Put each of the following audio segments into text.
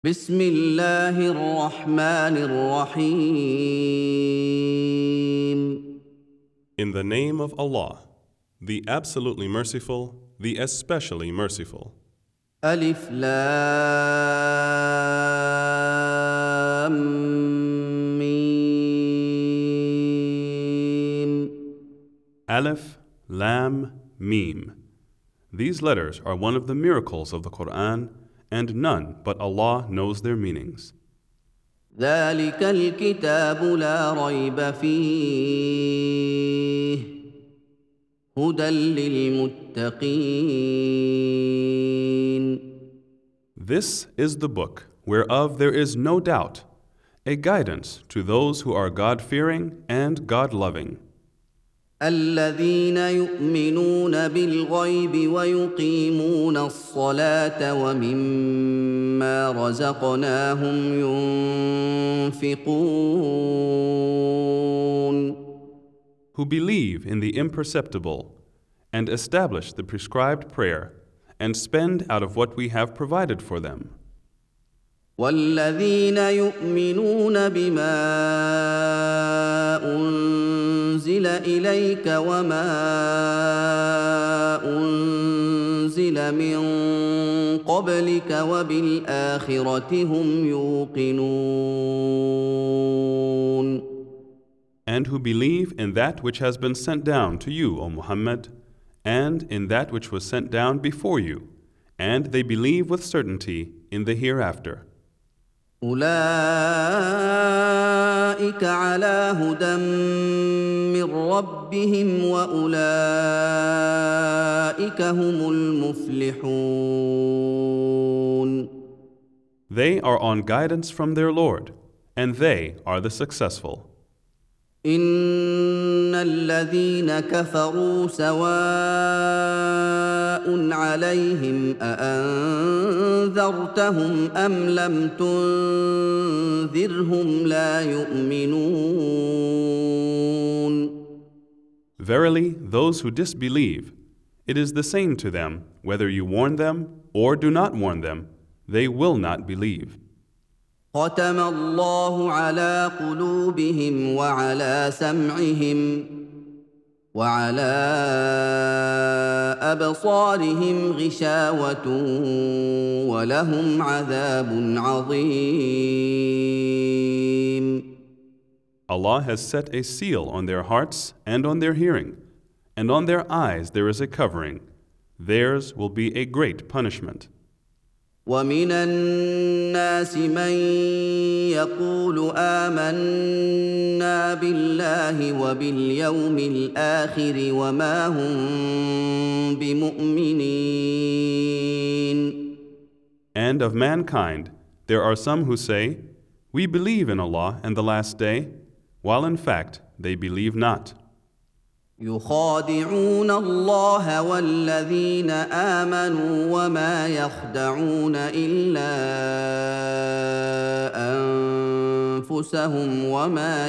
بسم الله الرحمن الرحيم In the name of Allah, the absolutely merciful, the especially merciful. ألف لام ميم Aleph, Lam, Mim. These letters are one of the miracles of the Quran, and none but Allah knows their meanings. ذلك الكتاب لا ريب فيه هدى للمتقين This is the book whereof there is no doubt, a guidance to those who are God-fearing and God-loving. الذين يؤمنون بالغيب ويقيمون الصلاة ومما رزقناهم ينفقون Who believe in the imperceptible and establish the prescribed prayer and spend out of what we have provided for them. والذين يؤمنون بما أنزل إليك وما أنزل من قبلك وبالآخرة هم يوقنون And who believe in that which has been sent down to you, O Muhammad, and in that which was sent down before you, and they believe with certainty in the hereafter. أولئك على هدى من ربهم وأولئك هم المفلحون They are on guidance from their Lord, and they are the successful. إن الذين كفروا سواء عليهم أأنذرتهم أم لم تنذرهم لا يؤمنون Verily, those who disbelieve, it is the same to them whether you warn them or do not warn them, they will not believe. ختم الله على قلوبهم وعلى سمعهم وعلى أبصارهم غشاوة ولهم عذاب عظيم Allah has set a seal on their hearts and on their hearing, and on their eyes there is a covering. Theirs will be a great punishment. ومن الناس من يقول آمنا بالله وباليوم الآخر وما هم بمؤمنين And of mankind, there are some who say, We believe in Allah and the last day, while in fact they believe not. يخادعون الله والذين آمنوا وما يخدعون إلا أنفسهم وما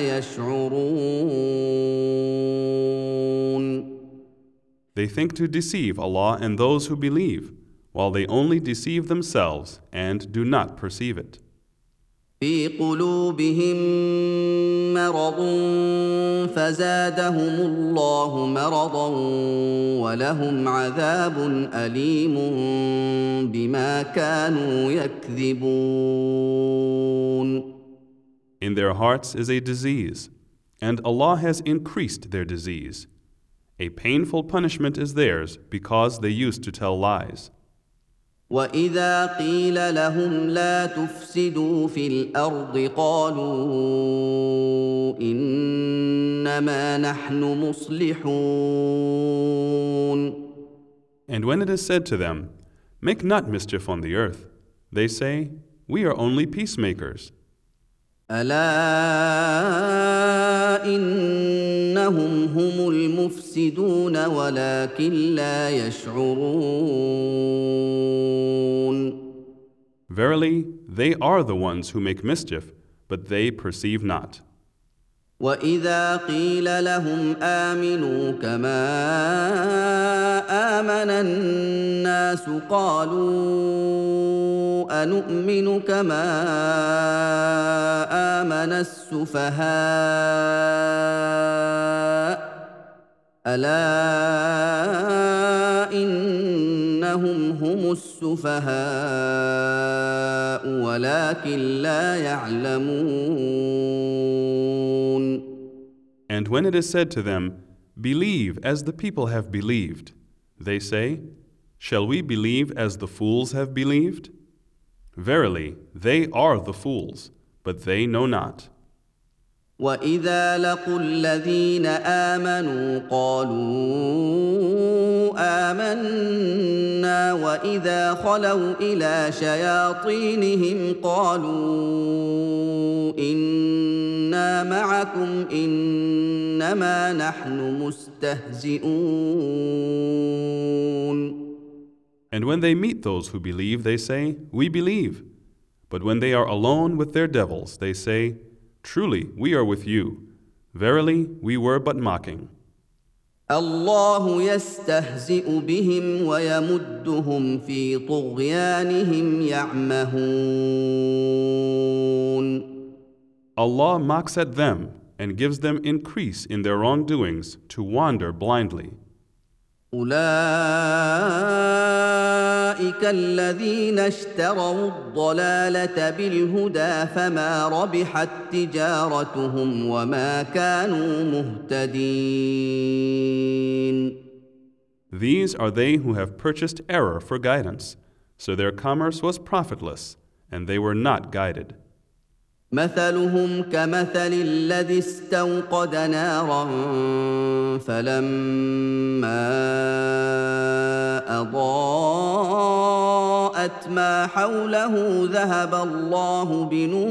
يشعرون They think to deceive Allah and those who believe, while they only deceive themselves and do not perceive it. في قلوبهم مرض فزادهم الله مرضا ولهم عذاب أليم بما كانوا يكذبون In their hearts is a disease, and Allah has increased their disease. A painful punishment is theirs because they used to tell lies. وإذا قيل لهم لا تفسدوا في الأرض قالوا إنما نحن مصلحون And when it is said to them, Make not mischief on the earth, they say, We are only peacemakers. ألا إنهم هم المفسدون ولكن لا يشعرون Verily, they are the ones who make mischief, but they perceive not. واذا قيل لهم امنوا كما امن الناس قالوا انومن كما امن السفهاء الا انهم هم السفهاء ولكن لا يعلمون. And when it is said to them, "Believe as the people have believed," they say, "Shall we believe as the fools have believed?" Verily, they are the fools, but they know not. وَإِذَا لَقُوا الَّذِينَ آمَنُوا قَالُوا آمَنَّا وَإِذَا خَلَوْا إِلَىٰ شَيَاطِينِهِمْ قَالُوا إِنَّا مَعَكُمْ إِنَّمَا نَحْنُ مُسْتَهْزِئُونَ. And when they meet those who believe, they say, "We believe." But when they are alone with their devils, they say, "Truly, we are with you. Verily, we were but mocking." الله يستهزئ بهم ويمدهم في طغيانهم يعمهون. Allah mocks at them and gives them increase in their wrongdoings to wander blindly. أولئك الذين اشتروا الضلالة بالهدى فما ربحت تجارتهم وما كانوا مهتدين. These are they who have purchased error for guidance, so their commerce was profitless, and they were not guided. مثلهم كمثل الذي استوقد نارا فلما أضاءت ما حوله ذهب الله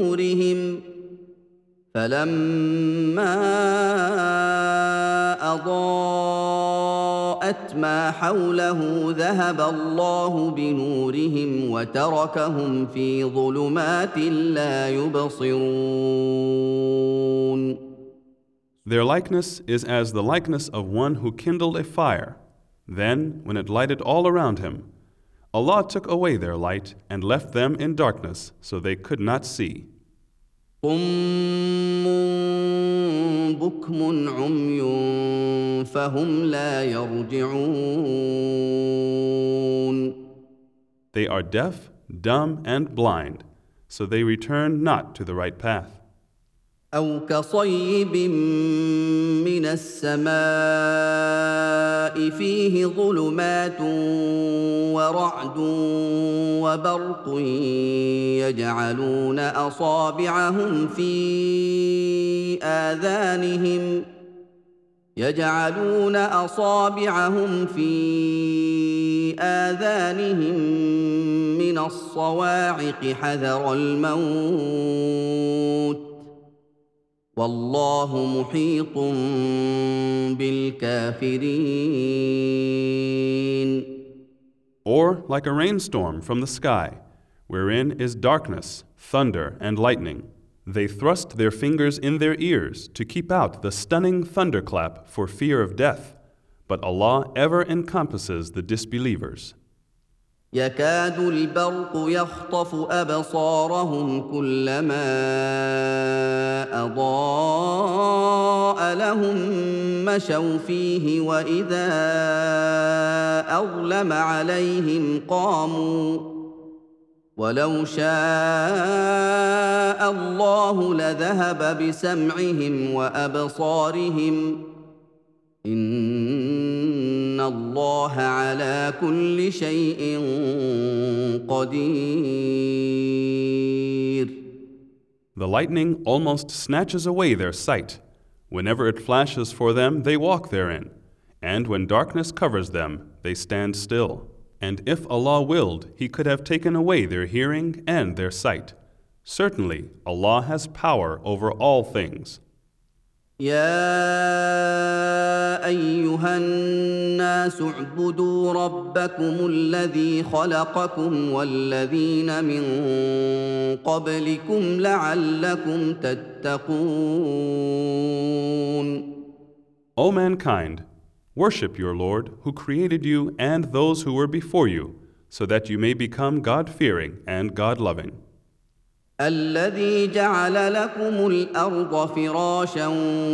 بنورهم وتركهم في ظلمات لا يبصرون. Their likeness is as the likeness of one who kindled a fire. Then, when it lighted all around him, Allah took away their light and left them in darkness, so they could not see. صم بكم عمي فهم لا يرجعون. They are deaf, dumb, and blind, so they return not to the right path. أو كصيب من السماء فيه ظلمات ورعد وبرق يجعلون أصابعهم في آذانهم من الصواعق حذر الموت والله محيط بالكافرين. Or like a rainstorm from the sky, wherein is darkness, thunder, and lightning. They thrust their fingers in their ears to keep out the stunning thunderclap for fear of death, but Allah ever encompasses the disbelievers. يكاد البرق يخطف أبصارهم كلما أضاء لهم مشوا فيه وإذا أظلم عليهم قاموا ولو شاء الله لذهب بسمعهم وأبصارهم إن الله على كل شيء قدير. The lightning almost snatches away their sight. Whenever it flashes for them, they walk therein. And when darkness covers them, they stand still. And if Allah willed, He could have taken away their hearing and their sight. Certainly, Allah has power over all things. يا ايها الناس اعبدوا ربكم الذي خلقكم والذين من قبلكم لعلكم تتقون. O mankind, worship your Lord who created you and those who were before you, so that you may become God-fearing and God-loving. الذي جعل لكم الارض فراشا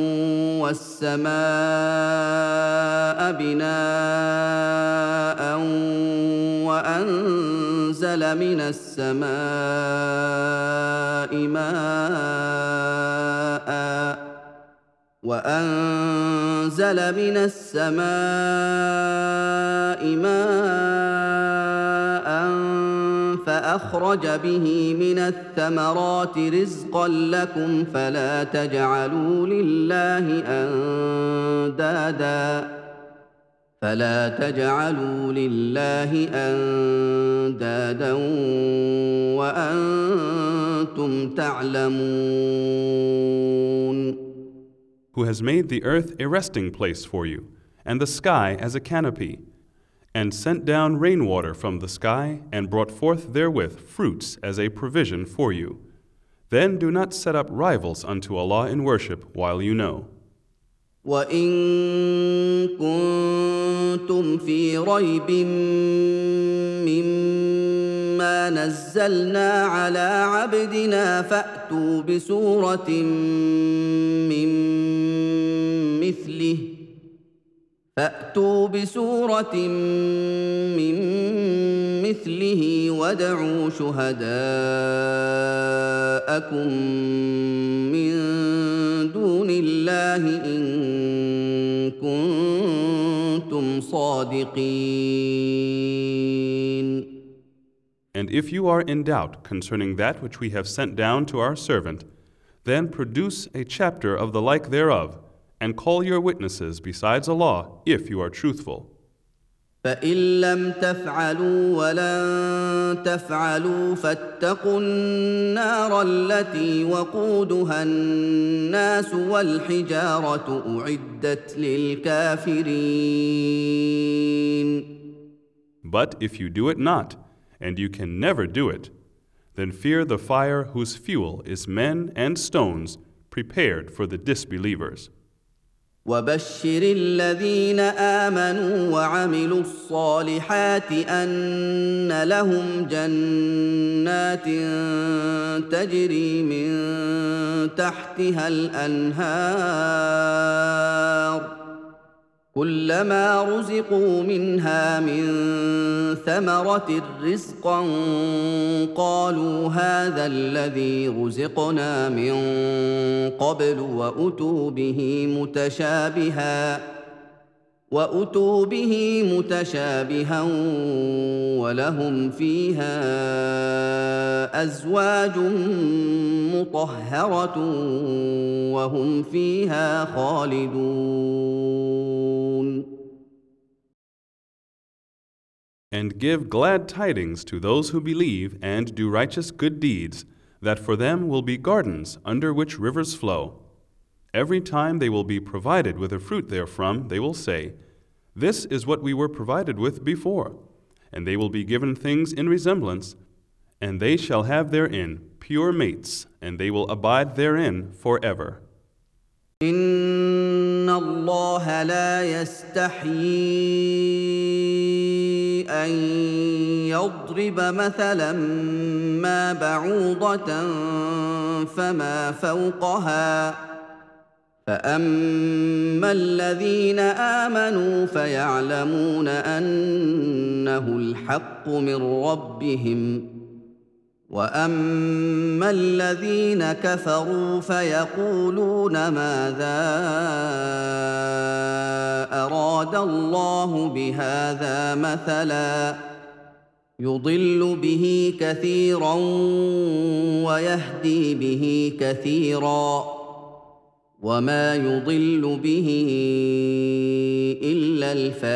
والسماء بناء وأنزل من السماء ماء فأخرج به من الثمرات رزقا لكم فلا تجعلوا لله أندادا وأنتم تعلمون. Who has made the earth a resting place for you, and the sky as a canopy, and sent down rainwater from the sky, and brought forth therewith fruits as a provision for you. Then do not set up rivals unto Allah in worship while you know. وَإِن كُنتُمْ فِي رَيْبٍ مِّمَّا نَزَّلْنَا عَلَىٰ عَبْدِنَا فَأْتُوا بسورة من مثله وادعوا شهداءكم من دون الله إن كنتم صادقين. And if you are in doubt concerning that which we have sent down to our servant, then produce a chapter of the like thereof, and call your witnesses besides Allah, if you are truthful. فإن لم تفعلوا ولن تفعلوا فاتقوا النار التي وقودها الناس والحجارة أعدت للكافرين. But if you do it not, and you can never do it, then fear the fire whose fuel is men and stones prepared for the disbelievers. وبشر الذين آمنوا وعملوا الصالحات أن لهم جنات تجري من تحتها الأنهار كلما رزقوا منها من ثمرة رزقا قالوا هذا الذي رزقنا من قبل وأتوا به متشابها ولهم فيها أزواج مطهرة وهم فيها خالدون. And give glad tidings to those who believe and do righteous good deeds, that for them will be gardens under which rivers flow. Every time they will be provided with a fruit therefrom, they will say, "This is what we were provided with before." And they will be given things in resemblance, and they shall have therein pure mates, and they will abide therein forever. إن الله لا يستحيي أن يضرب مثلا ما بعوضة فما فوقها فأما الذين آمنوا فيعلمون أنه الحق من ربهم وأما الذين كفروا فيقولون ماذا أراد الله بهذا مثلا يضل به كثيرا ويهدي به كثيرا وما يضل به إلا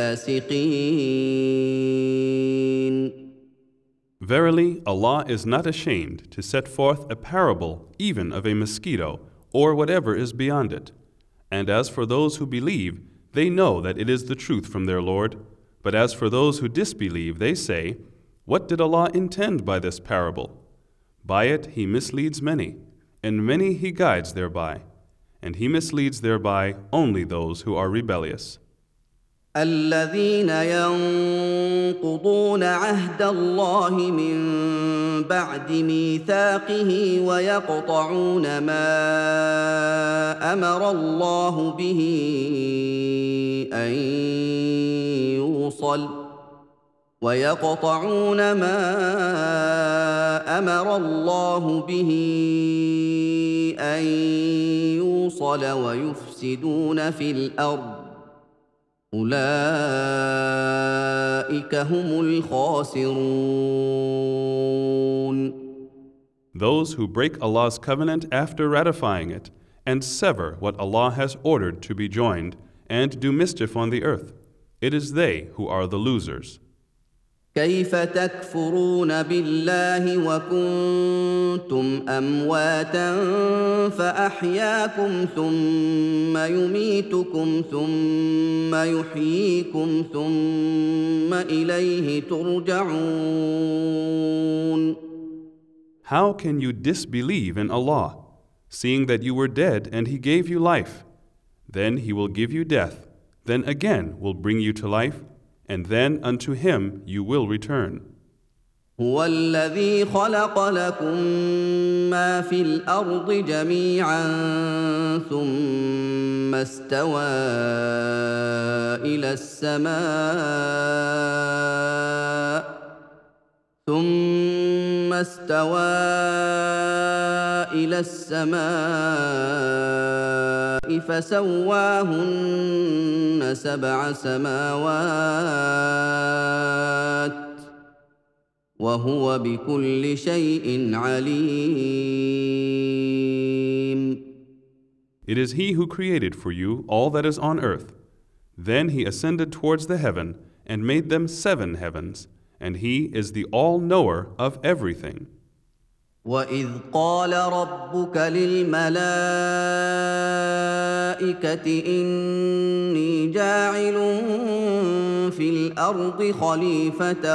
الفاسقين. Verily, Allah is not ashamed to set forth a parable even of a mosquito or whatever is beyond it, And as for those who believe, they know that it is the truth from their Lord. But as for those who disbelieve, they say, "What did Allah intend by this parable? By it He misleads many, and many He guides thereby, and He misleads thereby only those who are rebellious." الذين ينقضون عهد الله من بعد ميثاقه ويقطعون ما أمر الله به أن يوصل ويفسدون في الأرض أولئك هم الخاسرون. Those who break Allah's covenant after ratifying it, and sever what Allah has ordered to be joined, and do mischief on the earth, it is they who are the losers. كيف تكفرون بالله وكنتم أمواتا فأحياكم ثم يميتكم ثم يحييكم ثم إليه ترجعون. How can you disbelieve in Allah, seeing that you were dead and He gave you life? Then He will give you death, then again will bring you to life, and then unto Him you will return. هو الذي خلق لكم ما في الأرض جميعا ثم استوى إلى السماء فسواهن 7 سماوات وهو بكل شيء عليم. It is He who created for you all that is on earth. Then He ascended towards the heaven and made them 7 heavens, and He is the all-knower of everything. وَإِذْ قَالَ رَبُّكَ لِلْمَلَائِكَةِ إِنِّي جَاعِلٌ فِي الْأَرْضِ خَلِيفَةً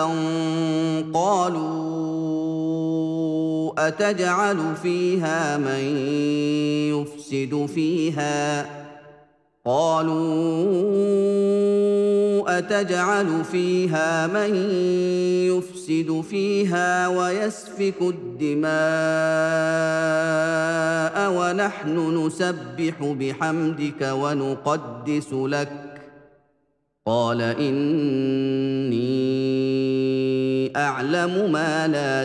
قَالُوا أَتَجْعَلُ فِيهَا مَن يُفْسِدُ فِيهَا وَيَسْفِكُ الدِّمَاءَ وَنَحْنُ نُسَبِّحُ بِحَمْدِكَ وَنُقَدِّسُ لَكَ قَالَ إِنِّي أَعْلَمُ مَا لَا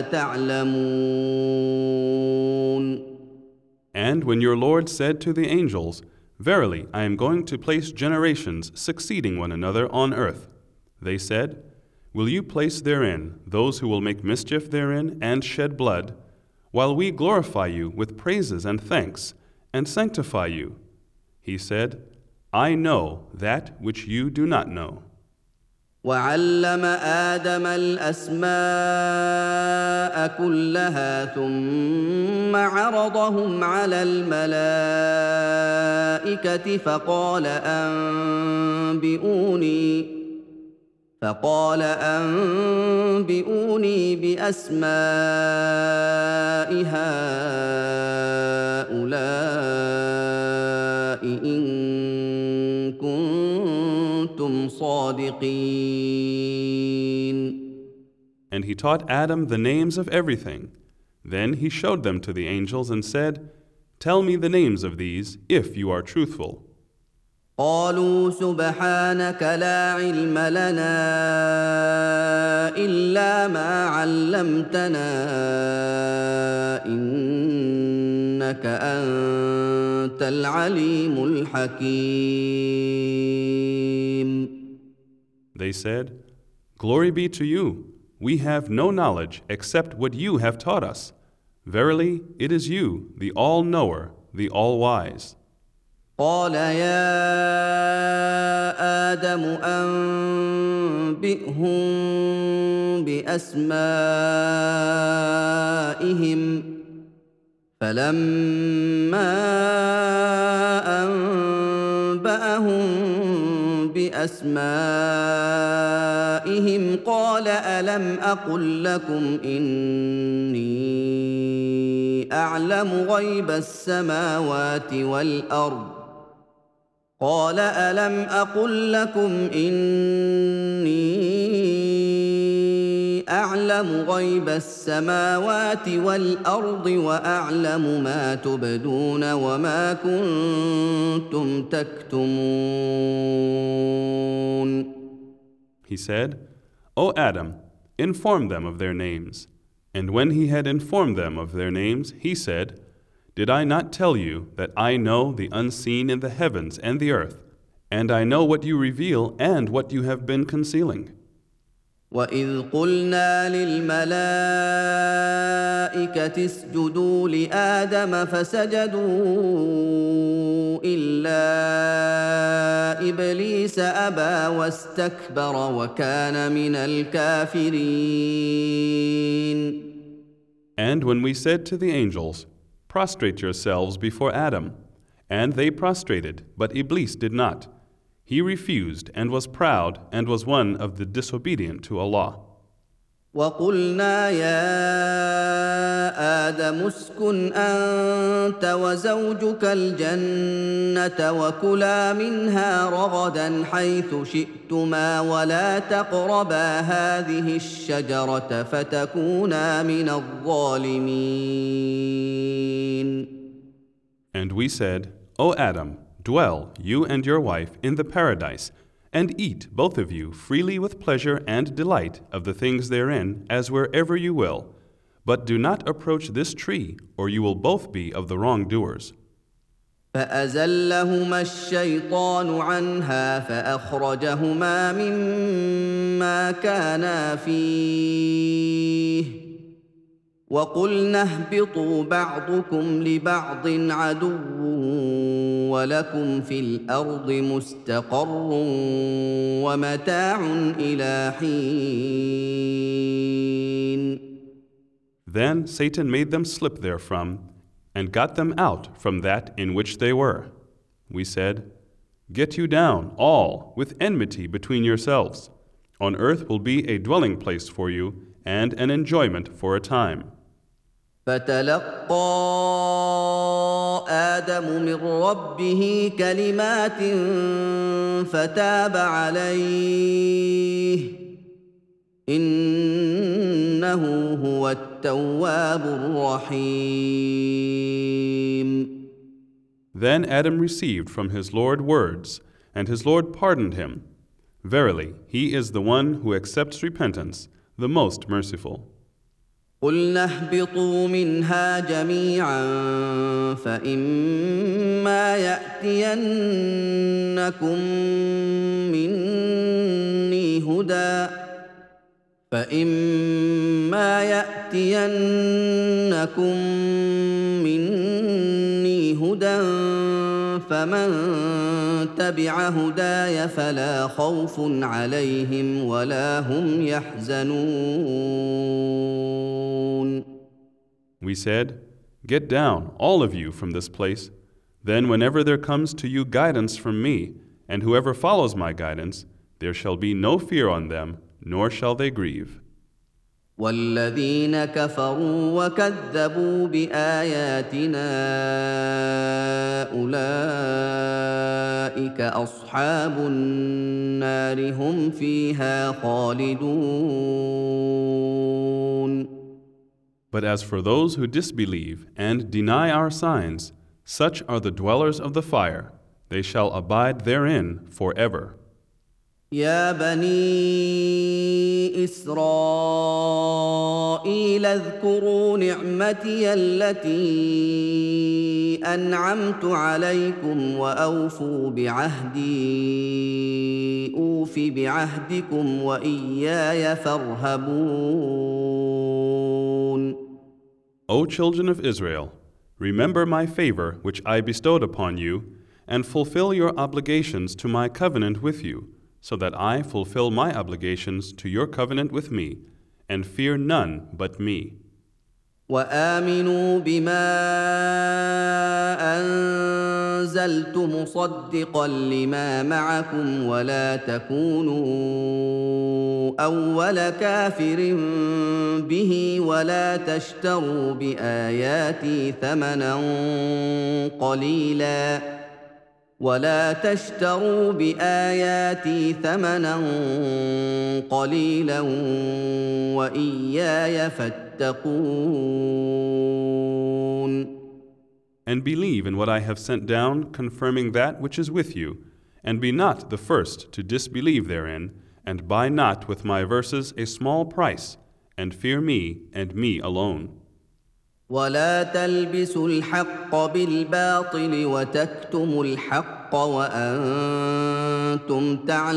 تَعْلَمُونَ. And when your Lord said to the angels, "Verily, I am going to place generations succeeding one another on earth," they said, "Will you place therein those who will make mischief therein and shed blood, while we glorify you with praises and thanks, and sanctify you?" He said, "I know that which you do not know." وَعَلَّمَ آدَمَ الْأَسْمَاءَ كُلَّهَا ثُمَّ عَرَضَهُمْ عَلَى الْمَلَائِكَةِ فقال أنبئوني بأسماء هؤلاء إن كنتم صادقين. And He taught Adam the names of everything. Then He showed them to the angels and said, "Tell me the names of these, if you are truthful." قالوا سبحانك لا علم لنا إلا ما علمتنا إنك أنت العليم الحكيم. They said, "Glory be to you. We have no knowledge except what you have taught us. Verily, it is you, the all-knower, the all-wise." قال يا آدم أنبئهم بأسمائهم فلما سماهم بأسمائهم قال ألم أقل لكم إني أعلم غيب السماوات والأرض قال ألم أقل لكم إني أعلم غيب السماوات والأرض وأعلم ما تبدون وما كنتم تكتمون. He said, O Adam, inform them of their names. And when he had informed them of their names, he said, Did I not tell you that I know the unseen in the heavens and the earth, and I know what you reveal and what you have been concealing? وَإِذْ قُلْنَا لِلْمَلَائِكَةِ اسْجُدُوا لِآدَمَ فَسَجَدُوا إِلَّا إِبْلِيسَ أَبَى وَاسْتَكْبَرَ وَكَانَ مِنَ الْكَافِرِينَ. And when we said to the angels, Prostrate yourselves before Adam, and they prostrated, but Iblis did not. He refused and was proud and was one of the disobedient to Allah. وَقُلْنَا يَا آدَمُ اسْكُنْ أَنْتَ وَزَوْجُكَ الْجَنَّةَ وَكُلَا مِنْهَا رَغَدًا حَيْثُ شِئْتُمَا وَلَا تَقْرَبَا هَذِهِ الشَّجَرَةَ فَتَكُونَا مِنَ الظَّالِمِينَ. And we said, O Adam, dwell, you and your wife, in the paradise, and eat, both of you, freely with pleasure and delight of the things therein, as wherever you will. But do not approach this tree, or you will both be of the wrongdoers. فأزلهما الشيطان عنها فأخرجهما مما كانا فيه وقلنا اهبطوا بعضكم لبعض عدو ولكم في الأرض مستقر ومتاع إلى حين. Then Satan made them slip therefrom, and got them out from that in which they were. We said, Get you down, all, with enmity between yourselves. On earth will be a dwelling place for you, and an enjoyment for a time. فتلقى آدم من ربه كلمات فتاب عليه إنه هو التواب الرحيم. Then Adam received from his Lord words, and his Lord pardoned him. Verily, he is the one who accepts repentance, the most merciful. قُلْنَا اهْبِطُوا مِنْهَا جَمِيعًا فَإِمَّا يَأْتِيَنَّكُم مِّنِّي هُدًى فَمَن تَبِعَ هُدَايَ فَلَا خَوْفٌ عَلَيْهِمْ وَلَا هُمْ يَحْزَنُونَ. We said, Get down, all of you, from this place. Then whenever there comes to you guidance from me, and whoever follows my guidance, there shall be no fear on them, nor shall they grieve. والذين كفروا وكذبوا بآياتنا أولئك أصحاب النار هم فيها خالدون. But as for those who disbelieve and deny our signs, such are the dwellers of the fire. They shall abide therein forever. يا بني إسرائيل اذكروا نعمتي التي أنعمت عليكم وأوفوا بعهدي أوف بعهدكم وإياي فارهبون. O children of Israel, remember my favor which I bestowed upon you, and fulfill your obligations to my covenant with you, so that I fulfill my obligations to your covenant with me, and fear none but me. وآمنوا بما أنزل نزلت مصدقا لما معكم ولا تكونوا أول كافر به ولا تشتروا بآياتي ثمنا قليلا وإياي فاتقون. And believe in what I have sent down, confirming that which is with you, and be not the first to disbelieve therein, and buy not with my verses a small price, and fear me and me alone. ولا تلبسوا الحق بالباطل وتكتموا الحق وأنتم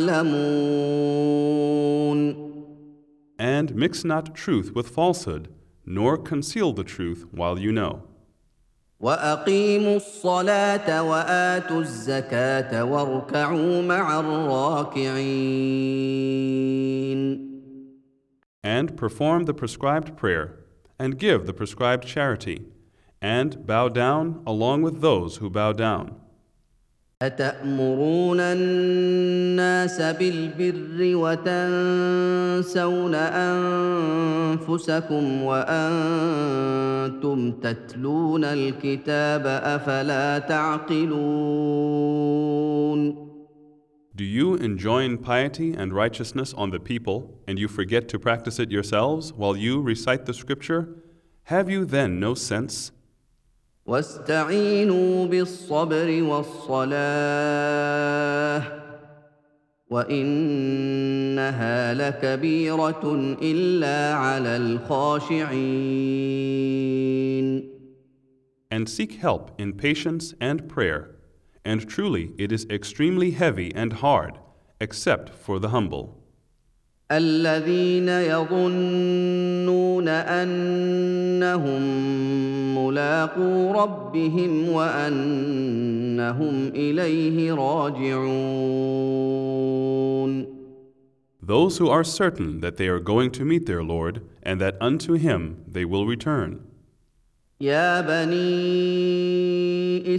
تعلمون. And mix not truth with falsehood, nor conceal the truth while you know. وأقيموا الصلاة وآتوا الزكاة واركعوا مع الراكعين. And perform the prescribed prayer, and give the prescribed charity, and bow down along with those who bow down. أتأمرون الناس بالبر وتنسون أنفسكم وأنتم تتلون الكتاب أفلا تعقلون. Do you enjoin piety and righteousness on the people, and you forget to practice it yourselves while you recite the scripture? Have you then no sense? واستعينوا بالصبر والصلاة وإنها لكبيرة إلا على الخاشعين. And seek help in patience and prayer, and truly it is extremely heavy and hard, except for the humble. الذين يظنون أنهم ملاقو ربهم وأنهم إليه راجعون. Those who are certain that they are going to meet their Lord, and that unto Him they will return. يا بني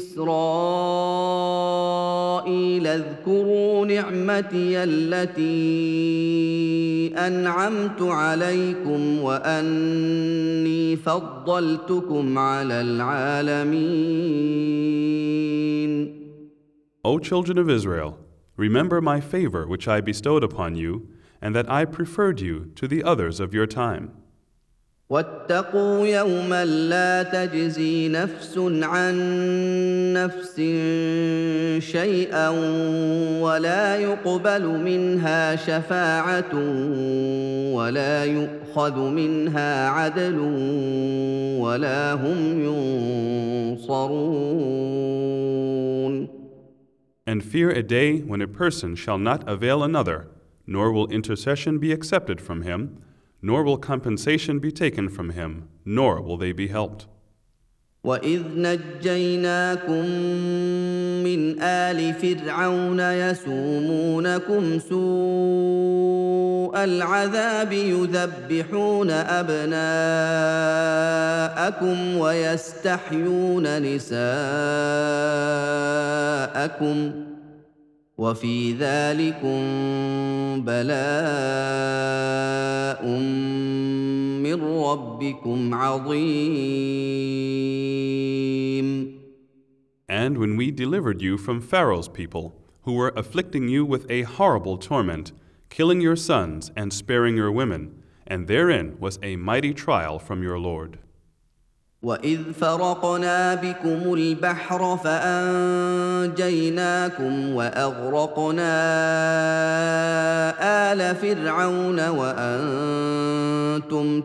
إسرائيل اذكروا نعمتي التي أنعمت عليكم وأني فضلتكم على العالمين. O children of Israel, remember my favor which I bestowed upon you, and that I preferred you to the others of your time. واتقوا يوما لا تجزي نفس عن نفس شيئا ولا يقبل منها شفاعة ولا يؤخذ منها عدل ولا هم ينصرون. And fear a day when a person shall not avail another, nor will intercession be accepted from him, nor will compensation be taken from him, nor will they be helped. وَإِذْ نَجَّيْنَاكُم مِّنْ آلِ فِرْعَوْنَ يَسُومُونَكُمْ سُوءَ الْعَذَابِ يُذَبِّحُونَ أَبْنَاءَكُمْ وَيَسْتَحْيُونَ نِسَاءَكُمْ وفي ذلكم بلاء من ربكم عظيم. And when we delivered you from Pharaoh's people, who were afflicting you with a horrible torment, killing your sons and sparing your women, and therein was a mighty trial from your Lord. وَإِذْ فَرَقْنَا بِكُمُ الْبَحْرَ فَأَنجَيْنَاكُمْ وَأَغْرَقْنَا آلَ فِرْعَوْنَ وَأَنْتُمْ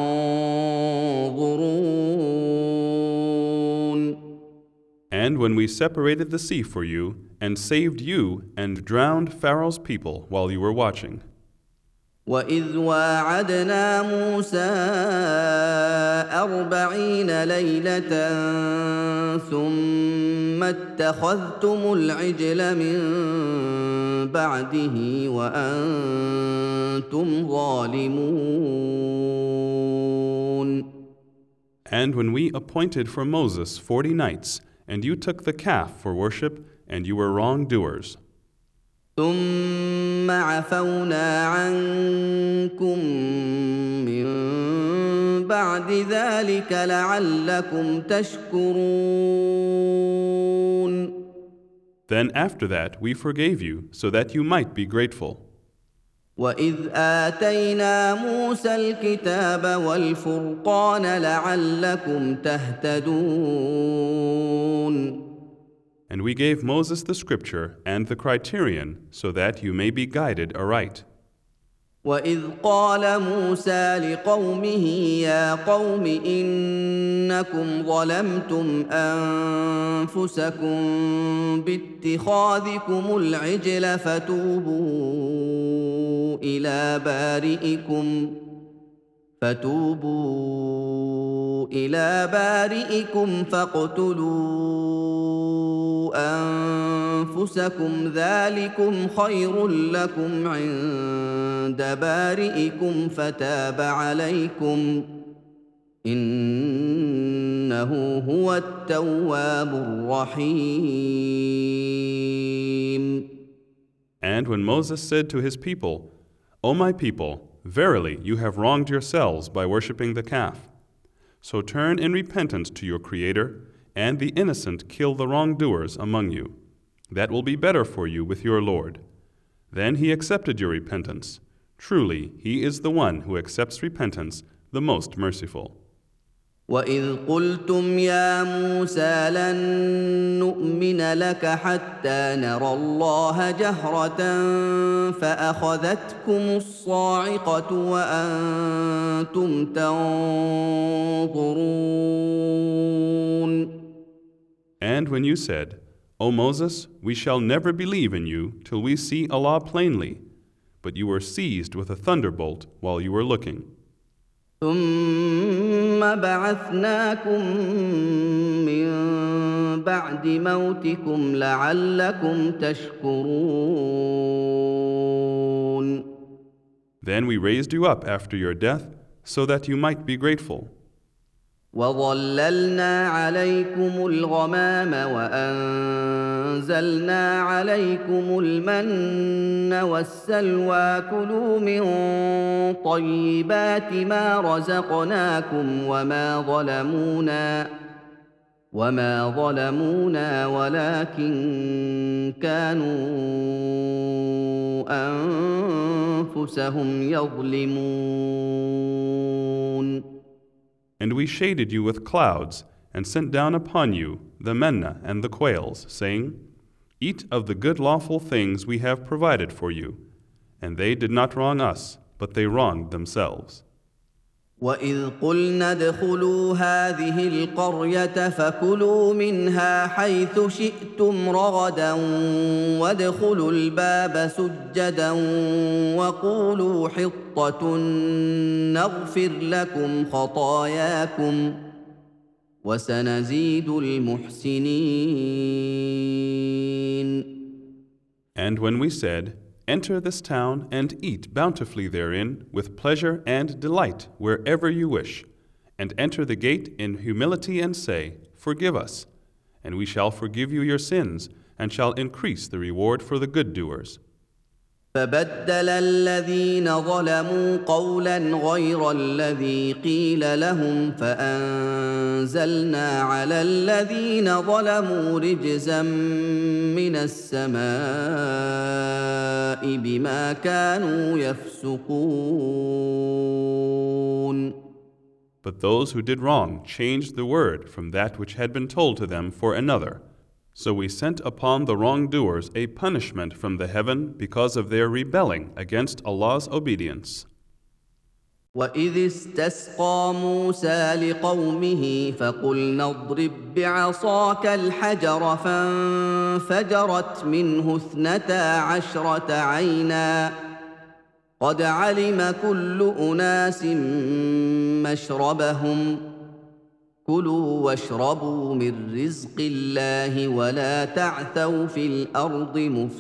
تَنظُرُونَ. And when we separated the sea for you, and saved you, and drowned Pharaoh's people while you were watching. وَإِذْ وَاعَدْنَا مُوسَىٰ 40 لَيْلَةً ثُمَّ اتَّخَذْتُمُ الْعِجْلَ مِن بَعْدِهِ وَأَنْتُمْ ظَالِمُونَ. And when we appointed for Moses 40 nights, And you took the calf for worship, and you were wrongdoers. ثم عفونا عنكم من بعد ذلك لعلكم تشكرون. Then after that we forgave you, so that you might be grateful. وإذ آتينا موسى الكتاب والفرقان لعلكم تهتدون. And we gave Moses the scripture and the criterion, so that you may be guided aright. وإذ قال موسى لقومه يا قوم إنكم ظلمتم أنفسكم باتخاذكم العجل فتوبوا إلى بارئكم فاقتلوا أنفسكم ذلكم خير لكم عند بارئكم فتاب عليكم إنه هو التواب الرحيم. And when Moses said to his people, O my people, verily you have wronged yourselves by worshipping the calf. So turn in repentance to your Creator, and the innocent kill the wrongdoers among you. That will be better for you with your Lord. Then he accepted your repentance. Truly, he is the one who accepts repentance, the most merciful. وإذ قلتم يا موسى لن نؤمن لك حتى نرى الله جهرة فأخذتكم الصاعقة وأنتم تنظرون. And when you said, O Moses, we shall never believe in you till we see Allah plainly, but you were seized with a thunderbolt while you were looking. ثم بعثناكم من بعد موتكم لعلكم تشكرون. Then we raised you up after your death so that you might be grateful. وظللنا عليكم الغمام وأنزلنا عليكم المن والسلوى كلوا من طيبات ما رزقناكم وما ظلمونا ولكن كانوا أنفسهم يظلمون. And we shaded you with clouds and sent down upon you the manna and the quails, saying, Eat of the good lawful things we have provided for you. And they did not wrong us, but they wronged themselves. وَإِذْ قُلْنَا ادْخُلُوا هَٰذِهِ الْقَرْيَةَ فَكُلُوا مِنْهَا حَيْثُ شِئْتُمْ رَغَدًا وَادْخُلُوا الْبَابَ سُجَّدًا وَقُولُوا حِطَّةٌ نَّغْفِرْ لَكُمْ خَطَايَاكُمْ وَسَنَزِيدُ الْمُحْسِنِينَ. And when we said, Enter this town and eat bountifully therein with pleasure and delight wherever you wish, and enter the gate in humility and say, Forgive us, and we shall forgive you your sins and shall increase the reward for the good doers. فبدل الذين ظلموا قولا غير الذي قيل لهم فأنزلنا على الذين ظلموا رجزا من السماء بما كانوا يفسقون. But those who did wrong changed the word from that which had been told to them for another. So we sent upon the wrongdoers a punishment from the heaven because of their rebelling against Allah's obedience. وَإِذِ اسْتَسْقَىٰ مُوسَىٰ لِقَوْمِهِ فَقُلْنَا اضْرِب بِّعَصَاكَ الْحَجَرَ فَانفَجَرَتْ مِنْهُ 12 عَيْنًا قَدْ عَلِمَ كُلُّ أُنَاسٍ مَّشْرَبَهُمْ كُلُوا وَاشْرَبُوا مِن رِّزْقِ اللَّهِ وَلَا تَعْثَوْا فِي الْأَرْضِ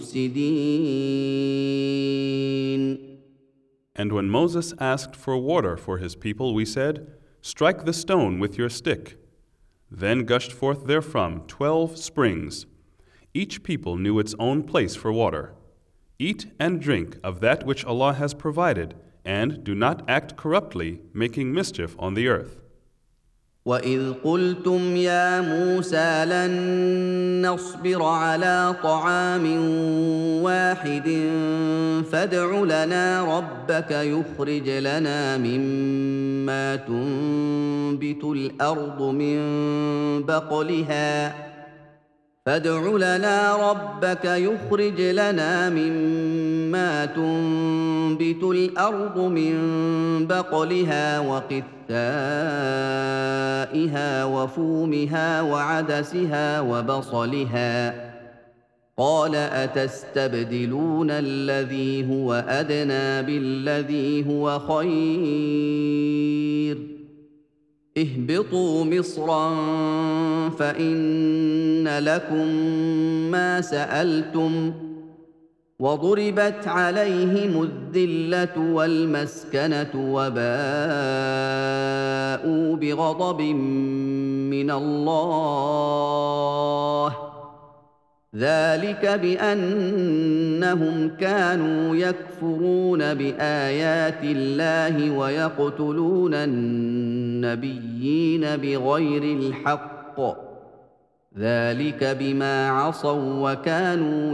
مُفْسِدِينَ. And when Moses asked for water for his people, we said, Strike the stone with your stick. Then gushed forth therefrom 12 springs. Each people knew its own place for water. Eat and drink of that which Allah has provided, and do not act corruptly, making mischief on the earth. وَإِذْ قُلْتُمْ يَا مُوسَىٰ لَن نَّصْبِرَ عَلَىٰ طَعَامٍ وَاحِدٍ فَادْعُ لَنَا رَبَّكَ يُخْرِجْ لَنَا مِمَّا تُنبِتُ الْأَرْضُ مِن بَقْلِهَا وَقِثَّائِهَا وَفُومِهَا وَعَدَسِهَا وَبَصَلِهَا ۖ قَالَ أَتَسْتَبْدِلُونَ الَّذِي هُوَ أَدْنَىٰ بِالَّذِي هُوَ خَيْرٌ ۚ اهْبِطُوا مِصْرًا فَإِنَّ لَكُم مَّا سَأَلْتُمْ ۗ وَضُرِبَتْ عَلَيْهِمُ الذِّلَّةُ وَالْمَسْكَنَةُ وَبَاءُوا بِغَضَبٍ مِّنَ اللَّهِ ۗ ذَٰلِكَ بِأَنَّهُمْ كَانُوا يَكْفُرُونَ بِآيَاتِ اللَّهِ وَيَقْتُلُونَ النَّبِيِّينَ بِغَيْرِ الْحَقِّ ۗ ذَٰلِكَ بِمَا عَصَوا وَّكَانُوا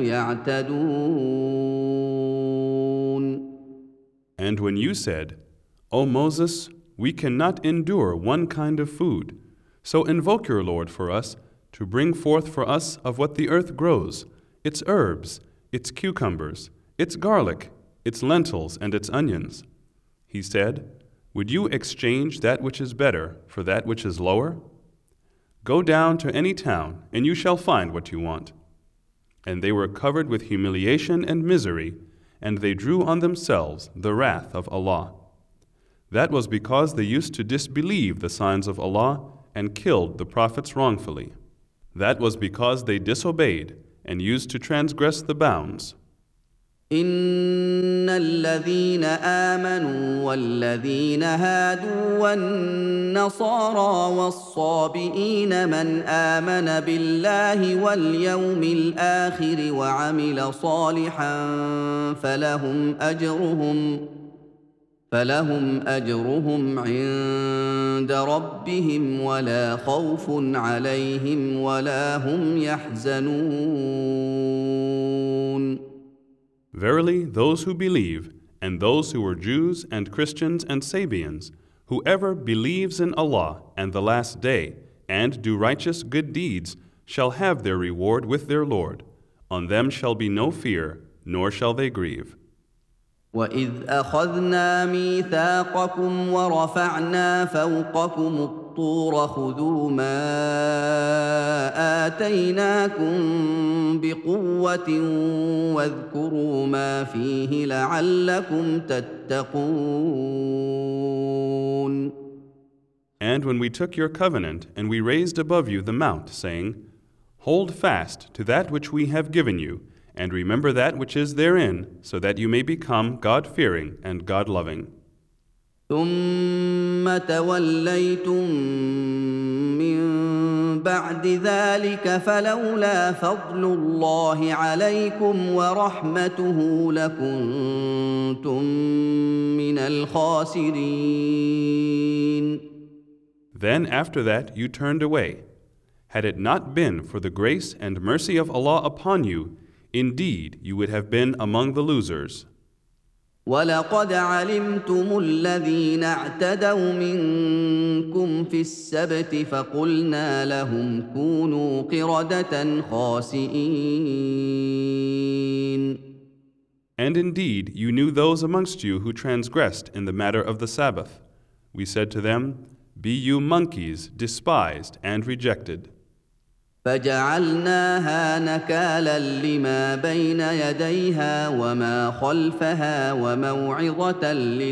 يَعْتَدُونَ. And when you said, O Moses, we cannot endure one kind of food, so invoke your Lord for us, to bring forth for us of what the earth grows, its herbs, its cucumbers, its garlic, its lentils, and its onions. He said, Would you exchange that which is better for that which is lower? Go down to any town, and you shall find what you want. And they were covered with humiliation and misery, and they drew on themselves the wrath of Allah. That was because they used to disbelieve the signs of Allah and killed the prophets wrongfully. That was because they disobeyed and used to transgress the bounds. إِنَّ الَّذِينَ آمَنُوا وَالَّذِينَ هَادُوا وَالنَّصَارَىٰ وَالصَّابِئِينَ مَنْ آمَنَ بِاللَّهِ وَالْيَوْمِ الْآخِرِ وَعَمِلَ صَالِحًا فَلَهُمْ أَجْرُهُمْ عِندَ رَبِّهِمْ وَلَا خَوْفٌ عَلَيْهِمْ وَلَا هُمْ يَحْزَنُونَ. Verily, those who believe, and those who were Jews and Christians and Sabians, whoever believes in Allah and the Last Day, and do righteous good deeds, shall have their reward with their Lord. On them shall be no fear, nor shall they grieve. وَإِذْ أَخَذْنَا مِيثَاقَكُمْ وَرَفَعْنَا فَوْقَكُمُ الطُّورَ خُذُوا مَا آتَيْنَاكُم بِقُوَّةٍ وَاذْكُرُوا مَا فِيهِ لَعَلَّكُمْ تَتَّقُونَ. And when we took your covenant, and we raised above you the mount, saying, Hold fast to that which we have given you, and remember that which is therein, so that you may become God-fearing and God-loving. ثُمَّ تَوَلَّيْتُم مِّن بَعْدِ ذَٰلِكَ فَلَوْلَا فَضْلُ اللَّهِ عَلَيْكُمْ وَرَحْمَتُهُ لَكُنتُم مِّنَ الْخَاسِرِينَ. Then after that you turned away. Had it not been for the grace and mercy of Allah upon you, indeed you would have been among the losers. وَلَقَدْ عَلِمْتُمُ الَّذِينَ اعْتَدَوْا مِنكُمْ فِي السَّبْتِ فَقُلْنَا لَهُمْ كُونُوا قِرَدَةً خَاسِئِينَ. And indeed you knew those amongst you who transgressed in the matter of the Sabbath. We said to them, Be you monkeys, despised and rejected. فَجَعَلْنَاهَا نَكَالًا لِمَا بَيْنَ يَدَيْهَا وَمَا خَلْفَهَا وَمَوْعِظَةً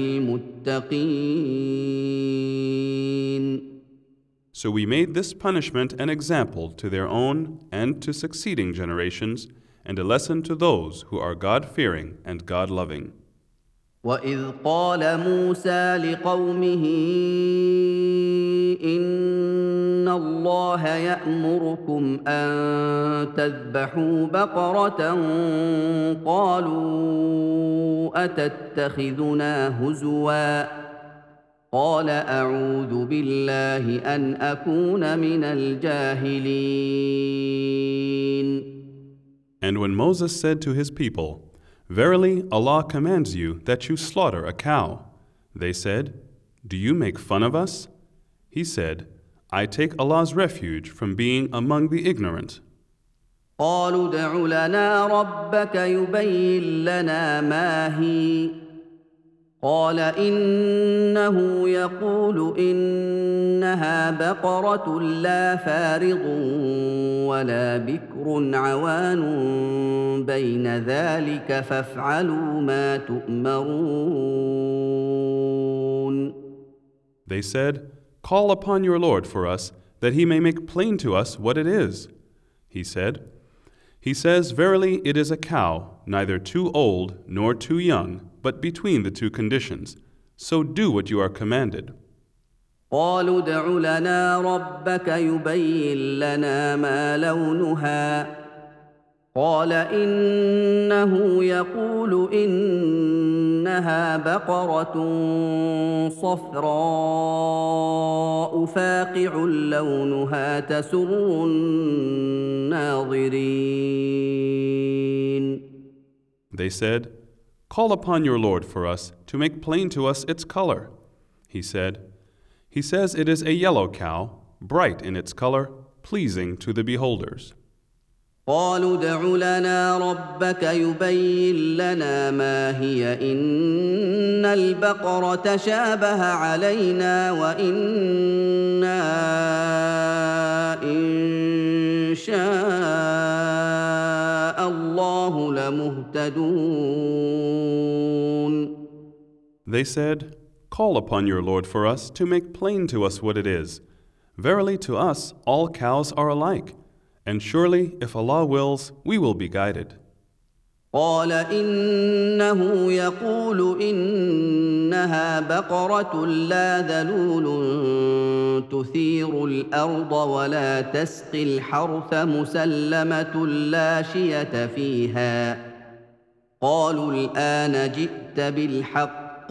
لِلْمُتَّقِينَ. So we made this punishment an example to their own and to succeeding generations, and a lesson to those who are God-fearing and God-loving. وَإِذْ قَالَ مُوسَىٰ لِقَوْمِهِ إِنَّ إن الله يأمركم أن تذبحوا بقرة قالوا أتتخذنا هزوا قال أعوذ بالله أن أكون من الجاهلين. And when Moses said to his people, "Verily, Allah commands you that you slaughter a cow," they said, "Do you make fun of us?" He said, "I take Allah's refuge from being among the ignorant." قالوا ادع لنا ربك يبين لنا ما هي قال إنه يقول إنها بقرة لا فارض ولا بكر عوان بين ذلك فافعلوا ما تؤمرون. They said, "Call upon your Lord for us, that he may make plain to us what it is." He says, "Verily it is a cow, neither too old nor too young, but between the two conditions. So do what you are commanded." قالوا ادع لنا ربك يبين لنا ما لونها قال إنه يقول إنها بقرة صفراء فاقع لونها تسر الناظرين. They said, "Call upon your Lord for us to make plain to us its color." He says it is a yellow cow, bright in its color, pleasing to the beholders. قالوا ادع لنا ربك يبين لنا ما هي إن البقرة شابه علينا وإنا إن شاء الله لمهتدون. They said, "Call upon your Lord for us to make plain to us what it is. Verily to us all cows are alike, and surely if Allah wills, we will be guided." قال إنه يقول إنها بقرة لا ذلول تثير الأرض ولا تسقي الحرث مسلمة لا شية فيها قالوا الآن جئت بالحق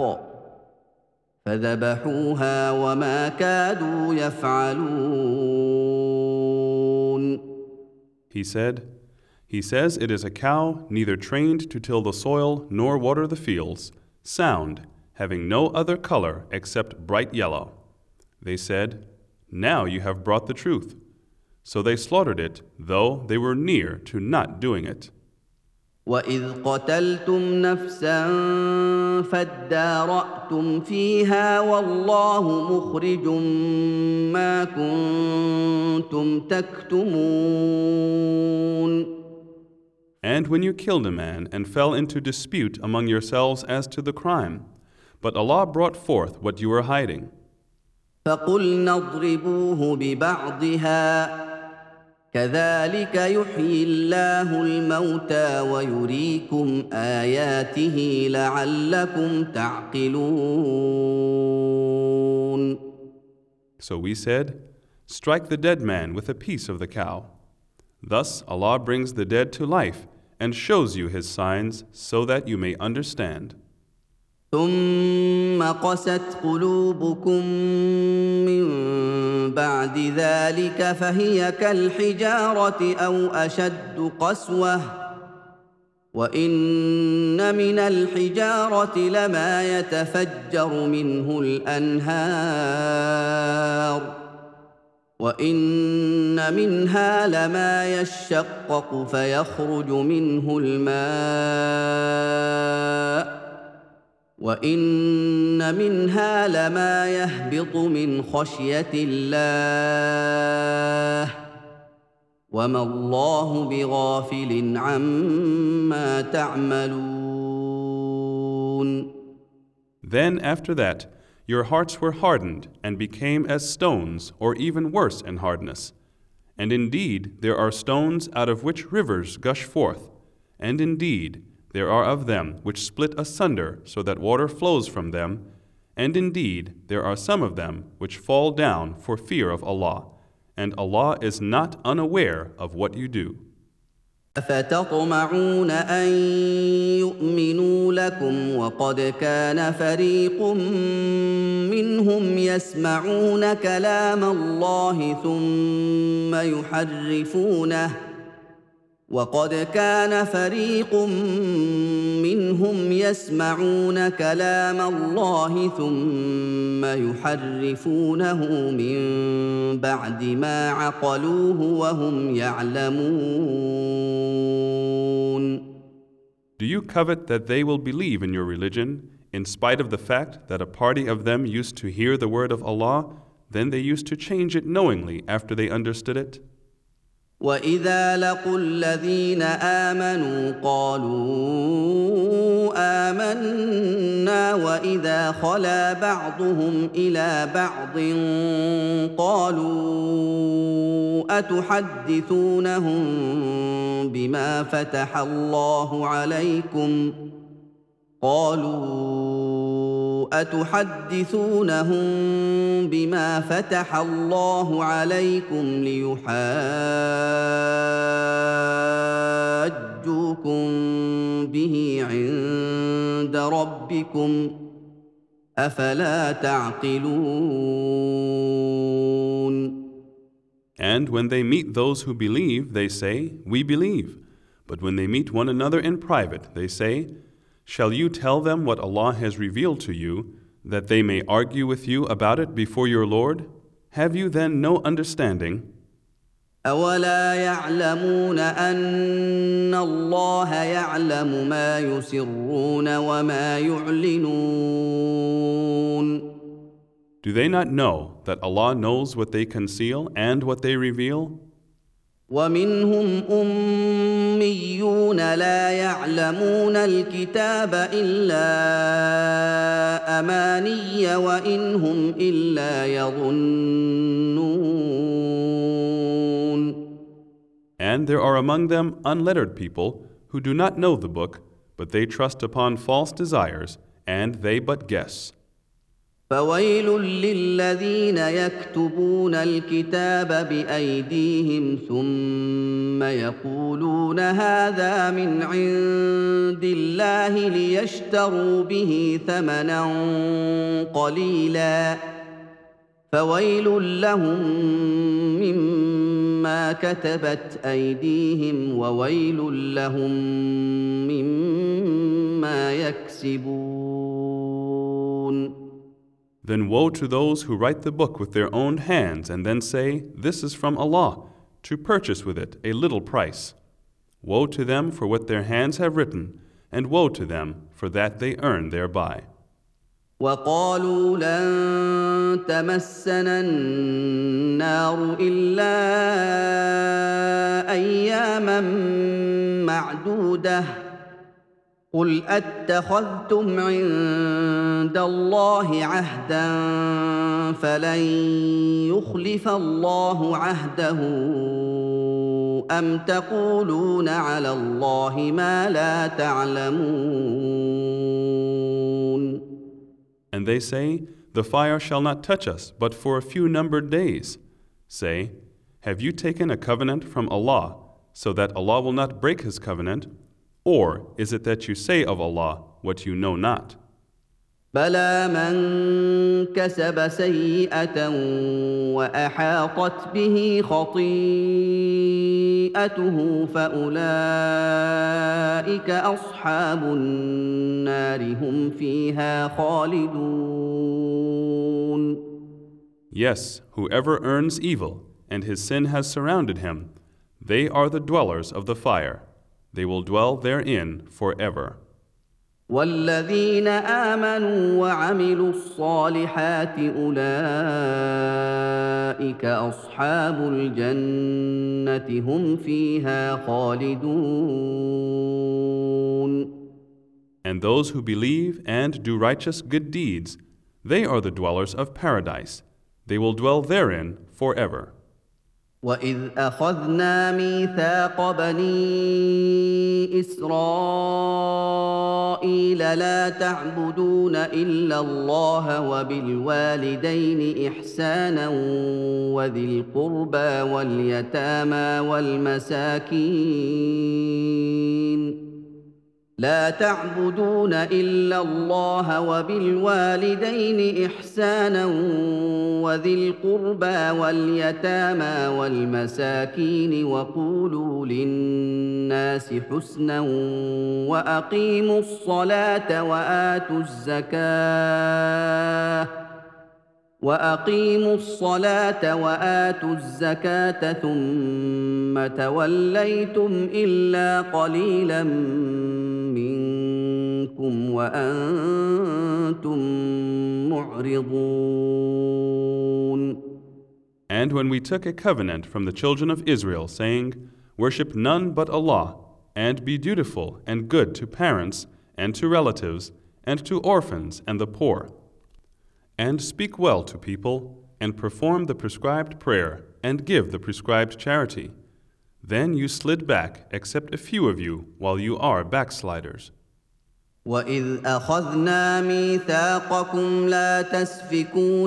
فذبحوها وما كادوا يفعلون. He says it is a cow neither trained to till the soil nor water the fields, sound, having no other color except bright yellow. They said, "Now you have brought the truth." So they slaughtered it, though they were near to not doing it. وَإِذْ قَتَلْتُمْ نَفْسًا فَادَّارَأْتُمْ فِيهَا وَاللَّهُ مُخْرِجٌ مَا كُنتُمْ تَكْتُمُونَ. And when you killed a man and fell into dispute among yourselves as to the crime, but Allah brought forth what you were hiding. فَقُلْنَا اضْرِبُوهُ بِبَعْضِهَا كذلك يحيي الله الموتى ويريكم آياته لعلكم تعقلون. So we said, "Strike the dead man with a piece of the cow." Thus Allah brings the dead to life and shows you His signs so that you may understand. ثم قست قلوبكم من بعد ذلك فهي كالحجارة أو أشد قسوة وإن من الحجارة لما يتفجر منه الأنهار وإن منها لما يشقق فيخرج منه الماء وإن منها لما يهبط من خشية الله وما الله بغافل عما تعملون. Then after that, your hearts were hardened and became as stones or even worse in hardness. And indeed, there are stones out of which rivers gush forth. And indeed, there are of them which split asunder so that water flows from them. And indeed, there are some of them which fall down for fear of Allah. and Allah is not unaware of what you do. أفتطمعون أن يؤمنوا لكم وقد كان فريق منهم يسمعون كلام الله ثم يحرفونه من بعد ما عقلوه وهم يعلمون. Do you covet that they will believe in your religion, in spite of the fact that a party of them used to hear the word of Allah, then they used to change it knowingly after they understood it? وَإِذَا لَقُوا الَّذِينَ آمَنُوا قَالُوا آمَنَّا وَإِذَا خَلَا بَعْضُهُمْ إِلَىٰ بَعْضٍ قَالُوا أَتُحَدِّثُونَهُم بِمَا فتح الله عليكم ليحاجوكم به عند ربكم أفلا تعقلون. And when they meet those who believe, they say, "We believe." But when they meet one another in private, they say, "Shall you tell them what Allah has revealed to you, that they may argue with you about it before your Lord? Have you then no understanding?" أَوَلَا يَعْلَمُونَ أَنَّ اللَّهَ يَعْلَمُ مَا يُسِرُّونَ وَمَا يُعْلِنُونَ. Do they not know that Allah knows what they conceal and what they reveal? وَمِنْهُمْ أُمِّيُّونَ لَا يَعْلَمُونَ الْكِتَابَ إِلَّا أَمَانِيَّ وَإِنْ هُمْ إِلَّا يَظُنُّونَ. And there are among them unlettered people who do not know the book, but they trust upon false desires, and they but guess. فَوَيْلٌ لِّلَّذِينَ يَكْتُبُونَ الْكِتَابَ بِأَيْدِيهِمْ ثُمَّ يَقُولُونَ هَٰذَا مِنْ عِندِ اللَّهِ لِيَشْتَرُوا بِهِ ثَمَنًا قَلِيلًا فَوَيْلٌ لَّهُم مِّمَّا كَتَبَتْ أَيْدِيهِمْ وَوَيْلٌ لَّهُم مِّمَّا يَكْسِبُونَ. Then woe to those who write the book with their own hands and then say, "This is from Allah," to purchase with it a little price. Woe to them for what their hands have written, and woe to them for that they earn thereby. وَقَالُوا لَن تَمَسَّنَا النَّارُ إِلَّا أَيَّامًا مَّعْدُودَةً قُلْ أَتَّخَذْتُمْ عِندَ اللَّهِ عَهْدًا فَلَن يُخْلِفَ اللَّهُ عَهْدَهُ أَمْ تَقُولُونَ عَلَى اللَّهِ مَا لَا تَعْلَمُونَ. And they say, "The fire shall not touch us but for a few numbered days." Say, "Have you taken a covenant from Allah, so that Allah will not break His covenant? Or is it that you say of Allah what you know not?" بَلَىٰ مَن كَسَبَ سَيِّئَةً وَأَحَاطَتْ بِهِ خَطِيئَتُهُ فَأُولَٰئِكَ أَصْحَابُ النَّارِ هُمْ فِيهَا خَالِدُونَ. Yes, whoever earns evil, and his sin has surrounded him, they are the dwellers of the fire. They will dwell therein forever. وَالَّذِينَ آمَنُوا وَعَمِلُوا الصَّالِحَاتِ أُولَٰئِكَ أَصْحَابُ الْجَنَّةِ هُمْ فِيهَا خَالِدُونَ. And those who believe and do righteous good deeds, they are the dwellers of paradise. They will dwell therein forever. وإذ أخذنا ميثاق بني إسرائيل لا تعبدون إلا الله وبالوالدين إحسانا وذي القربى واليتامى والمساكين لا تعبدون إلا الله وبالوالدين إحسانا وذي القربى واليتامى والمساكين وقولوا للناس حسنا وأقيموا الصلاة وآتوا الزكاة ثم توليتم إلا قليلا منكم وأنتم معرضون. And when we took a covenant from the children of Israel, saying, Worship none but Allah, and be dutiful and good to parents and to relatives and to orphans and the poor, and speak well to people, and perform the prescribed prayer, and give the prescribed charity, then you slid back, except a few of you, while you are backsliders. وَإِذْ أَخَذْنَا مِيثَاقَكُمْ لَا تَسْفِكُونَ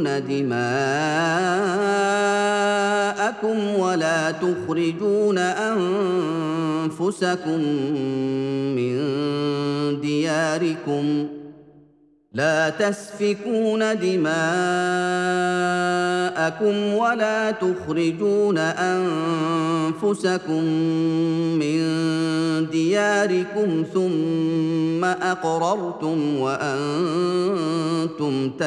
دِمَاءَكُمْ وَلَا تُخْرِجُونَ أَنفُسَكُم من دياركم ثم أقررتم وأنتم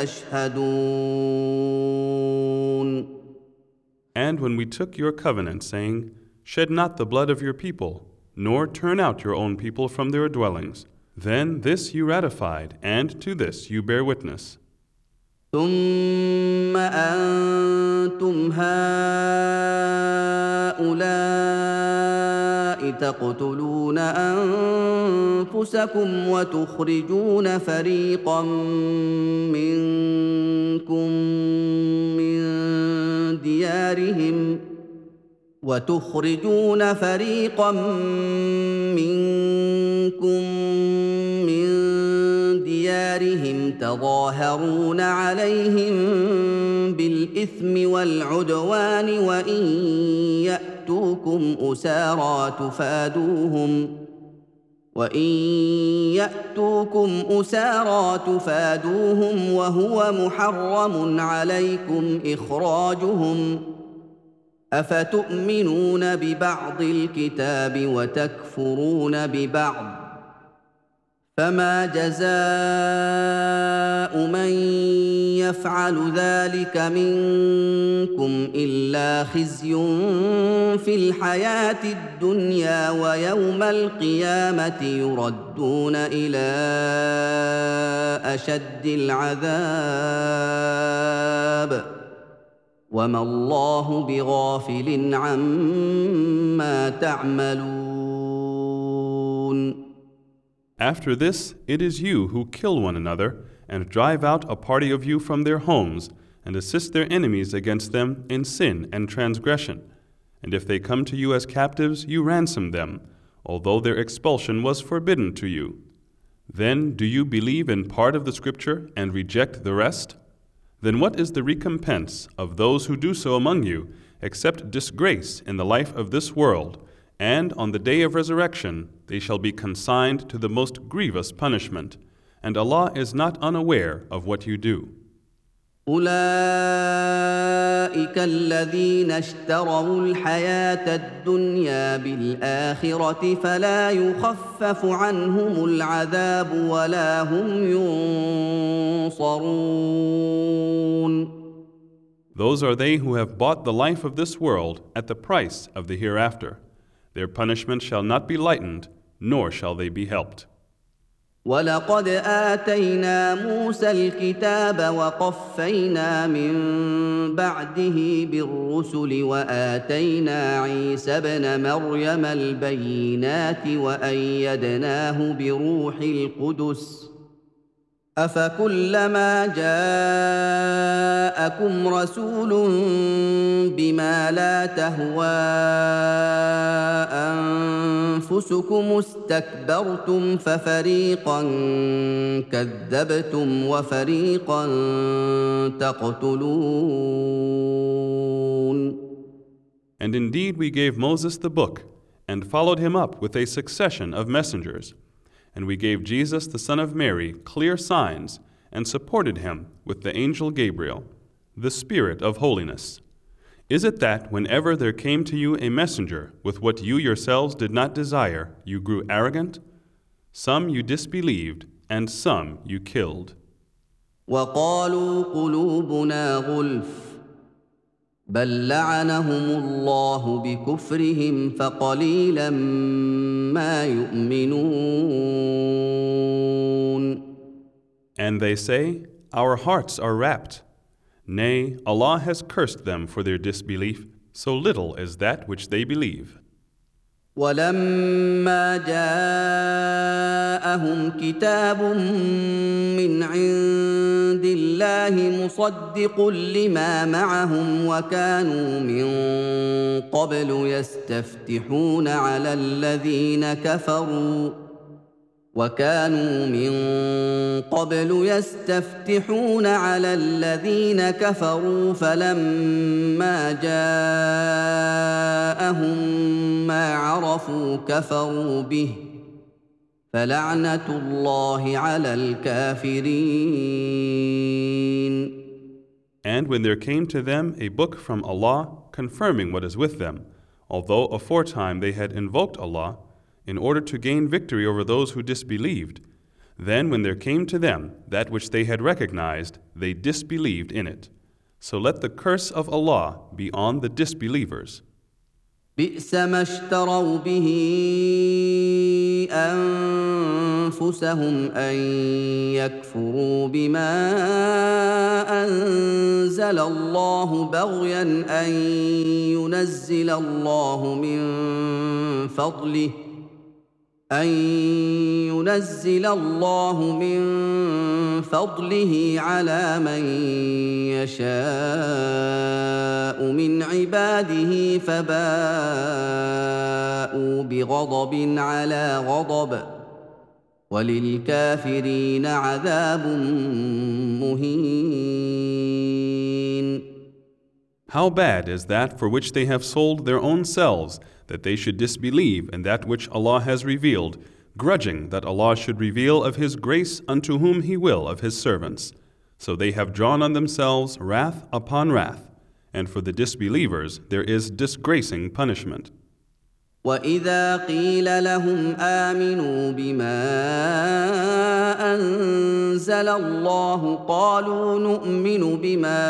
تشهدون. And when we took your covenant, saying, Shed not the blood of your people, nor turn out your own people from their dwellings, then this you ratified, and to this you bear witness. ثم أنتم هؤلاء تقتلون أنفسكم وتخرجون فريقا منكم من ديارهم تظاهرون عليهم بالإثم والعدوان وإن يأتوكم أسارى تفادوهم وهو محرم عليكم إخراجهم أفتؤمنون ببعض الكتاب وتكفرون ببعض فما جزاء من يفعل ذلك منكم إلا خزي في الحياة الدنيا ويوم القيامة يردون إلى أشد العذاب وما الله بغافل عما تعملون. After this, it is you who kill one another, and drive out a party of you from their homes, and assist their enemies against them in sin and transgression. And if they come to you as captives, you ransom them, although their expulsion was forbidden to you. Then do you believe in part of the scripture and reject the rest? Then what is the recompense of those who do so among you, except disgrace in the life of this world, and on the day of resurrection they shall be consigned to the most grievous punishment, and Allah is not unaware of what you do. أولئك الذين اشتروا الحياة الدنيا بالآخرة فلا يخفف عنهم العذاب ولا هم ينصرون. Those are they who have bought the life of this world at the price of the hereafter. Their punishment shall not be lightened, nor shall they be helped. وَلَقَدْ آتَيْنَا مُوسَى الْكِتَابَ وَقَفَّيْنَا مِن بَعْدِهِ بِالرُّسُلِ وَآتَيْنَا عِيسَى ابْنَ مَرْيَمَ الْبَيِّنَاتِ وَأَيَّدْنَاهُ بِرُوحِ الْقُدُسِ أفكلما جاءكم رسول بما لا تهوى أنفسكم استكبرتم ففريقا كذبتم وفريقا تقتلون. And indeed we gave Moses the book, and followed him up with a succession of messengers. And we gave Jesus the son of Mary clear signs, and supported him with the angel Gabriel, the Spirit of holiness. Is it that whenever there came to you a messenger with what you yourselves did not desire, you grew arrogant? Some you disbelieved, and some you killed. وقالوا قلوبنا غلف بل لعنهم الله بكفرهم فقليلا ما يؤمنون. And they say, Our hearts are wrapped. Nay, Allah has cursed them for their disbelief, so little is that which they believe. ولما جاءهم كتاب من عند الله مصدق لما معهم وكانوا من قبل يستفتحون على الذين كفروا فلما جاءهم ما عرفوا كفروا به فلعنة الله على الكافرين. And when there came to them a book from Allah confirming what is with them, although aforetime they had invoked Allah in order to gain victory over those who disbelieved, then when there came to them that which they had recognized, they disbelieved in it. So let the curse of Allah be on the disbelievers. بئس ما اشتروا به أنفسهم أن يكفروا بما أنزل الله بغيا أن ينزل الله من فضله على من يشاء من عباده فباءوا بغضب على غضب وللكافرين عذاب مهين. How bad is that for which they have sold their own selves, that they should disbelieve in that which Allah has revealed, grudging that Allah should reveal of His grace unto whom He will of His servants. So they have drawn on themselves wrath upon wrath, and for the disbelievers there is disgracing punishment. وَإِذَا قِيلَ لَهُمْ آمِنُوا بِمَا أَنزَلَ اللَّهُ قَالُوا نُؤْمِنُ بِمَا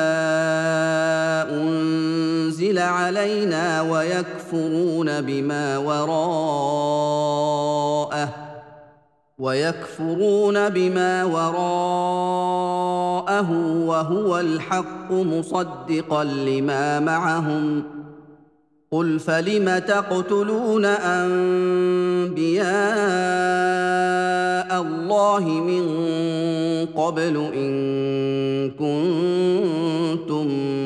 أُنزِلَ عَلَيْنَا وَيَكْفُرُونَ بِمَا وَرَاءَهُ وَهُوَ الْحَقُّ مُصَدِّقًا لِمَا مَعَهُمْ قُلْ فَلِمَ تَقْتُلُونَ أَنبِيَاءَ اللَّهِ مِن قَبْلُ إِن كُنتُم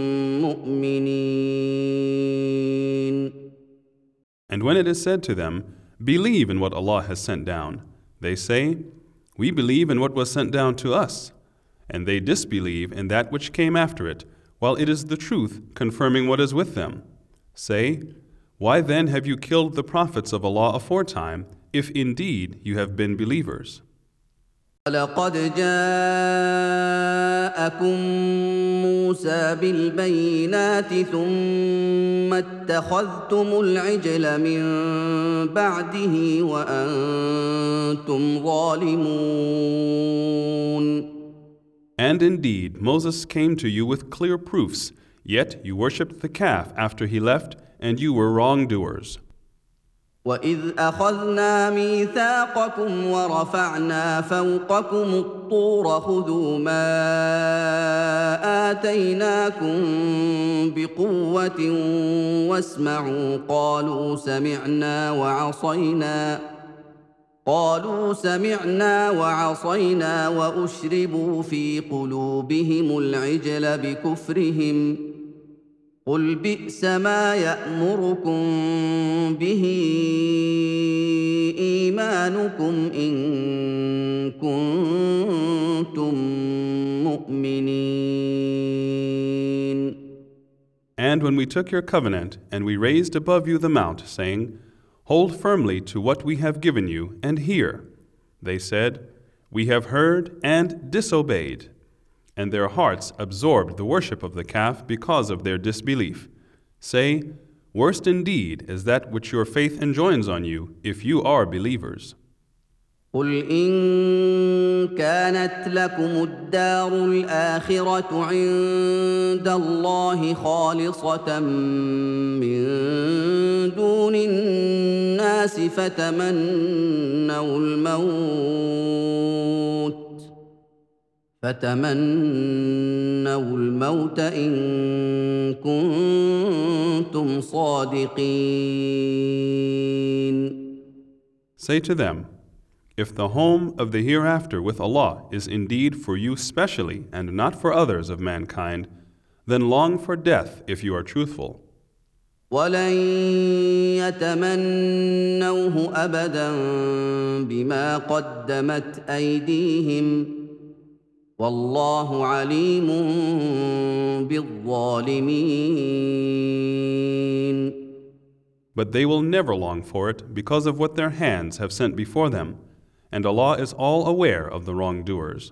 مُّؤْمِنِينَ. And when it is said to them, Believe in what Allah has sent down, they say, We believe in what was sent down to us. And they disbelieve in that which came after it, while it is the truth confirming what is with them. Say, Why then have you killed the prophets of Allah aforetime, if indeed you have been believers? وَلَقَدْ جَاءَكُم مُّوسَىٰ بِالْبَيِّنَاتِ ثُمَّ اتَّخَذْتُمُ الْعِجْلَ مِن بَعْدِهِ وَأَنتُمْ ظَالِمُونَ. And indeed, Moses came to you with clear proofs, yet you worshipped the calf after he left, and you were wrongdoers. وَإِذْ أَخَذْنَا مِيثَاقَكُمْ وَرَفَعْنَا فَوْقَكُمُ الطُّورَ خُذُوا مَا آتَيْنَاكُمْ بِقُوَّةٍ وَاسْمَعُوا قَالُوا سَمِعْنَا وَعَصَيْنَا قالوا سمعنا وعصينا وأشربوا في قلوبهم العجل بكفرهم قل بئس ما يأمركم به إيمانكم إن كنتم مؤمنين. And when we took your covenant, and we raised above you the mount, saying, Hold firmly to what we have given you, and hear. They said, We have heard and disobeyed. And their hearts absorbed the worship of the calf because of their disbelief. Say, Worst indeed is that which your faith enjoins on you, if you are believers. قل إن كانت لكم الدار الآخرة عند الله خالصة من دون الناس فتمنوا الموت إن كنتم صادقين. Say to them, If the home of the hereafter with Allah is indeed for you specially and not for others of mankind, then long for death if you are truthful. ولن يتمنوه أبدا بما قدمت أيديهم والله عليم بالظالمين. But they will never long for it because of what their hands have sent before them, and Allah is all aware of the wrongdoers.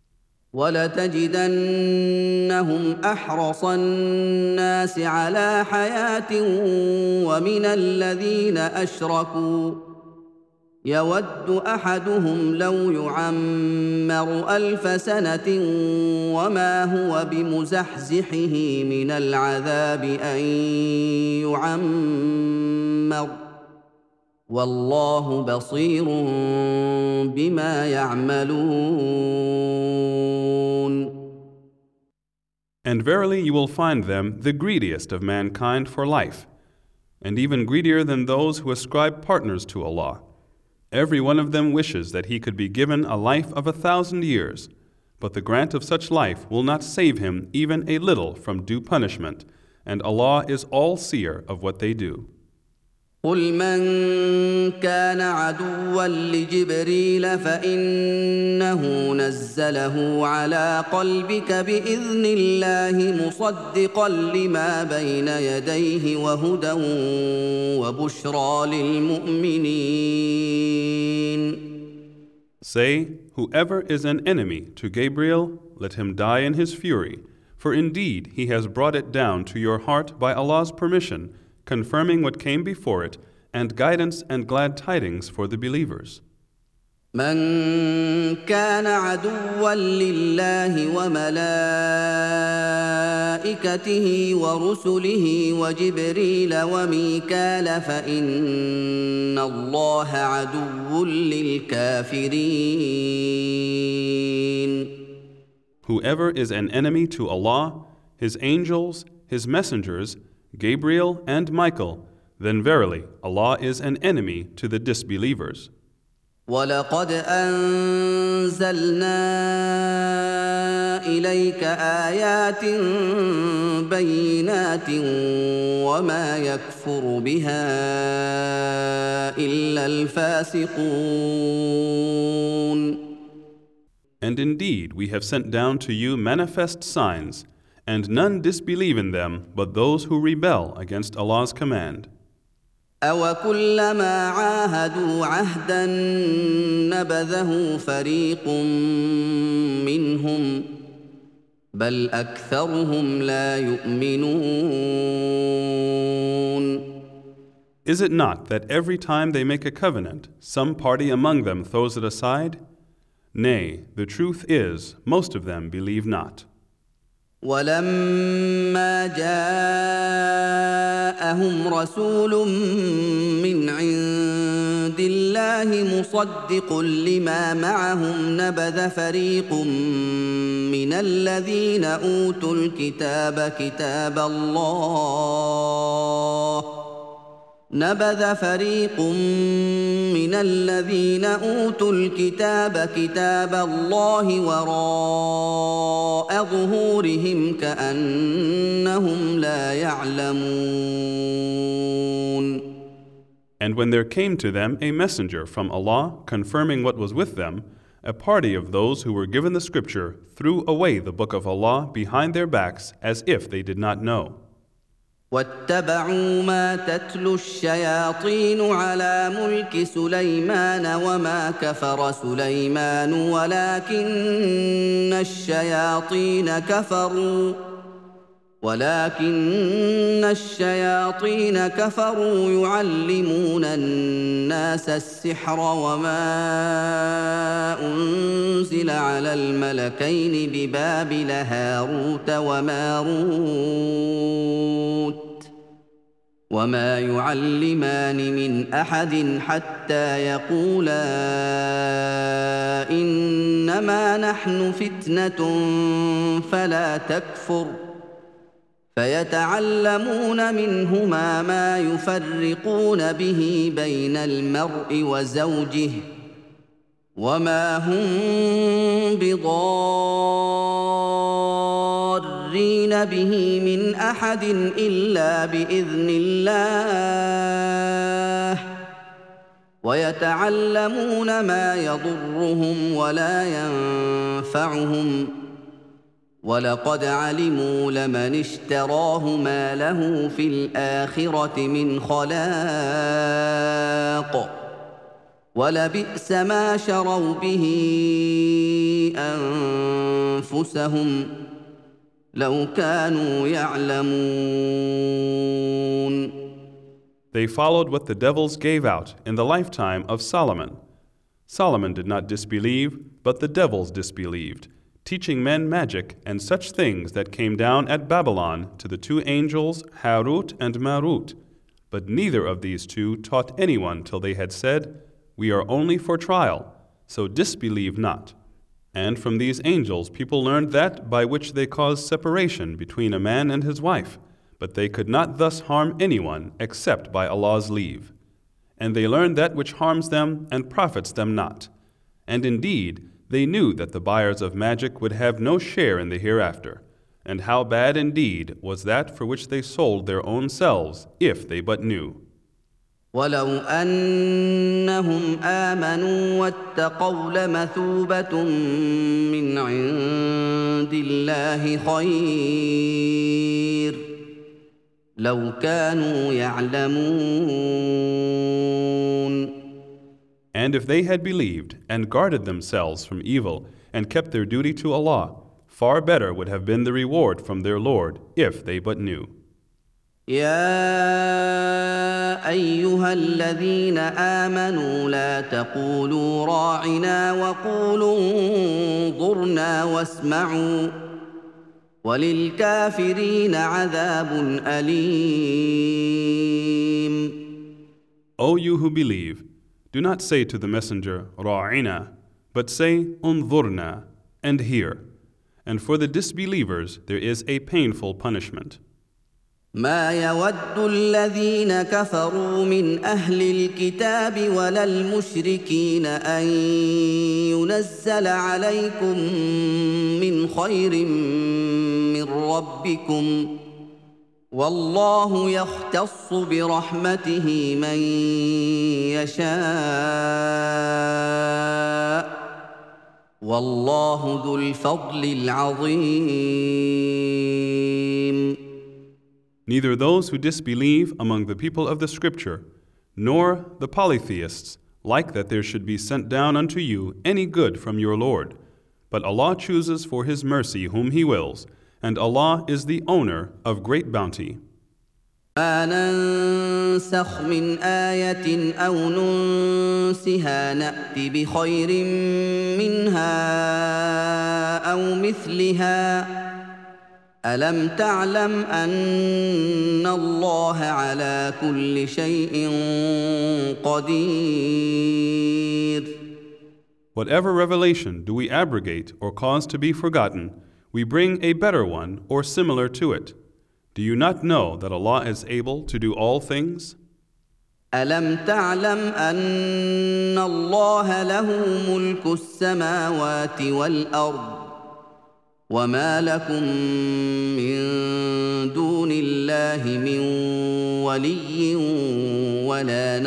ولتجدنهم أحرص الناس على حياة ومن الذين أشركوا يود أحدهم لو يعمر 1000 سنة وما هو بمزحزحه من العذاب أن يعمر والله بصير بما يعملون. And verily you will find them the greediest of mankind for life, and even greedier than those who ascribe partners to Allah. Every one of them wishes that he could be given a life of 1,000 years, but the grant of such life will not save him even a little from due punishment, and Allah is all-seer of what they do. قل من كان عدوا لجبريل فإنه نزله على قلبك بإذن الله مصدقا لما بين يديه وهدى وبشرى للمؤمنين. Say, whoever is an enemy to Gabriel, let him die in his fury, for indeed he has brought it down to your heart by Allah's permission, confirming what came before it, and guidance and glad tidings for the believers. من كان عدوا لله وملائكته ورسله وجبريل وميكال فإن الله عدو للكافرين. Whoever is an enemy to Allah, His angels, His messengers, Gabriel and Michael, then verily Allah is an enemy to the disbelievers. وَلَقَدْ أَنزَلْنَا إِلَيْكَ آيَاتٍ بَيِّنَاتٍ وَمَا يَكْفُرُ بِهَا إِلَّا الْفَاسِقُونَ. And indeed we have sent down to you manifest signs, and none disbelieve in them but those who rebel against Allah's command. أَوَكُلَّمَا عَاهَدُوا عَهْدًا نَبَذَهُ فَرِيقٌ مِّنْهُمْ بَلْ أَكْثَرُهُمْ لَا يُؤْمِنُونَ. Is it not that every time they make a covenant, some party among them throws it aside? Nay, the truth is, most of them believe not. وَلَمَّا جَاءَهُمْ رَسُولٌ مِّنْ عِندِ اللَّهِ مُصَدِّقٌ لِّمَا مَعَهُمْ نَبَذَ فَرِيقٌ مِّنَ الَّذِينَ أُوتُوا الْكِتَابَ كِتَابَ اللَّهِ نبذ فريق من الذين أوتوا الكتاب كتاب الله وراء ظهورهم كأنهم لا يعلمون. And when there came to them a messenger from Allah confirming what was with them, a party of those who were given the scripture threw away the book of Allah behind their backs as if they did not know. واتبعوا ما تتلو الشياطين على ملك سليمان وما كفر سليمان ولكن الشياطين كفروا يعلمون الناس السحر وما أنزل على الملكين ببابل هاروت وماروت وما يعلمان من أحد حتى يقولا إنما نحن فتنة فلا تكفر فيتعلمون منهما ما يفرقون به بين المرء وزوجه وما هم بضارين به من أحد إلا بإذن الله ويتعلمون ما يضرهم ولا ينفعهم ولقد علموا لمن اشتراه ما له في الآخرة من خلاق ولبئس ما شروا به أنفسهم لو كانوا يعلمون. They followed what the devils gave out in the lifetime of Solomon. Solomon did not disbelieve, but the devils disbelieved, teaching men magic and such things that came down at Babylon to the two angels Harut and Marut. But neither of these two taught anyone till they had said, "We are only for trial, so disbelieve not." And from these angels people learned that by which they caused separation between a man and his wife, but they could not thus harm anyone except by Allah's leave. And they learned that which harms them and profits them not. And indeed, they knew that the buyers of magic would have no share in the hereafter. And how bad indeed was that for which they sold their own selves, if they but knew. ولو أنهم آمنوا واتقوا لمثوبة من عند الله خير لو كانوا يعلمون. And if they had believed and guarded themselves from evil and kept their duty to Allah, far better would have been the reward from their Lord if they but knew. يا أيها الذين آمنوا لا تقولوا راعنا وقولوا انظرنا واسمعوا وللكافرين عذاب أليم. O you who believe, do not say to the messenger, Ra'ina, but say, Unzurna, and hear. And for the disbelievers there is a painful punishment. ما يود الذين كفروا من أهل الكتاب ولا المشركين أن ينزل عليكم من خير من ربكم والله يختص برحمته من يشاء والله ذو الفضل العظيم. Neither those who disbelieve among the people of the Scripture, nor the polytheists, like that there should be sent down unto you any good from your Lord. But Allah chooses for His mercy whom He wills, and Allah is the owner of great bounty. ما ننسخ من آية أو ننسها نأت بخير منها أو مثلها ألم تعلم أن الله على كل شيء قدير. Whatever revelation do we abrogate or cause to be forgotten, we bring a better one or similar to it. Do you not know that Allah is able to do all things? ألم تعلم أن الله له ملك السماوات والأرض وما لكم من دون الله من ولي ولا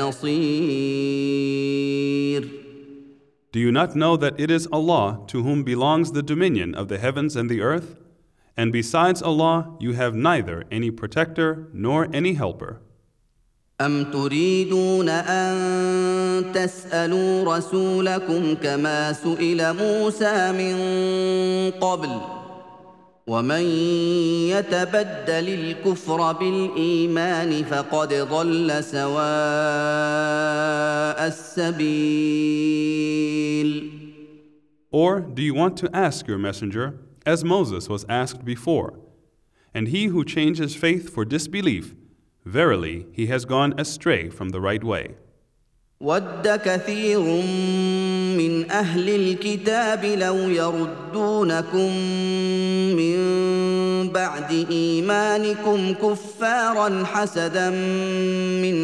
نصير. Do you not know that it is Allah to whom belongs the dominion of the heavens and the earth? And besides Allah, you have neither any protector nor any helper. أم تريدون أن تسألوا رسولكم كما سئل موسى من قبل ومن يتبدل الكفر بالإيمان فقد ضل سواء السبيل. Or do you want to ask your messenger, as Moses was asked before? And he who changes faith for disbelief, verily he has gone astray from the right way. ود كثير من أهل الكتاب لو يردونكم من بعد إيمانكم كفارا حسدا من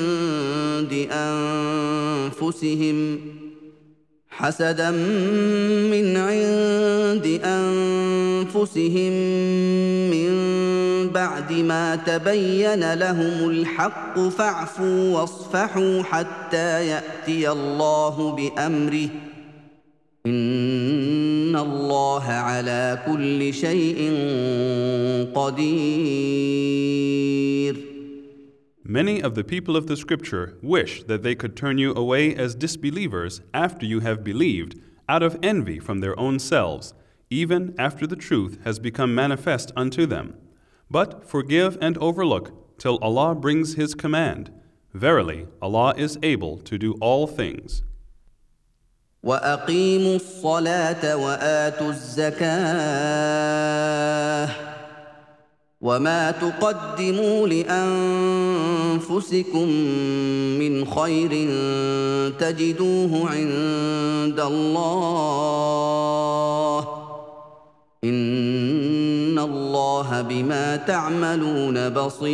عند أنفسهم من بعد ما تبين لهم الحق فاعفوا واصفحوا حتى يأتي الله بأمره إن الله على كل شيء قدير. Many of the people of the scripture wish that they could turn you away as disbelievers after you have believed, out of envy from their own selves, even after the truth has become manifest unto them. But forgive and overlook till Allah brings His command. Verily, Allah is able to do all things. وَأَقِيمُوا الصَّلَاةَ وَآتُوا الزَّكَاةَ وَمَا تُقَدِّمُوا لِأَنفُسِكُم مِّنْ خَيْرٍ تَجِدُوهُ عِندَ اللَّهِ إِنَّ اللَّهَ بِمَا تَعْمَلُونَ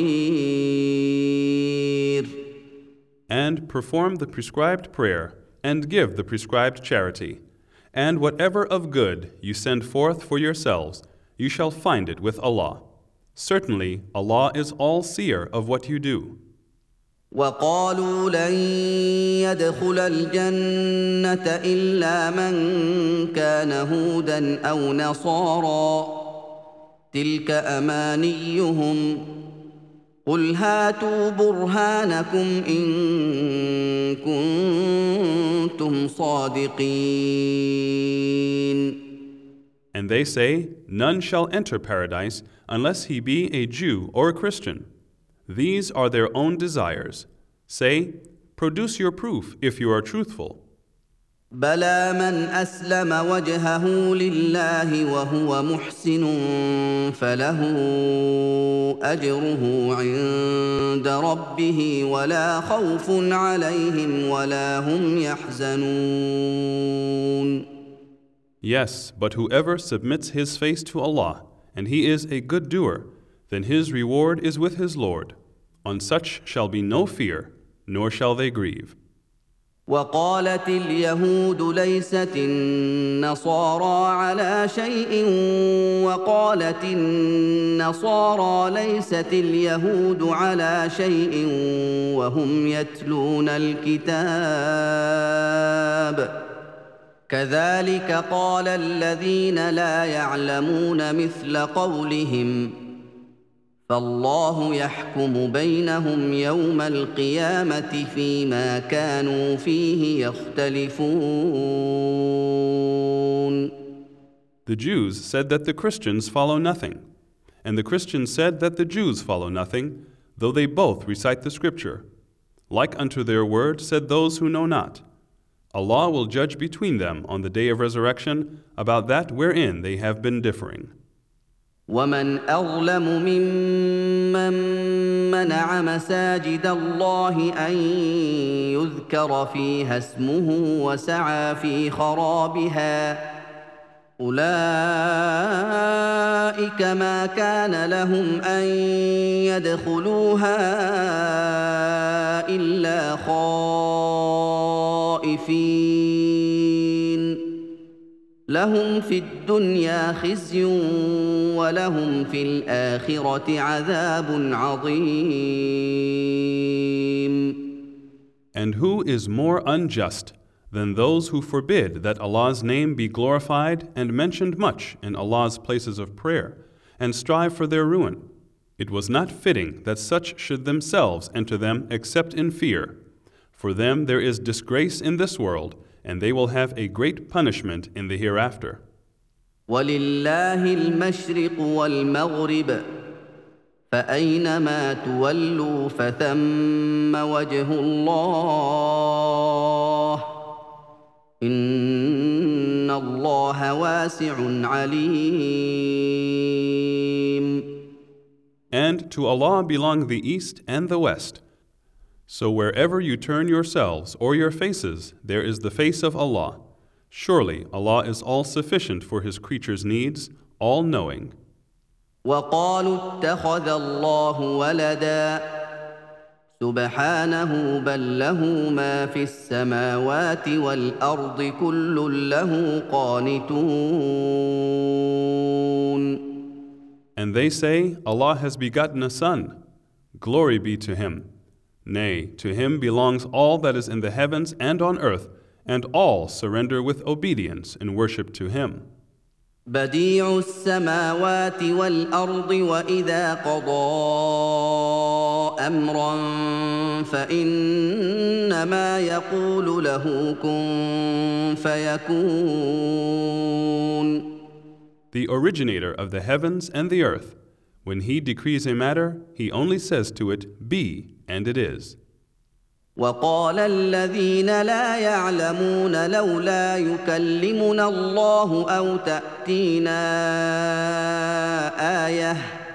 بَصِيرٌ. And perform the prescribed prayer, and give the prescribed charity. And whatever of good you send forth for yourselves, you shall find it with Allah. Certainly, Allah is all-seer of what you do. وَقَالُوا لَن يَدْخُلَ الْجَنَّةَ إِلَّا مَن كَانَ هُودًا أَوْ نَصَارَىٰ تِلْكَ أَمَانِيُّهُمْ قُلْ هَاتُوا بُرْهَانَكُمْ إِن كُنتُمْ صَادِقِينَ. And they say, none shall enter paradise unless he be a Jew or a Christian. These are their own desires. Say, produce your proof if you are truthful. بلى من أسلم وجهه لله وهو محسن فله أجره عند ربه ولا خوف عليهم ولا هم يحزنون. Yes, but whoever submits his face to Allah, and he is a good doer, then his reward is with his Lord. On such shall be no fear, nor shall they grieve. وقالت اليهود ليست النصارى على شيء وقالت النصارى ليست اليهود على شيء وهم يتلون الكتاب كذلك قال الذين لا يعلمون مثل قولهم فالله يحكم بينهم يوم القيامة فيما كانوا فيه يختلفون. The Jews said that the Christians follow nothing, and the Christians said that the Jews follow nothing, though they both recite the scripture. Like unto their word said those who know not. Allah will judge between them on the day of resurrection about that wherein they have been differing. ومن أظلم ممن منع مساجد الله أن يذكر فيها اسمه وسعى في خرابها أولئك ما كان لهم أن يدخلوها إلا خائفين لهم في الدنيا خزي ولهم في الآخرة عذاب عظيم. And who is more unjust than those who forbid that Allah's name be glorified and mentioned much in Allah's places of prayer, and strive for their ruin? It was not fitting that such should themselves enter them except in fear. For them there is disgrace in this world, and they will have a great punishment in the hereafter. وَلِلَّهِ الْمَشْرِقُ وَالْمَغْرِبُ فَأَيْنَمَا تُوَلُّوا فَثَمَّ وَجْهُ اللَّهِ إِنَّ اللَّهَ وَاسِعٌ عَلِيمٌ. And to Allah belong the east and the west. So wherever you turn yourselves or your faces, there is the face of Allah. Surely Allah is all-sufficient for His creatures' needs, all-knowing. وَقَالُوا اتَّخَذَ اللَّهُ وَلَدًا سُبْحَانَهُ بَل لَّهُ مَا فِي السَّمَاوَاتِ وَالْأَرْضِ كُلٌّ لَّهُ قَانِتُونَ. And they say, Allah has begotten a son. Glory be to Him. Nay, to Him belongs all that is in the heavens and on earth, and all surrender with obedience in worship to Him. بديع السماوات والأرض وإذا قضى أمرا فإنما يقول له كن فيكون. The originator of the heavens and the earth, when He decrees a matter, He only says to it, Be, and it is. وقال الذين لا يعلمون لولا يكلمنا الله أو تأتينا آية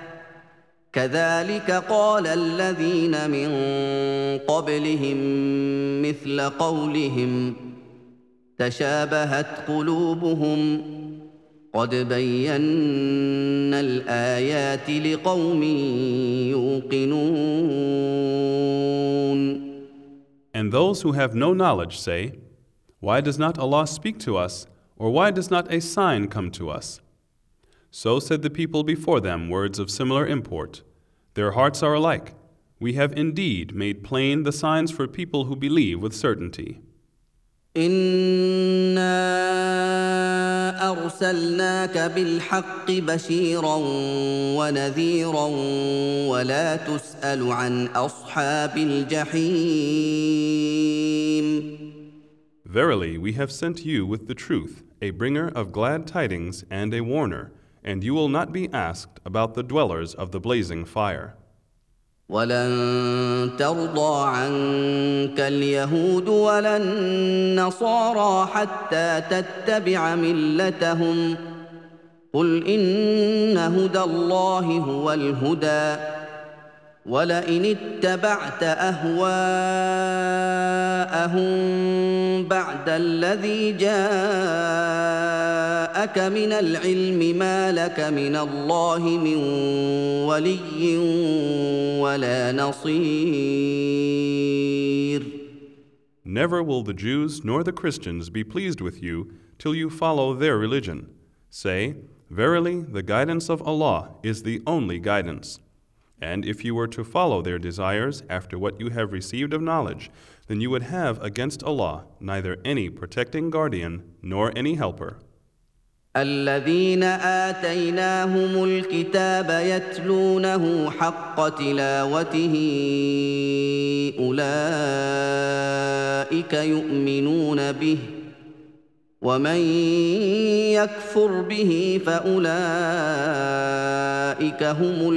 كذلك قال الذين من قبلهم مثل قولهم تشابهت قلوبهم قد بينا الآيات لقوم يوقنون. And those who have no knowledge say, Why does not Allah speak to us, or why does not a sign come to us? So said the people before them words of similar import. Their hearts are alike. We have indeed made plain the signs for people who believe with certainty. إنا أرسلناك بالحق بشيرا ونذيرا ولا تسأل عن أصحاب الجحيم. Verily, we have sent you with the truth, a bringer of glad tidings and a warner, and you will not be asked about the dwellers of the blazing fire. ولن ترضى عنك اليهود ولا النصارى حتى تتبع ملتهم قل إن هدى الله هو الهدى ولئن اتبعت أهواءهم بعد الذي جاءك من العلم ما لك من الله من ولي ولا نصير. Never will the Jews nor the Christians be pleased with you till you follow their religion. Say, verily, the guidance of Allah is the only guidance. And if you were to follow their desires after what you have received of knowledge, then you would have against Allah neither any protecting guardian nor any helper. الذين آتيناهم الكتاب يتلونه حق تلاوته أولئك يؤمنون به ومن يكفر به فأولئك هم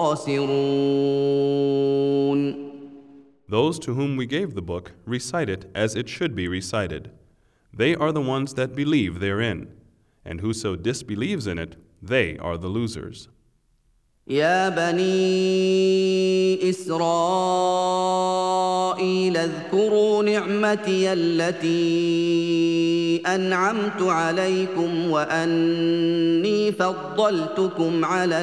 الخاسرون. Those to whom we gave the book recite it as it should be recited. They are the ones that believe therein, and whoso disbelieves in it, they are the losers. يا بني إسرائيل اذكروا نعمتي التي أنعمت عليكم وأني فضلتكم على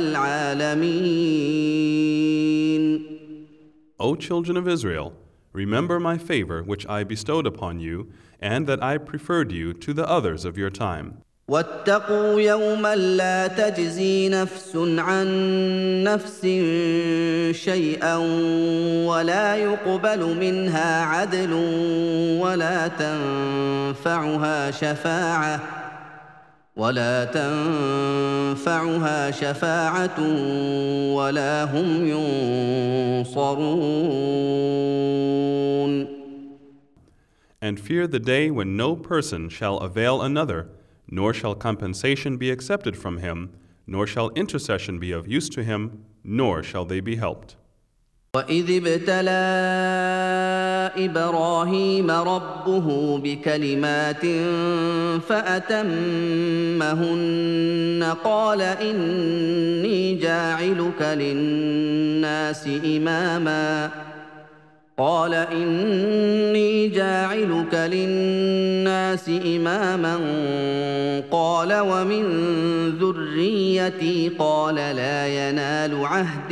العالمين. O children of Israel, remember my favor which I bestowed upon you, and that I preferred you to the others of your time. واتقوا يوما لا تجزي نفس عن نفس شيئا ولا يقبل منها عدل ولا تنفعها شفاعة ولا هم ينصرون. And fear the day when no person shall avail another, nor shall compensation be accepted from him, nor shall intercession be of use to him, nor shall they be helped. وإذ ابتلى إبراهيم ربه بكلمات فأتمهن قال إني جاعلك للناس إماما قال ومن ذريتي قال لا ينال عهد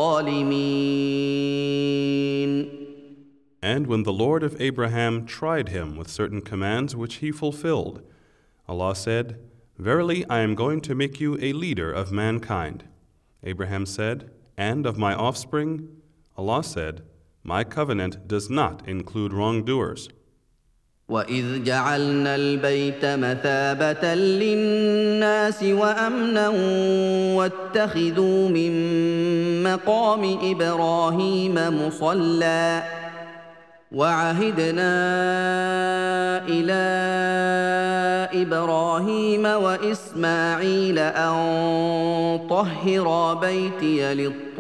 الظالمين. And when the Lord of Abraham tried him with certain commands which he fulfilled, Allah said, Verily I am going to make you a leader of mankind. Abraham said, And of my offspring? Allah said, My covenant does not include wrongdoers. وَإِذْ جَعَلْنَا الْبَيْتَ مَثَابَةً لِلنَّاسِ وَأَمْنًا وَاتَّخِذُوا مِن مَّقَامِ إِبْرَاهِيمَ مُصَلًّى وَعَهِدْنَا إِلَىٰ إِبْرَاهِيمَ وَإِسْمَاعِيلَ أَن طَهِّرَا بَيْتِيَ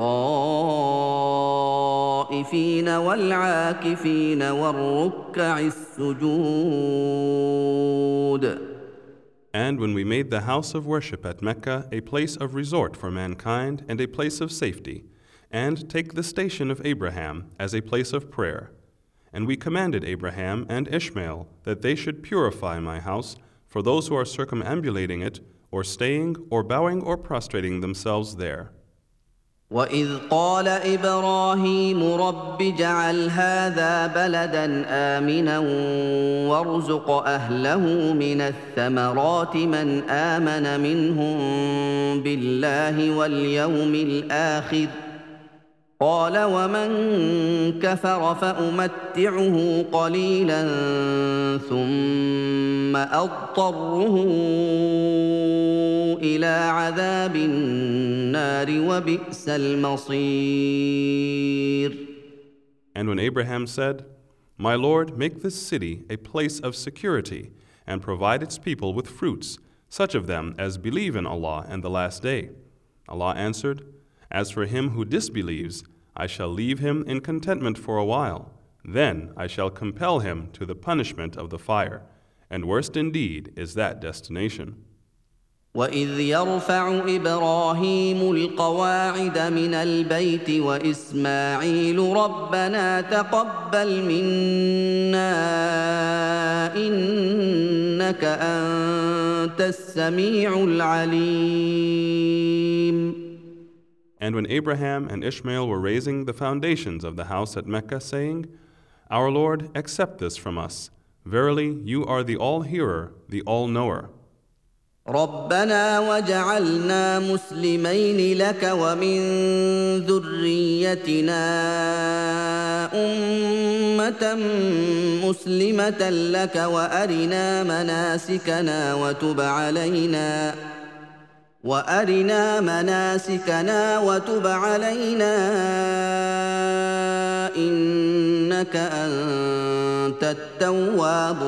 لِلطَّائِفِينَ وَالْعَاكِفِينَ وَالرُّكَّعِ السُّجُودِ. And when we made the house of worship at Mecca a place of resort for mankind and a place of safety, and take the station of Abraham as a place of prayer, and we commanded Abraham and Ishmael that they should purify my house for those who are circumambulating it, or staying, or bowing, or prostrating themselves there. وَإِذْ قَالَ إِبْرَاهِيمُ رَبِّ اجْعَلْ هَٰذَا بَلَدًا آمِنًا وَارْزُقْ أَهْلَهُ مِنَ الثَّمَرَاتِ مَنْ آمَنَ مِنْهُم بِاللَّهِ وَالْيَوْمِ الْآخِرِ قال ومن كفر فأمتعه قليلا ثم أضطره إلى عذاب النار وبئس المصير. And when Abraham said, My Lord, make this city a place of security and provide its people with fruits, such of them as believe in Allah and the Last Day. Allah answered, As for him who disbelieves, I shall leave him in contentment for a while. Then I shall compel him to the punishment of the fire, and worst indeed is that destination. وَإِذْ يَرْفَعُ إِبْرَاهِيمُ الْقَوَاعِدَ مِنَ الْبَيْتِ وَإِسْمَاعِيلُ رَبَّنَا تَقَبَّلْ مِنَّا إِنَّكَ أَنتَ السَّمِيعُ الْعَلِيمُ. And when Abraham and Ishmael were raising the foundations of the house at Mecca, saying, Our Lord, accept this from us. Verily, you are the all-hearer, the all-knower. رَبَّنَا وَاجْعَلْنَا مُسْلِمَيْنِ لَكَ وَمِن ذُرِّيَّتِنَا أُمَّةً مُّسْلِمَةً لَكَ وَأَرِنَا مَنَاسِكَنَا وَتُبْ عَلَيْنَا إِنَّكَ أَنتَ التَّوَّابُ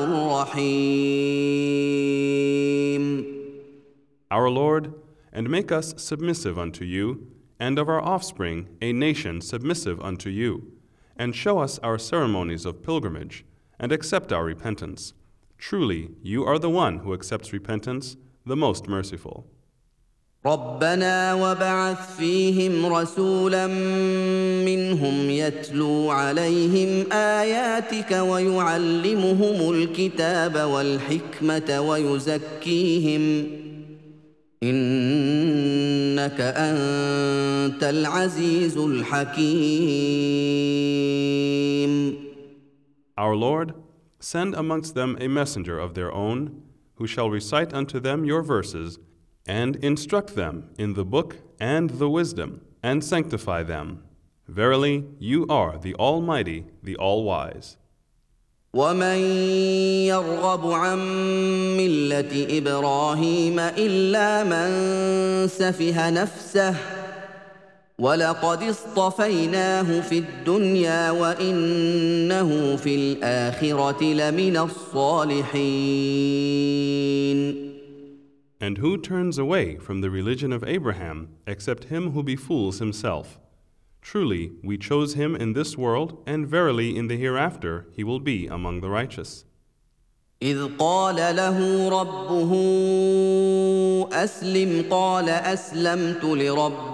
الرَّحِيمُ. Our Lord, and make us submissive unto you, and of our offspring a nation submissive unto you, and show us our ceremonies of pilgrimage, and accept our repentance. Truly, you are the one who accepts repentance, the most merciful. ربنا وابعث فيهم رسولا منهم يتلو عليهم آياتك ويعلمهم الكتاب والحكمة ويزكيهم إنك أنت العزيز الحكيم. Our Lord, send amongst them a messenger of their own, who shall recite unto them your verses, and instruct them in the book and the wisdom, and sanctify them. Verily, you are the Almighty, the All-Wise. ومن يرغب عن ملة إبراهيم إلا من سفه نفسه ولقد اصطفيناه في الدنيا وإنه في الآخرة لمن الصالحين. And who turns away from the religion of Abraham except him who befools himself? Truly, we chose him in this world, and verily in the hereafter he will be among the righteous. إذ قال له ربه أسلم قال أسلمت لرب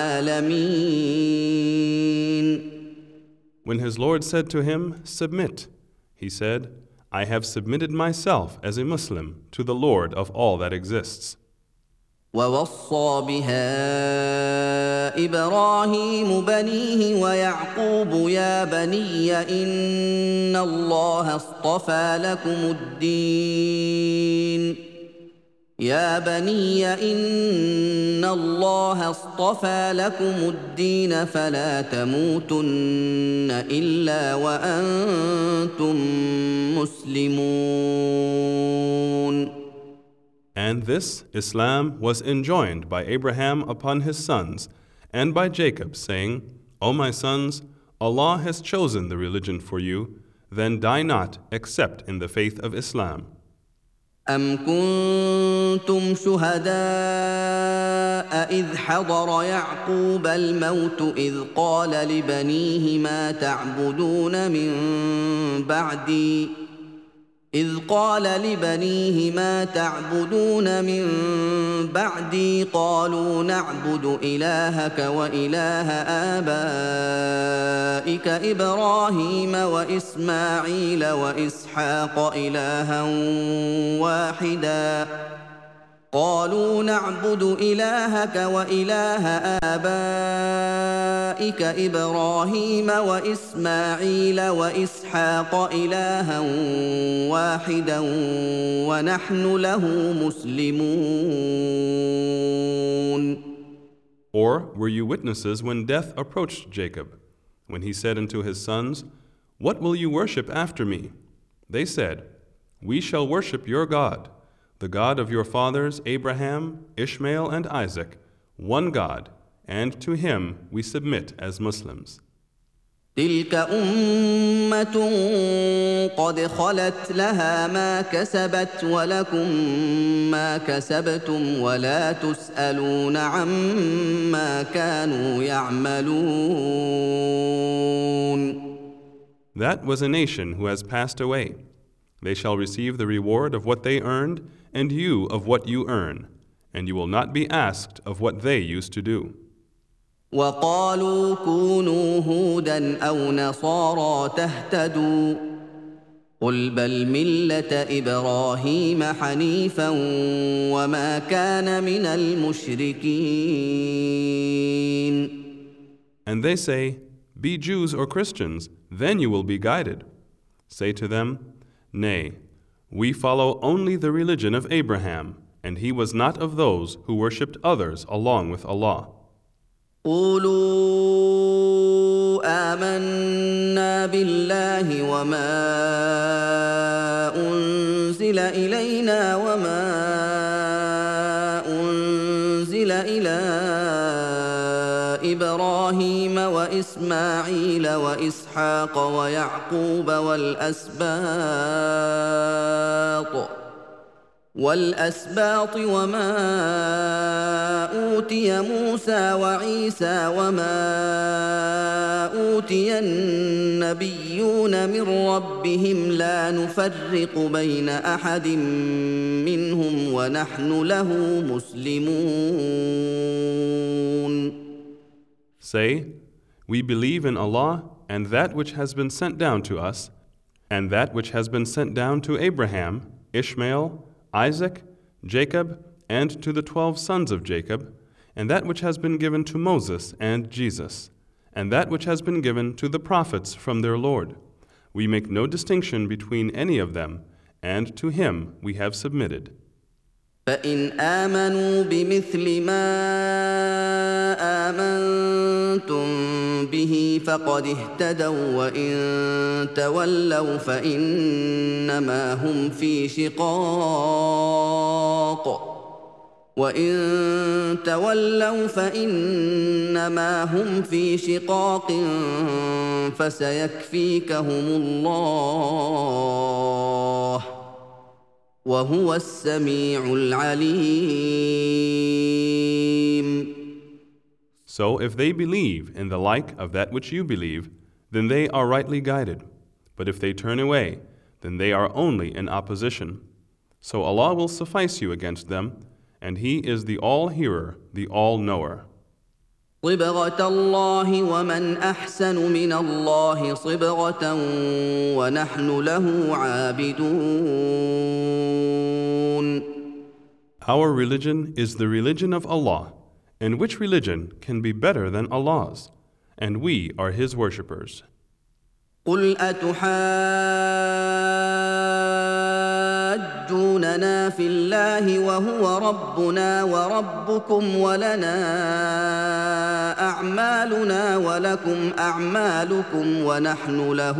العالمين. When his Lord said to him, Submit, he said, I have submitted myself as a Muslim to the Lord of all that exists. ووصى بها إبراهيم بنيه ويعقوب يا بني إن الله اصطفى لكم الدين يا بني إن الله اصطفى لكم الدين فلا تموتن إلا وأنتم مسلمون. And this, Islam, was enjoined by Abraham upon his sons, and by Jacob, saying, O my sons, Allah has chosen the religion for you, then die not except in the faith of Islam. أم كنتم شهداء إذ حضر يعقوب الموت إذ قال لبنيه ما تعبدون من بعدي قالوا نعبد إلهك وإله آبائك إبراهيم وإسماعيل وإسحاق إلها واحدا قالوا نعبد إلهك وإله آبائك إبراهيم وإسماعيل وإسحاق إلها واحدا ونحن له مسلمون. Or were you witnesses when death approached Jacob, when he said unto his sons, What will you worship after me? They said, We shall worship your God, the God of your fathers Abraham, Ishmael, and Isaac, one God, and to him we submit as Muslims. تلك أمة قد خلت لها ما كسبت ولكم ما كسبتم ولا تسألون عما كانوا يعملون. That was a nation who has passed away. They shall receive the reward of what they earned, and you of what you earn, and you will not be asked of what they used to do. وقالوا كونوا هودا أو نصارى تهتدوا قل بل ملة إبراهيم حنيفا وما كان من المشركين. And they say, Be Jews or Christians, then you will be guided. Say to them, Nay, we follow only the religion of Abraham, and he was not of those who worshipped others along with Allah. قولوا آمنا بالله وما أنزل إلينا وما أنزل إلى إبراهيم وإسماعيل وإسحاق ويعقوب والأسباط وما أوتي موسى وعيسى وما أوتي النبيون من ربهم لا نفرق بين أحد منهم ونحن له مسلمون. Say, we believe in Allah and that which has been sent down to us, and that which has been sent down to Abraham, Ishmael, Isaac, Jacob, and to the 12 sons of Jacob, and that which has been given to Moses and Jesus, and that which has been given to the prophets from their Lord. We make no distinction between any of them, and to Him we have submitted. فإن آمنوا بمثل ما آمنتم به فقد اهتدوا وإن تولوا فإنما هم في شقاق فسيكفيكهم الله وهو السميع العليم. So if they believe in the like of that which you believe, then they are rightly guided. But if they turn away, then they are only in opposition. So Allah will suffice you against them, and He is the All-Hearer, the All-Knower. صبغة الله ومن أحسن من الله صبغة ونحن له عابدون. Our religion is the religion of Allah, and which religion can be better than Allah's? And we are His worshippers. قل أتحاجوننا في الله وهو ربنا وربكم ولنا أعمالنا ولكم أعمالكم ونحن له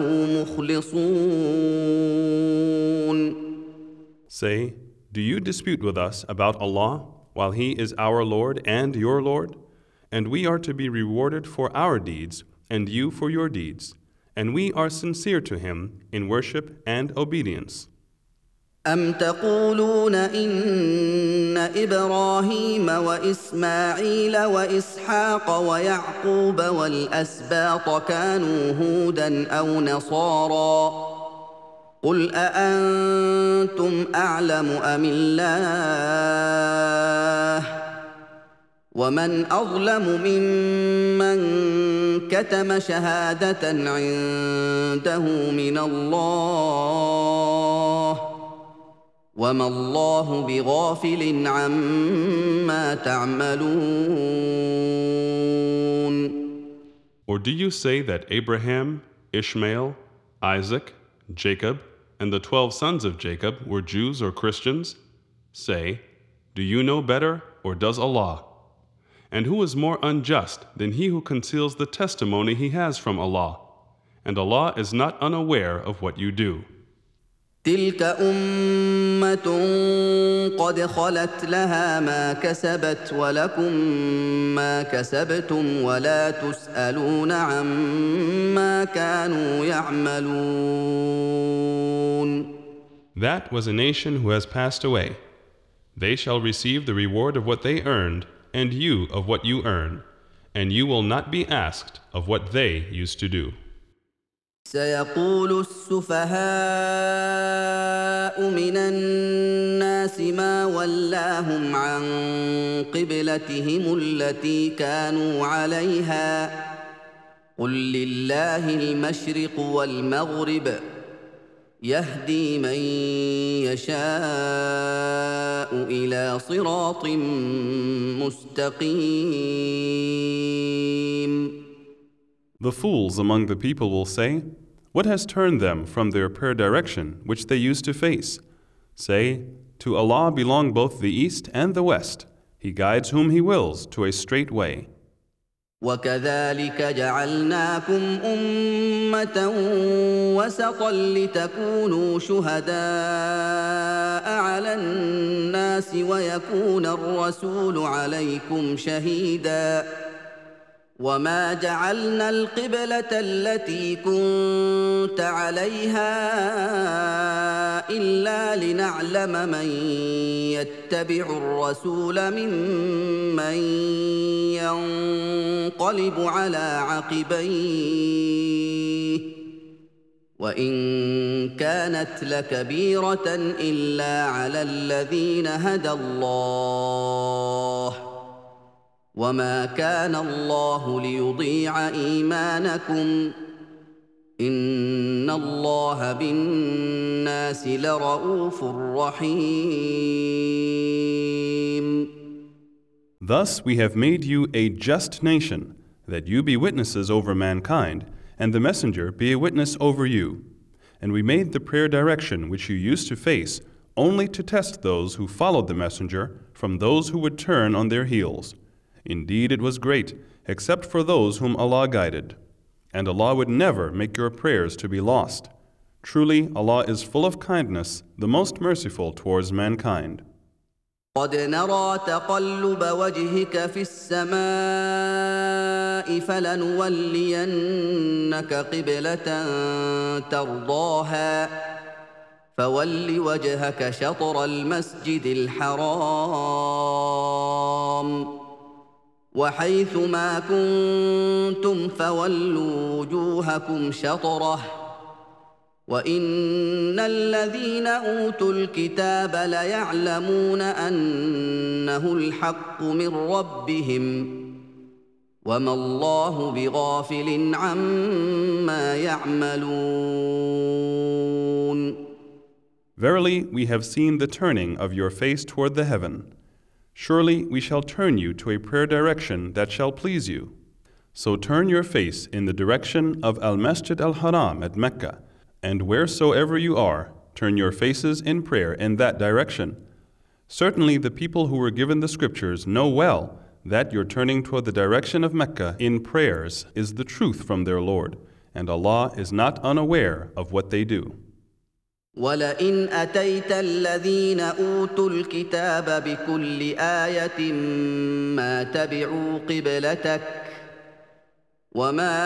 مخلصون. Say, do you dispute with us about Allah while He is our Lord and your Lord? And we are to be rewarded for our deeds and you for your deeds. And we are sincere to Him in worship and obedience. أم تقولون إن إبراهيم وإسماعيل وإسحاق ويعقوب والأسباط كانوا هودا أو نصارى قل أأنتم أعلم أم الله ومن أظلم ممن كتم شهادة عنده من الله وما الله بغافل عما تعملون. Or do you say that Abraham, Ishmael, Isaac, Jacob, and the 12 sons of Jacob were Jews or Christians? Say, do you know better, or does Allah? And who is more unjust than he who conceals the testimony he has from Allah? And Allah is not unaware of what you do. تلك أمة قد خلت لها ما كسبت ولكم ما كسبتم ولا تسألون عما كانوا يعملون. That was a nation who has passed away. They shall receive the reward of what they earned, and you of what you earn, and you will not be asked of what they used to do. سيقول السفهاء من الناس ما ولاهم عن قبلتهم التي كانوا عليها قل لله المشرق والمغرب يهدي من يشاء إلى صراط مستقيم. The fools among the people will say, what has turned them from their pure direction which they used to face? Say, to Allah belong both the east and the west. He guides whom He wills to a straight way. وكذلك جعلناكم أمة وسطا لتكونوا شهداء على الناس ويكون الرسول عليكم شهيدا وما جعلنا القبلة التي كنت عليها إلا لنعلم من يتبع الرسول ممن ينقلب على عقبيه وإن كانت لكبيرة إلا على الذين هدى الله وما كان الله ليضيع إيمانكم إن الله بالناس لرءوف رحيم. Thus we have made you a just nation, that you be witnesses over mankind, and the messenger be a witness over you. And we made the prayer direction which you used to face only to test those who followed the messenger from those who would turn on their heels. Indeed, it was great, except for those whom Allah guided. And Allah would never make your prayers to be lost. Truly, Allah is full of kindness, the most merciful towards mankind. قد نرى تقلب وجهك في السماء فلنولينك قبلة ترضاها فول وجهك شطر المسجد الحرام وحيث ما كنتم فولوا وجوهكم شطره وإن الذين أوتوا الكتاب ليعلمون أنه الحق من ربهم وما الله بغافل عما يعملون. Verily, we have seen the turning of your face toward the heaven. Surely we shall turn you to a prayer direction that shall please you. So turn your face in the direction of Al-Masjid Al-Haram at Mecca, and wheresoever you are, turn your faces in prayer in that direction. Certainly the people who were given the scriptures know well that your turning toward the direction of Mecca in prayers is the truth from their Lord, and Allah is not unaware of what they do. وَلَئِنْ أَتَيْتَ الَّذِينَ أُوتُوا الْكِتَابَ بِكُلِّ آيَةٍ مَا تَبِعُوا قِبْلَتَكَ وَمَا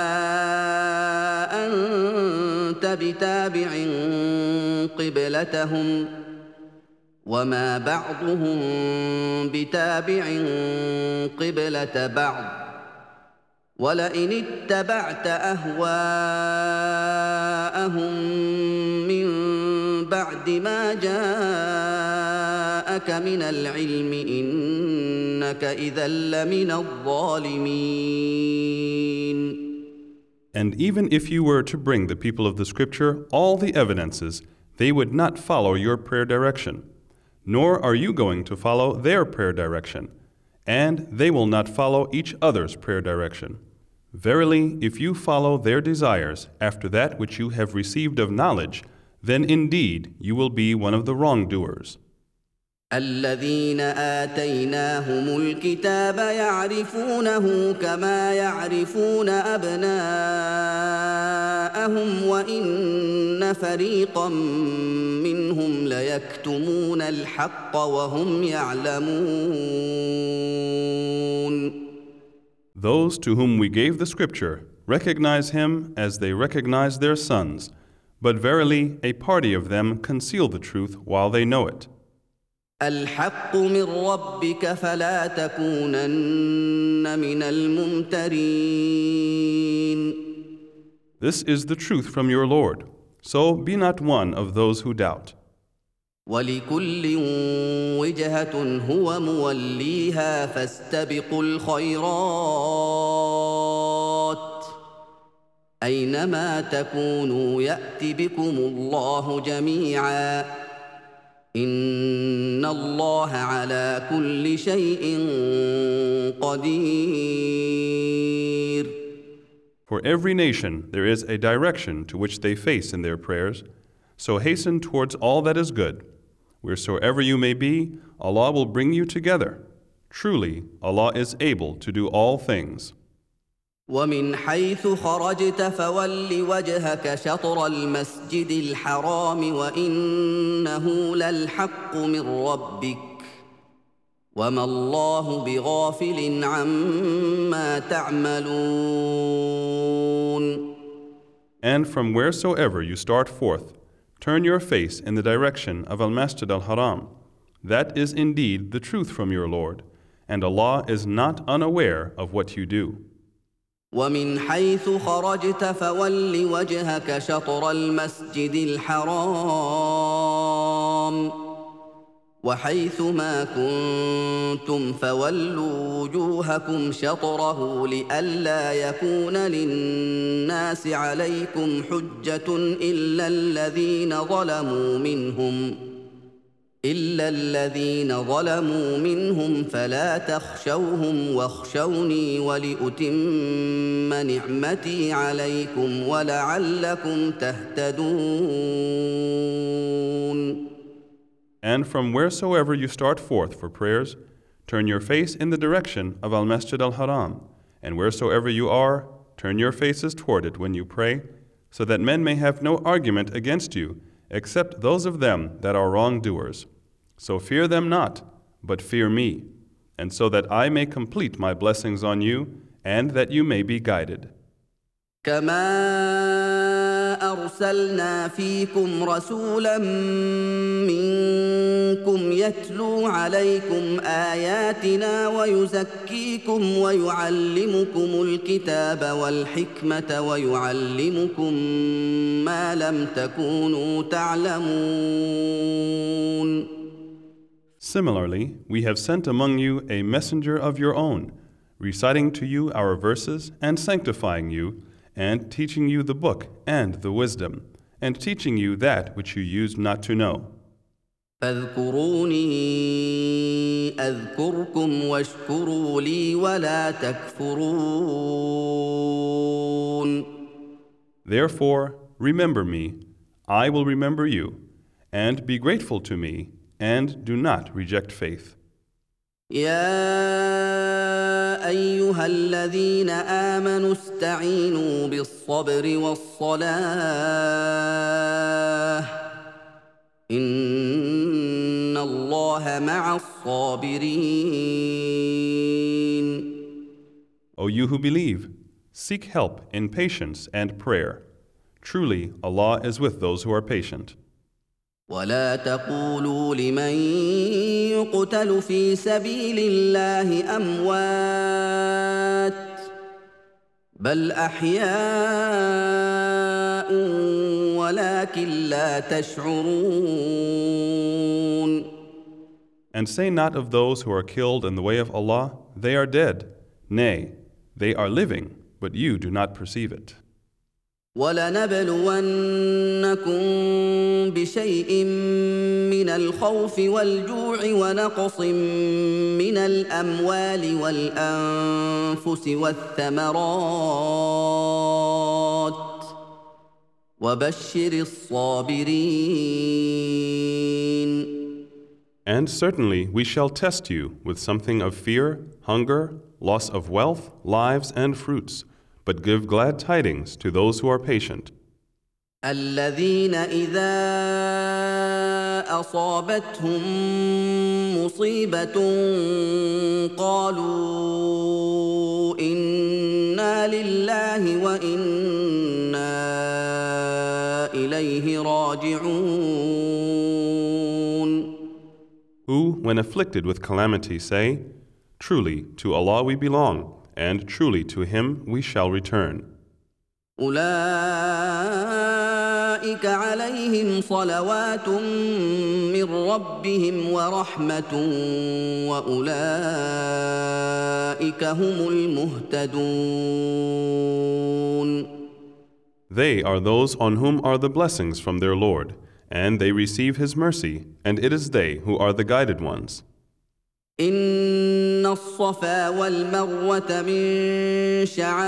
أَنْتَ بِتَابِعٍ قِبْلَتَهُمْ وَمَا بَعْضُهُمْ بِتَابِعٍ قِبْلَةَ بَعْضٍ وَلَئِنِ اتَّبَعْتَ أَهْوَاءَهُمْ مِنْ بعد ما جاءك من العلم إنك إذا لمن الظالمين. And even if you were to bring the people of the scripture all the evidences, they would not follow your prayer direction, nor are you going to follow their prayer direction, and they will not follow each other's prayer direction. Verily, if you follow their desires after that which you have received of knowledge, then indeed you will be one of the wrongdoers. الذين آتيناهم الكتاب يعرفونه كما يعرفون أبناءهم وإن فريقا منهم ليكتمون الحق وهم يعلمون. Those to whom we gave the scripture recognize him as they recognize their sons. But verily, a party of them conceal the truth while they know it. الحق من ربك فلا تكونن من الممترين. This is the truth from your Lord, so be not one of those who doubt. ولكل وجهة هو موليها فاستبقوا الخيرات أينما تكونوا يأت بكم الله جميعا إن الله على كل شيء قدير. For every nation there is a direction to which they face in their prayers, so hasten towards all that is good. Wheresoever you may be, Allah will bring you together. Truly, Allah is able to do all things. ومن حيث خرجت فول وجهك شطر المسجد الحرام وإنه للحق من ربك وما الله بغافل عما تعملون. And from wheresoever you start forth, turn your face in the direction of Al-Masjid al-Haram. That is indeed the truth from your Lord, and Allah is not unaware of what you do. ومن حيث خرجت فول وجهك شطر المسجد الحرام وحيث ما كنتم فولوا وجوهكم شطره لئلا يكون للناس عليكم حجة إلا الذين ظلموا منهم فلا تخشوهم واخشوني ولأتم نعمتي عليكم ولعلكم تهتدون. And from wheresoever you start forth for prayers, turn your face in the direction of Al-Masjid al-Haram, and wheresoever you are, turn your faces toward it when you pray, so that men may have no argument against you, except those of them that are wrongdoers. So fear them not, but fear me, and so that I may complete my blessings on you, and that you may be guided. كما أرسلنا فيكم رسولا منكم يتلو عليكم آياتنا ويزكيكم ويعلمكم الكتاب والحكمة ويعلمكم ما لم تكونوا تعلمون. Similarly, we have sent among you a messenger of your own, reciting to you our verses and sanctifying you, and teaching you the book and the wisdom, and teaching you that which you used not to know. فاذكروني أذكركم واشكروا لي ولا تكفرون. Therefore, remember me, I will remember you, and be grateful to me, and do not reject faith. يا أيها الذين آمنوا استعينوا بالصبر والصلاة إن الله مع الصابرين. O you who believe, seek help in patience and prayer. Truly, Allah is with those who are patient. ولا تقولوا لمن يقتل في سبيل الله أموات بل أحياء ولكن لا تشعرون. And say not of those who are killed in the way of Allah, they are dead. Nay, they are living, but you do not perceive it. ولنبلونكم بشيء من الخوف والجوع ونقص من الأموال والأنفس والثمرات وبشر الصابرين. And certainly we shall test you with something of fear, hunger, loss of wealth, lives, and fruits. But give glad tidings to those who are patient. الذين إذا أصابتهم مصيبة قالوا إنا لله وإنا إليه راجعون. Who, when afflicted with calamity, say, Truly, to Allah we belong, and truly to Him we shall return. أولئك عليهم صلوات من ربهم ورحمة وأولئك هم المهتدون. They are those on whom are the blessings from their Lord, and they receive His mercy, and it is they who are the guided ones. إن الصفا والمروة من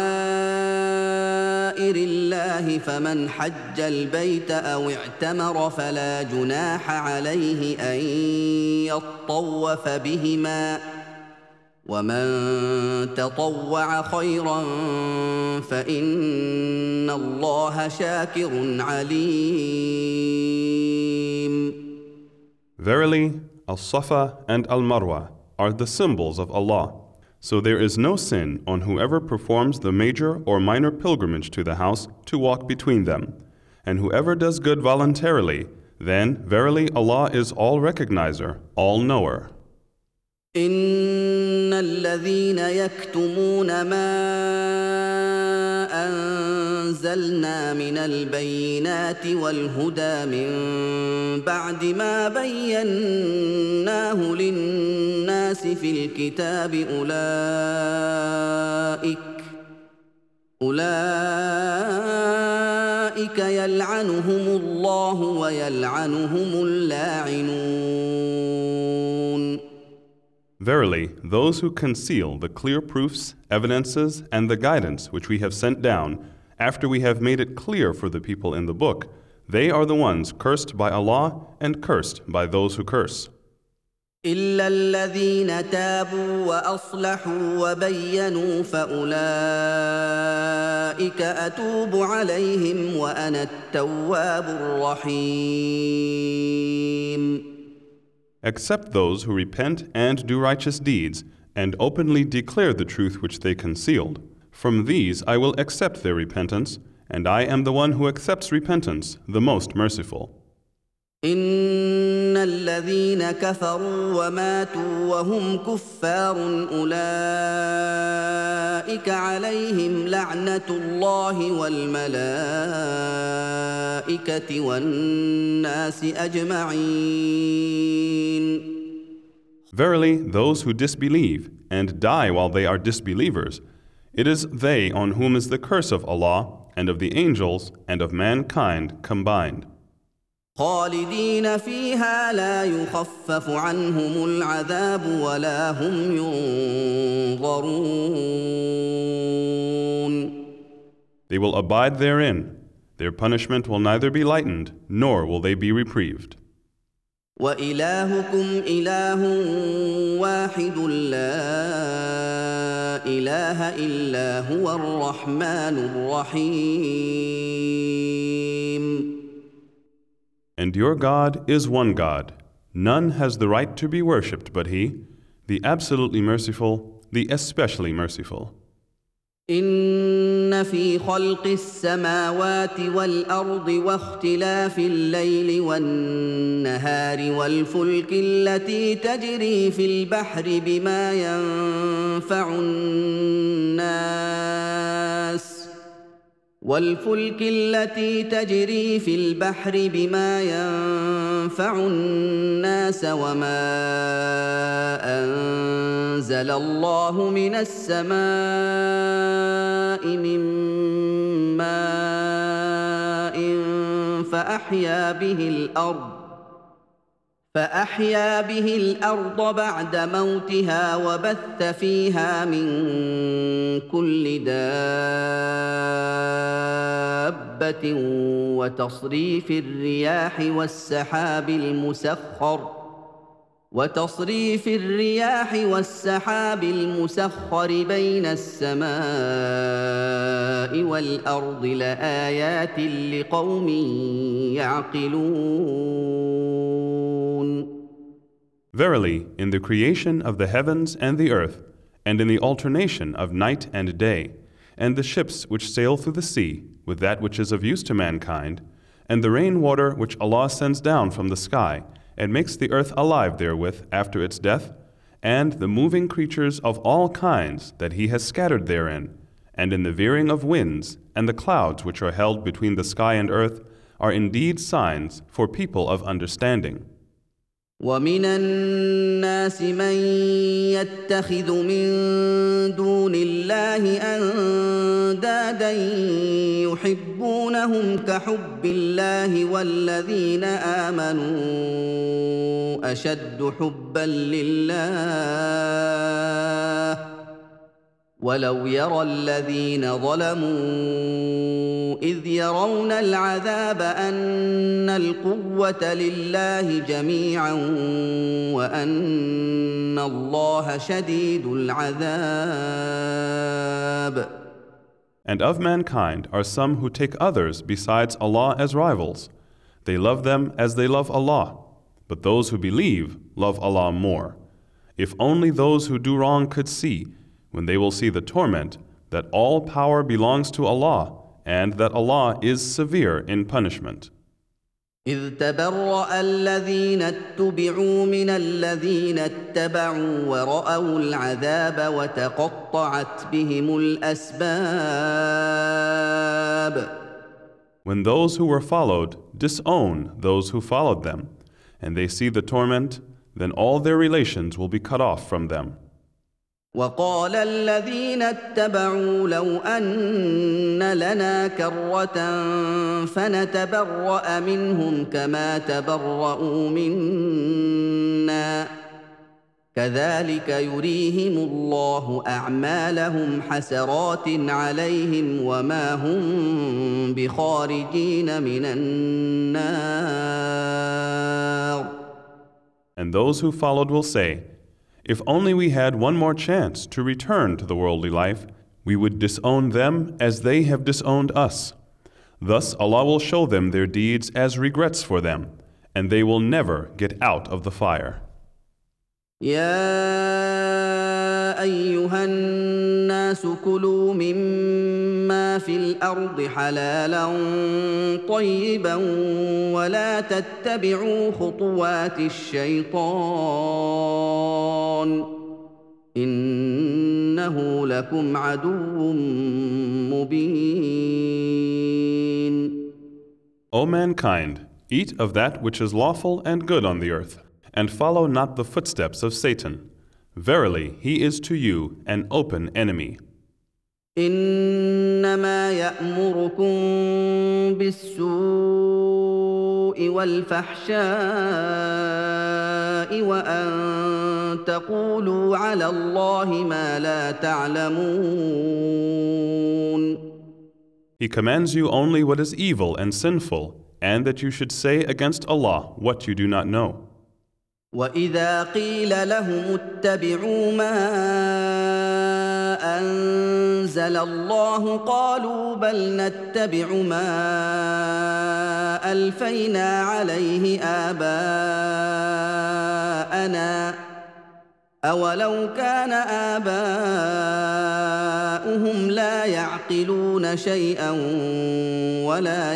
شعائر الله فمن حج البيت أو اعتمر فلا جناح عليه أن يطوف بهما ومن تطوع خيرا فإن الله شاكر عليم. Verily, Al-Safa and Al-Marwa are the symbols of Allah. So there is no sin on whoever performs the major or minor pilgrimage to the house to walk between them. And whoever does good voluntarily, then verily Allah is all recognizer, all knower. إن الذين يكتمون ما أنزلنا من البينات والهدى من بعد ما بيناه للناس في الكتاب أولئك يلعنهم الله ويلعنهم اللاعنون. Verily, those who conceal the clear proofs, evidences, and the guidance which we have sent down, after we have made it clear for the people in the book, they are the ones cursed by Allah and cursed by those who curse. إلا الذين تابوا وأصلحوا وبينوا فأولئك أتوب عليهم وأنا التواب الرحيم. Except those who repent and do righteous deeds, and openly declare the truth which they concealed. From these I will accept their repentance, and I am the one who accepts repentance, the most merciful. إن الذين كفروا وماتوا وهم كفار أولئك عليهم لعنة الله والملائكة والناس أجمعين. Verily, those who disbelieve and die while they are disbelievers, it is they on whom is the curse of Allah and of the angels and of mankind combined. خالدين فيها لا يخفف عنهم العذاب ولا هم ينظرون. They will abide therein. Their punishment will neither be lightened, nor will they be reprieved. وإلهكم إله واحد لا إله إلا هو الرحمن الرحيم. And your God is one God. None has the right to be worshipped but He, the absolutely merciful, the especially merciful. إن في خلق السماوات والأرض واختلاف الليل والنهار والفلك التي تجري في البحر بما ينفع الناس وما أنزل الله من السماء من ماء فأحيا به الأرض بعد موتها وبث فيها من كل دابة وتصريف الرياح والسحاب المسخر بين السماء والأرض لآيات لقوم يعقلون. Verily, in the creation of the heavens and the earth, and in the alternation of night and day, and the ships which sail through the sea, with that which is of use to mankind, and the rainwater which Allah sends down from the sky, and makes the earth alive therewith after its death, and the moving creatures of all kinds that He has scattered therein, and in the veering of winds, and the clouds which are held between the sky and earth, are indeed signs for people of understanding. ومن الناس من يتخذ من دون الله أندادا يحبونهم كحب الله والذين آمنوا أشد حبا لله ولو يرى الذين ظلموا إذ يرون العذاب أن القوة لله جميعا وأن الله شديد العذاب. And of mankind are some who take others besides Allah as rivals. They love them as they love Allah, but those who believe love Allah more. If only those who do wrong could see, when they will see the torment, that all power belongs to Allah, and that Allah is severe in punishment. إذ تبرأ الذين اتبعوا من الذين اتبعوا ورأوا العذاب وتقطعت بهم الأسباب. When those who were followed disown those who followed them, and they see the torment, then all their relations will be cut off from them. وقال الذين اتبعوا لو أن لنا كرة فنتبرأ منهم كما تبرؤوا منا كذلك يريهم الله أعمالهم حسرات عليهم وما هم بخارجين من النار. And those who followed will say, if only we had one more chance to return to the worldly life, we would disown them as they have disowned us. Thus Allah will show them their deeds as regrets for them, and they will never get out of the fire. يا أيها الناس كلوا مما في الأرض حلالا طيبا ولا تتبعوا خطوات الشيطان إنه لكم عدو مبين. O mankind, eat of that which is lawful and good on the earth, and follow not the footsteps of Satan. Verily, he is to you an open enemy. إنما يأمركم بالسوء والفحشاء وأن تقولوا على الله ما لا تعلمون. He commands you only what is evil and sinful, and that you should say against Allah what you do not know. وإذا قيل لهم اتبعوا ما أنزل الله قالوا بل نتبع ما ألفينا عليه آباءنا أولو كان آباؤهم لا يعقلون شيئا ولا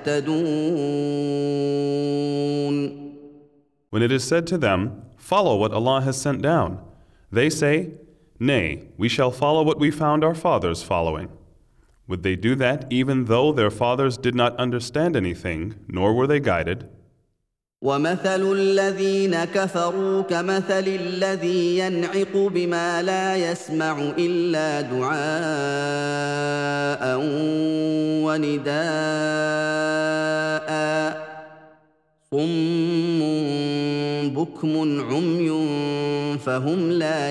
يهتدون. When it is said to them, follow what Allah has sent down, they say, nay, we shall follow what we found our fathers following. Would they do that even though their fathers did not understand anything, nor were they guided? وَمَثَلُ الَّذِينَ كَفَرُوا كَمَثَلِ الَّذِي يَنْعِقُ بِمَا لَا يَسْمَعُ إِلَّا دُعَاءً وَنِدَاءً صُمٌّ بُكْمٌ عُمْيٌ فَهُمْ لَا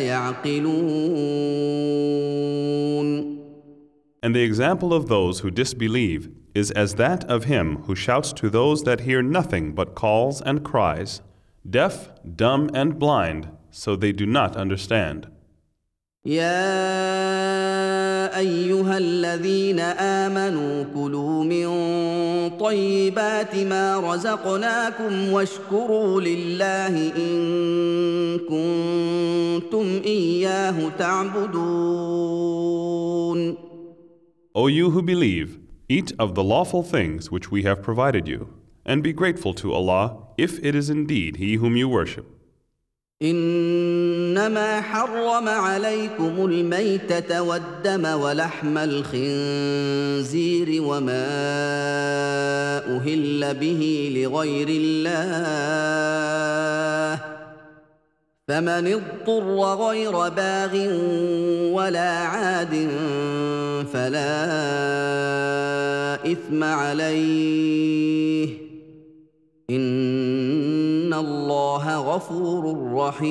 يَعْقِلُونَ. And the example of those who disbelieve is as that of him who shouts to those that hear nothing but calls and cries, deaf, dumb, and blind, so they do not understand. يا أيها الذين آمنوا كلوا من طيبات ما رزقناكم واشكروا لله إن كنتم إياه تعبدون. O you who believe, eat of the lawful things which we have provided you, and be grateful to Allah if it is indeed He whom you worship. إنما حرم عليكم الميتة والدم ولحم الخنزير وما أهل به لغير الله فمن اضطر غير باغ ولا عاد فلا إثم عليه إن الله غفور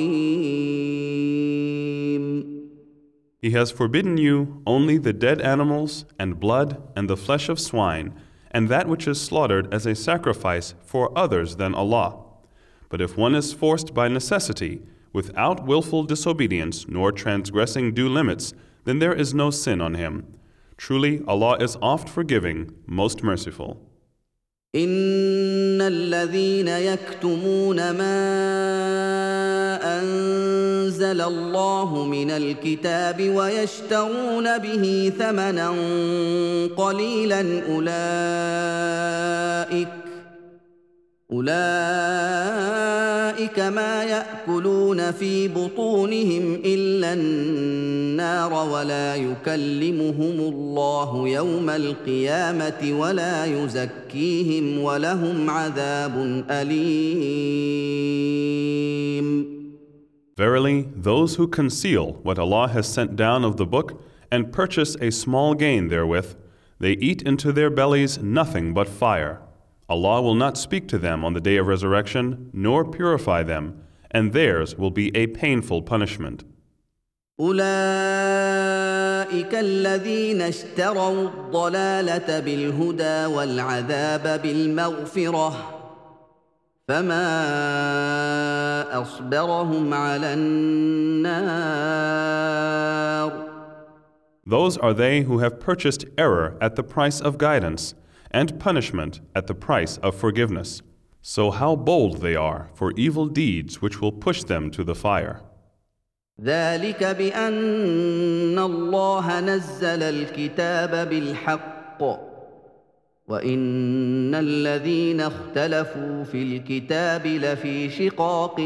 رحيم. He has forbidden you only the dead animals and blood and the flesh of swine and that which is slaughtered as a sacrifice for others than Allah. But if one is forced by necessity, without willful disobedience nor transgressing due limits, then there is no sin on him. Truly, Allah is oft forgiving, most merciful. إن الذين يكتمون ما أنزل الله من الكتاب ويشترون به ثمنا قليلا أولئك ما يأكلون في بطونهم إلا النار ولا يكلمهم الله يوم القيامة ولا يزكيهم ولهم عذاب أليم. Verily, those who conceal what Allah has sent down of the book and purchase a small gain therewith, they eat into their bellies nothing but fire. Allah will not speak to them on the day of resurrection, nor purify them, and theirs will be a painful punishment. أولئك الذين اشتروا الضلالة بالهدى والعذاب بالمغفرة فما أصبرهم على النار. Those are they who have purchased error at the price of guidance, and punishment at the price of forgiveness. So how bold they are for evil deeds which will push them to the fire. ذلك بأن الله نزل الكتاب بالحق وإن الذين اختلفوا في الكتاب لفي شقاق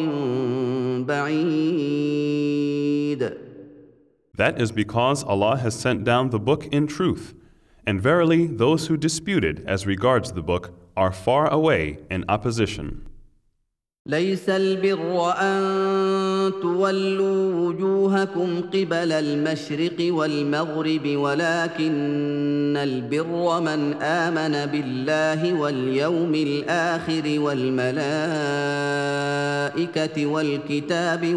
بعيد. That is because Allah has sent down the book in truth. And verily, those who disputed as regards the book are far away in opposition. ليس البر أن تولوا وجوهكم قبل المشرق والمغرب ولكن البر من آمن بالله واليوم الآخر والملائكة والكتاب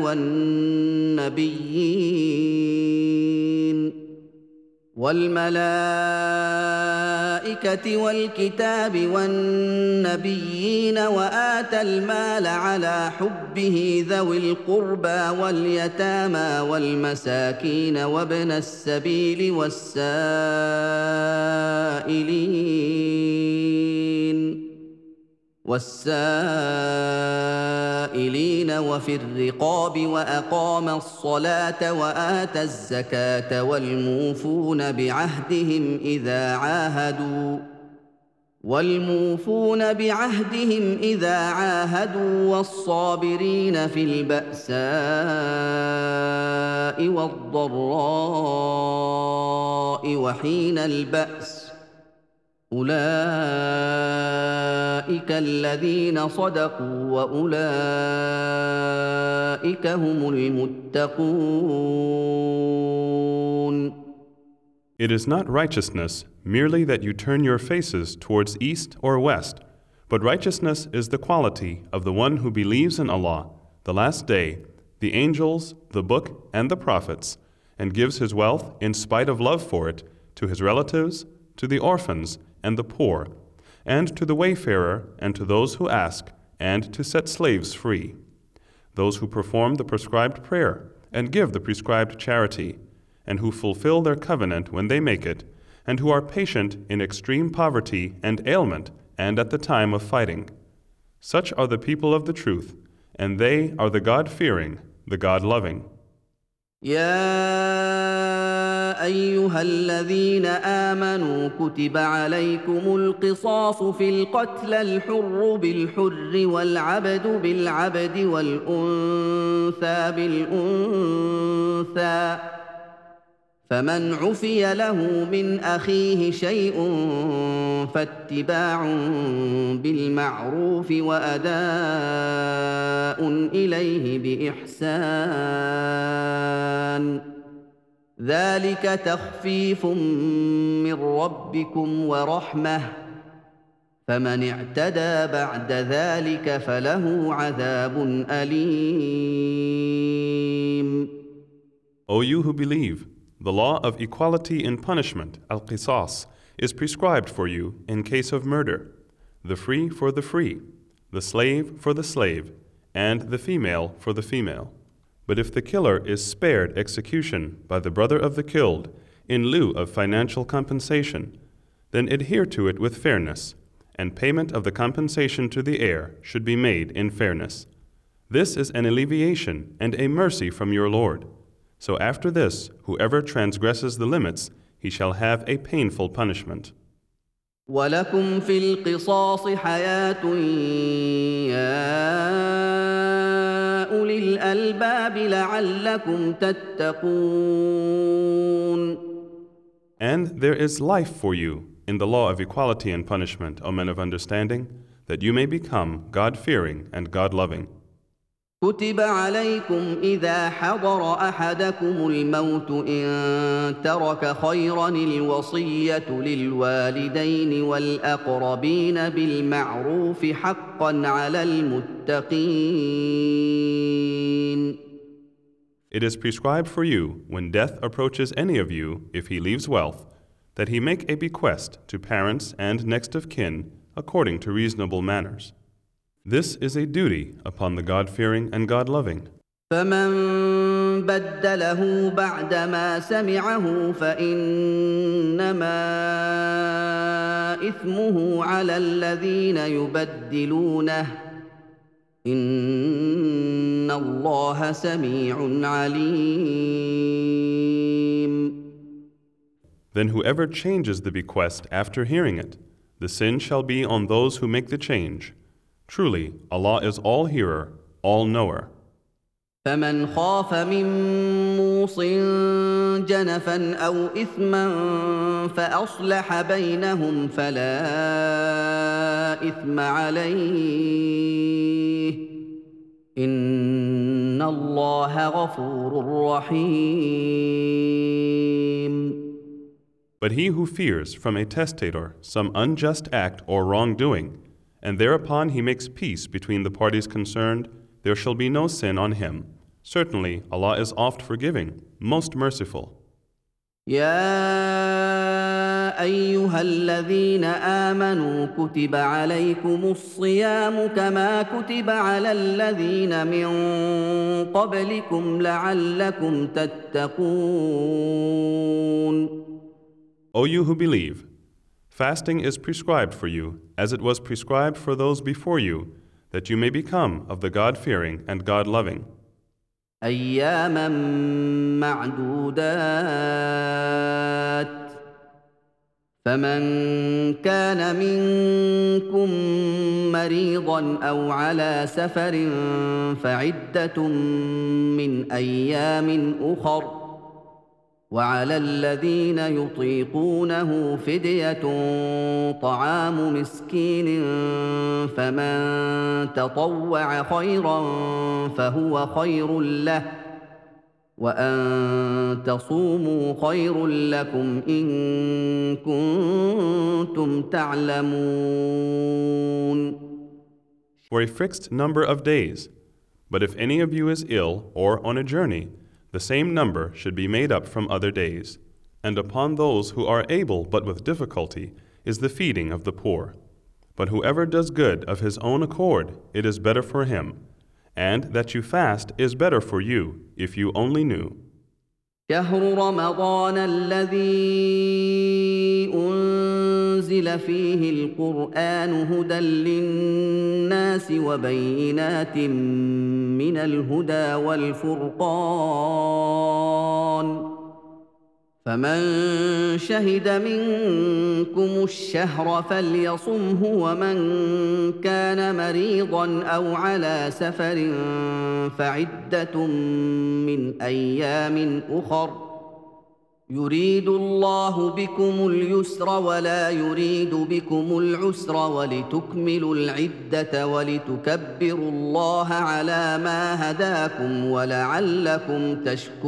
والنبيين وآتى المال على حبه ذوي القربى واليتامى والمساكين وابن السبيل والسائلين وفي الرقاب وأقام الصلاة وآتى الزكاة والموفون بعهدهم إذا عاهدوا والصابرين في البأساء والضراء وحين البأس أولئك الذين صدقوا وأولئك هم المتقون. It is not righteousness merely that you turn your faces towards east or west, but righteousness is the quality of the one who believes in Allah, the last day, the angels, the book, and the prophets, and gives his wealth in spite of love for it to his relatives, to the orphans, and the poor, and to the wayfarer, and to those who ask, and to set slaves free. Those who perform the prescribed prayer, and give the prescribed charity, and who fulfill their covenant when they make it, and who are patient in extreme poverty and ailment, and at the time of fighting. Such are the people of the truth, and they are the God-fearing, the God-loving. يا أيها الذين آمنوا كتب عليكم القصاص في القتلى الحر بالحر والعبد بالعبد والأنثى بالأنثى فمن عفي له من أخيه شيء فاتباع بالمعروف وأداء إليه بإحسان ذلك تخفيف من ربكم ورحمة فمن اعتدى بعد ذلك فله عذاب أليم. O you who believe, the law of equality in punishment, al-qisas, is prescribed for you in case of murder, the free for the free, the slave for the slave, and the female for the female. But if the killer is spared execution by the brother of the killed in lieu of financial compensation, then adhere to it with fairness, and payment of the compensation to the heir should be made in fairness. This is an alleviation and a mercy from your Lord. So after this, whoever transgresses the limits, he shall have a painful punishment. ولكم في القصاص حياة يا أولي الألباب لعلكم تتقون. And there is life for you in the law of equality and punishment, O men of understanding, that you may become God-fearing and God-loving. كتب عليكم إذا حضر أحدكم الموت إن ترك خيرا الوصية للوالدين والأقربين بالمعروف حقا على المتقين. It is prescribed for you, when death approaches any of you, if he leaves wealth, that he make a bequest to parents and next of kin according to reasonable manners. This is a duty upon the God-fearing and God-loving. فمن بدله بعدما سمعه فإنما إثمه على الذين يبدلونه إن الله سميع عليم. Then whoever changes the bequest after hearing it, the sin shall be on those who make the change. Truly, Allah is all-hearer, all-knower. فمن خاف من موص جنفا أو إثما فأصلح بينهم فلا إثم عليه إن الله غفور رحيم. But he who fears from a testator some unjust act or wrongdoing, and thereupon he makes peace between the parties concerned, there shall be no sin on him. Certainly, Allah is oft forgiving, most merciful. يا أيها الذين آمنوا كتب عليكم الصيام كما كتب على الذين من قبلكم لعلكم تتقون. O you who believe, fasting is prescribed for you, as it was prescribed for those before you, that you may become of the God-fearing and God-loving. أياما معدودات فمن كان منكم مريضا أو على سفر فعدة من أيام أخر وعلى الذين يطيقونه فدية طعام مسكين فمن تطوع خيرا فهو خير له وأن تصوموا خير لكم إن كنتم تعلمون. For a fixed number of days, but if any of you is ill or on a journey, the same number should be made up from other days. And upon those who are able but with difficulty is the feeding of the poor. But whoever does good of his own accord, it is better for him. And that you fast is better for you, if you only knew. شهر رمضان الذي أنزل فيه القرآن هدى للناس وبينات من الهدى والفرقان فمن شهد منكم الشهر فليصمه ومن كان مريضا أو على سفر فعدة من أيام أخر يريد الله بكم اليسر ولا يريد بكم العسر ولتكملوا العدة ولتكبروا الله على ما هداكم ولعلكم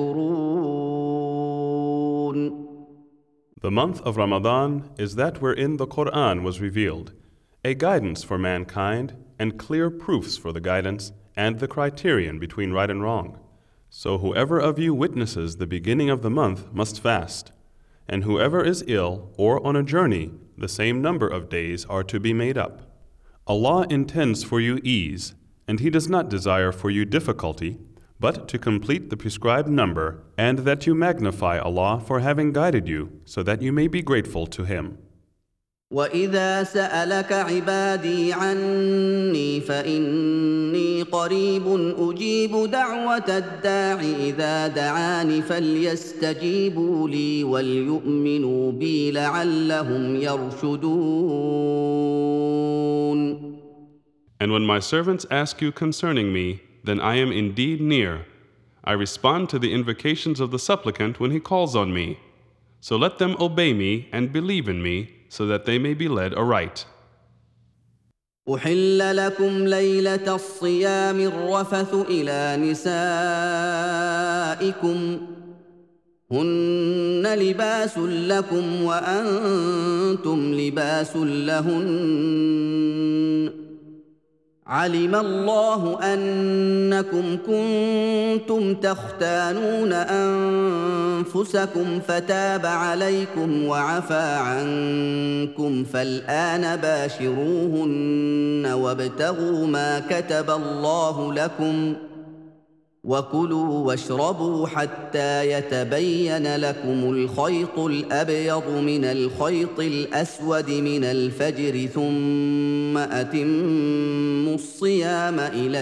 تشكرون. The month of Ramadan is that wherein the Quran was revealed, a guidance for mankind and clear proofs for the guidance and the criterion between right and wrong. So whoever of you witnesses the beginning of the month must fast, and whoever is ill or on a journey, the same number of days are to be made up. Allah intends for you ease, and He does not desire for you difficulty, but to complete the prescribed number, and that you magnify Allah for having guided you, so that you may be grateful to Him. واذا سالك عبادي عني فاني قريب اجيب دعوه الداع اذا دعان فليستجيبوا لي وليؤمنوا بي لعلهم يرشدون. And when my servants ask you concerning me, then I am indeed near. I respond to the invocations of the supplicant when he calls on me. So let them obey me and believe in me, so that they may be led aright. أحل لكم ليلة الصيام الرفث إلى نسائكم هن لباس لكم وأنتم لباس لهن علم الله أنكم كنتم تختانون أنفسكم فتاب عليكم وعفى عنكم فالآن باشروهن وابتغوا ما كتب الله لكم وكلوا واشربوا حتى يتبين لكم الخيط الأبيض من الخيط الأسود من الفجر ثم أتموا الصيام إلى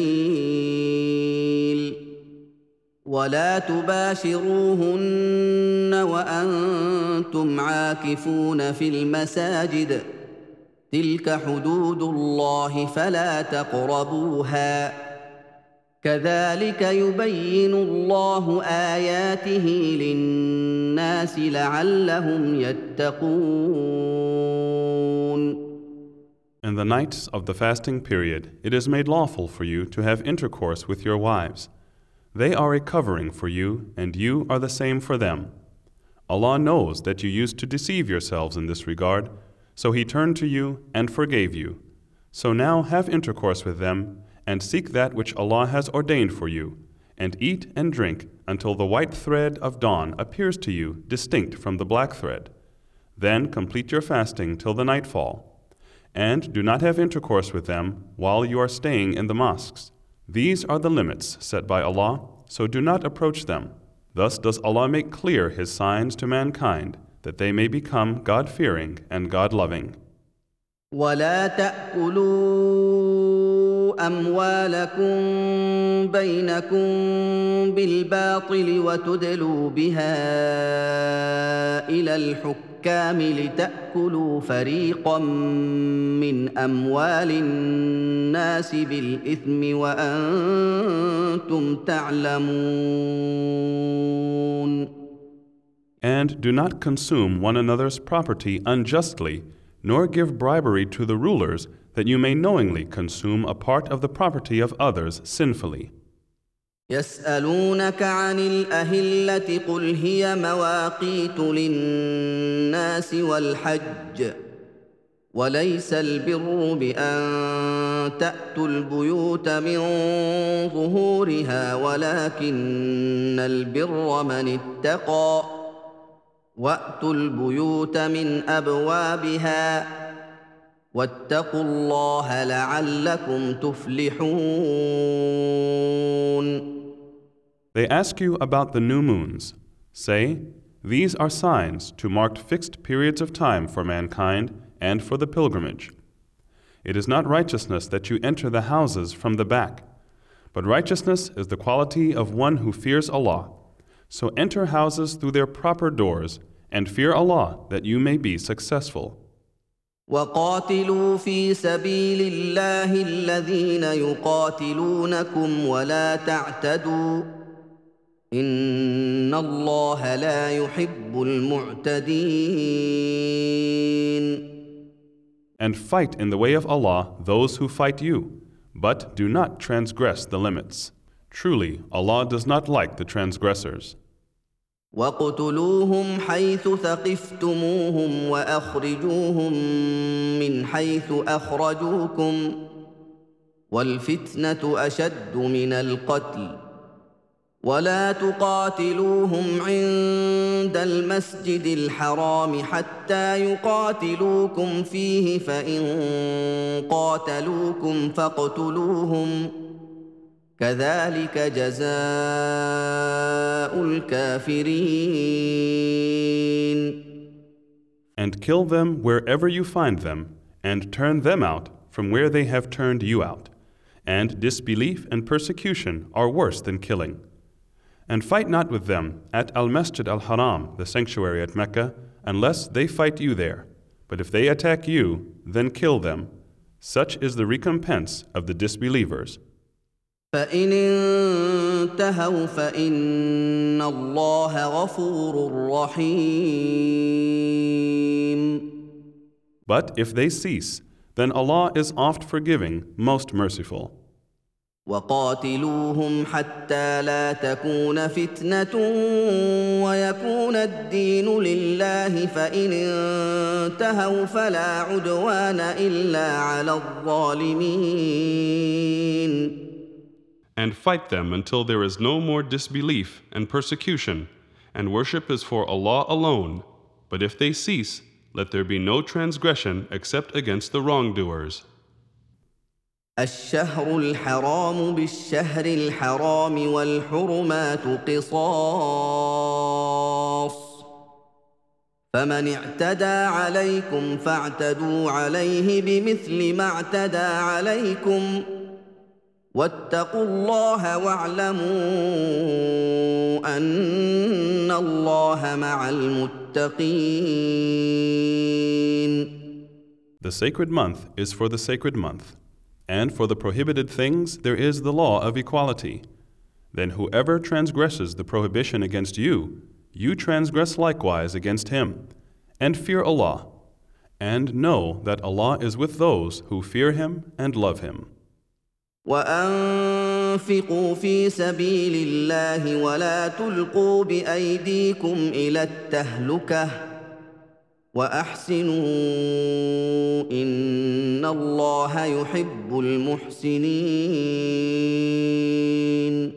الليل ولا تباشروهن وأنتم عاكفون في المساجد تلك حدود الله فلا تقربوها كذلك يبين الله آياته للناس لعلهم يتقون. In the nights of the fasting period, it is made lawful for you to have intercourse with your wives. They are a covering for you, and you are the same for them. Allah knows that you used to deceive yourselves in this regard, so He turned to you and forgave you. So now have intercourse with them, and seek that which Allah has ordained for you, and eat and drink until the white thread of dawn appears to you distinct from the black thread. Then complete your fasting till the nightfall. And do not have intercourse with them while you are staying in the mosques. These are the limits set by Allah, so do not approach them. Thus does Allah make clear His signs to mankind, that they may become God-fearing and God-loving. ولا تأكلوا أموالكم بينكم بالباطل وتدلوا بها إلى الحكام لتأكلوا فريقا من أموال الناس بالإثم وأنتم تعلمون. And do not consume one another's property unjustly, nor give bribery to the rulers, that you may knowingly consume a part of the property of others sinfully. يسألونك عن الأهلة قل هي مواقيت للناس والحج وليس البر بأن تأتوا البيوت من ظهورها ولكن البر من اتقى وأتوا البيوت من أبوابها واتقوا الله لعلكم تفلحون. They ask you about the new moons. Say, these are signs to mark fixed periods of time for mankind and for the pilgrimage. It is not righteousness that you enter the houses from the back, but righteousness is the quality of one who fears Allah. So enter houses through their proper doors and fear Allah that you may be successful. وقاتلوا في سبيل الله الذين يقاتلونكم ولا تعتدوا إن الله لا يحب المعتدين. And fight in the way of Allah those who fight you, but do not transgress the limits. Truly, Allah does not like the transgressors. وَاقْتُلُوهُمْ حَيْثُ ثَقِفْتُمُوهُمْ وَأَخْرِجُوهُمْ مِنْ حَيْثُ أَخْرَجُوكُمْ وَالْفِتْنَةُ أَشَدُّ مِنَ الْقَتْلِ وَلَا تُقَاتِلُوهُمْ عِندَ الْمَسْجِدِ الْحَرَامِ حَتَّى يُقَاتِلُوكُمْ فِيهِ فَإِنْ قَاتَلُوكُمْ فَاقْتُلُوهُمْ كذلك جزاء الكافرين. and kill them wherever you find them, and turn them out from where they have turned you out. And disbelief and persecution are worse than killing. And fight not with them at Al-Masjid Al-Haram, the sanctuary at Mecca, unless they fight you there. But if they attack you, then kill them. Such is the recompense of the disbelievers. فإن انتهوا فإن الله غفور رحيم. But if they cease, then Allah is oft forgiving, most merciful. وقاتلوهم حتى لا تكون فتنة ويكون الدين لله فإن انتهوا فلا عدوان إلا على الظالمين. And fight them until there is no more disbelief and persecution, and worship is for Allah alone. But if they cease, let there be no transgression except against the wrongdoers. الشهر الحرام بالشهر الحرام والحرمات قصاص فمن اعتدى عليكم فاعتدوا عليه بمثل ما اعتدى عليكم واتقوا الله واعلموا أن الله مع المتقين. The sacred month is for the sacred month, and for the prohibited things there is the law of equality. Then whoever transgresses the prohibition against you, you transgress likewise against him, and fear Allah, and know that Allah is with those who fear Him and love Him. وأنفقوا في سبيل الله ولا تلقوا بأيديكم إلى التهلكة وأحسنوا إن الله يحب المحسنين.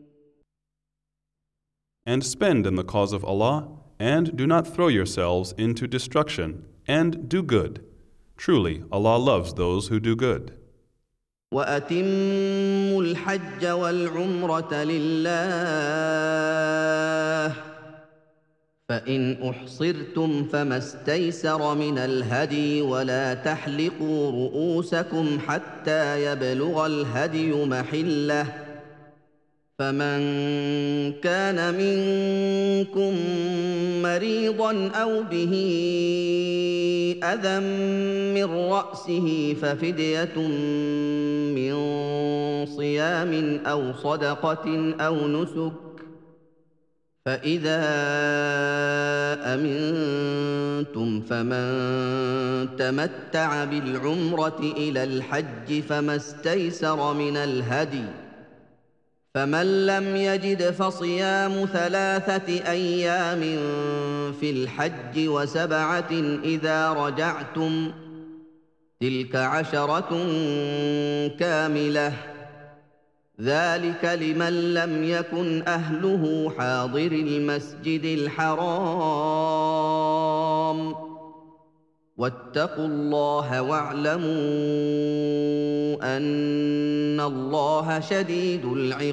And spend in the cause of Allah, and do not throw yourselves into destruction, and do good. Truly, Allah loves those who do good. وأتموا الحج والعمرة لله فإن أحصرتم فما استيسر من الهدي ولا تحلقوا رؤوسكم حتى يبلغ الهدي محله فمن كان منكم مريضا أو به أذى من رأسه ففدية من صيام أو صدقة أو نسك فإذا أمنتم فمن تمتع بالعمرة إلى الحج فما استيسر من الهدي فمن لم يجد فصيام 3 أيام في الحج و7 إذا رجعتم تلك 10 كاملة ذلك لمن لم يكن أهله حاضر المسجد الحرام واتقوا الله واعلموا أن الله شديد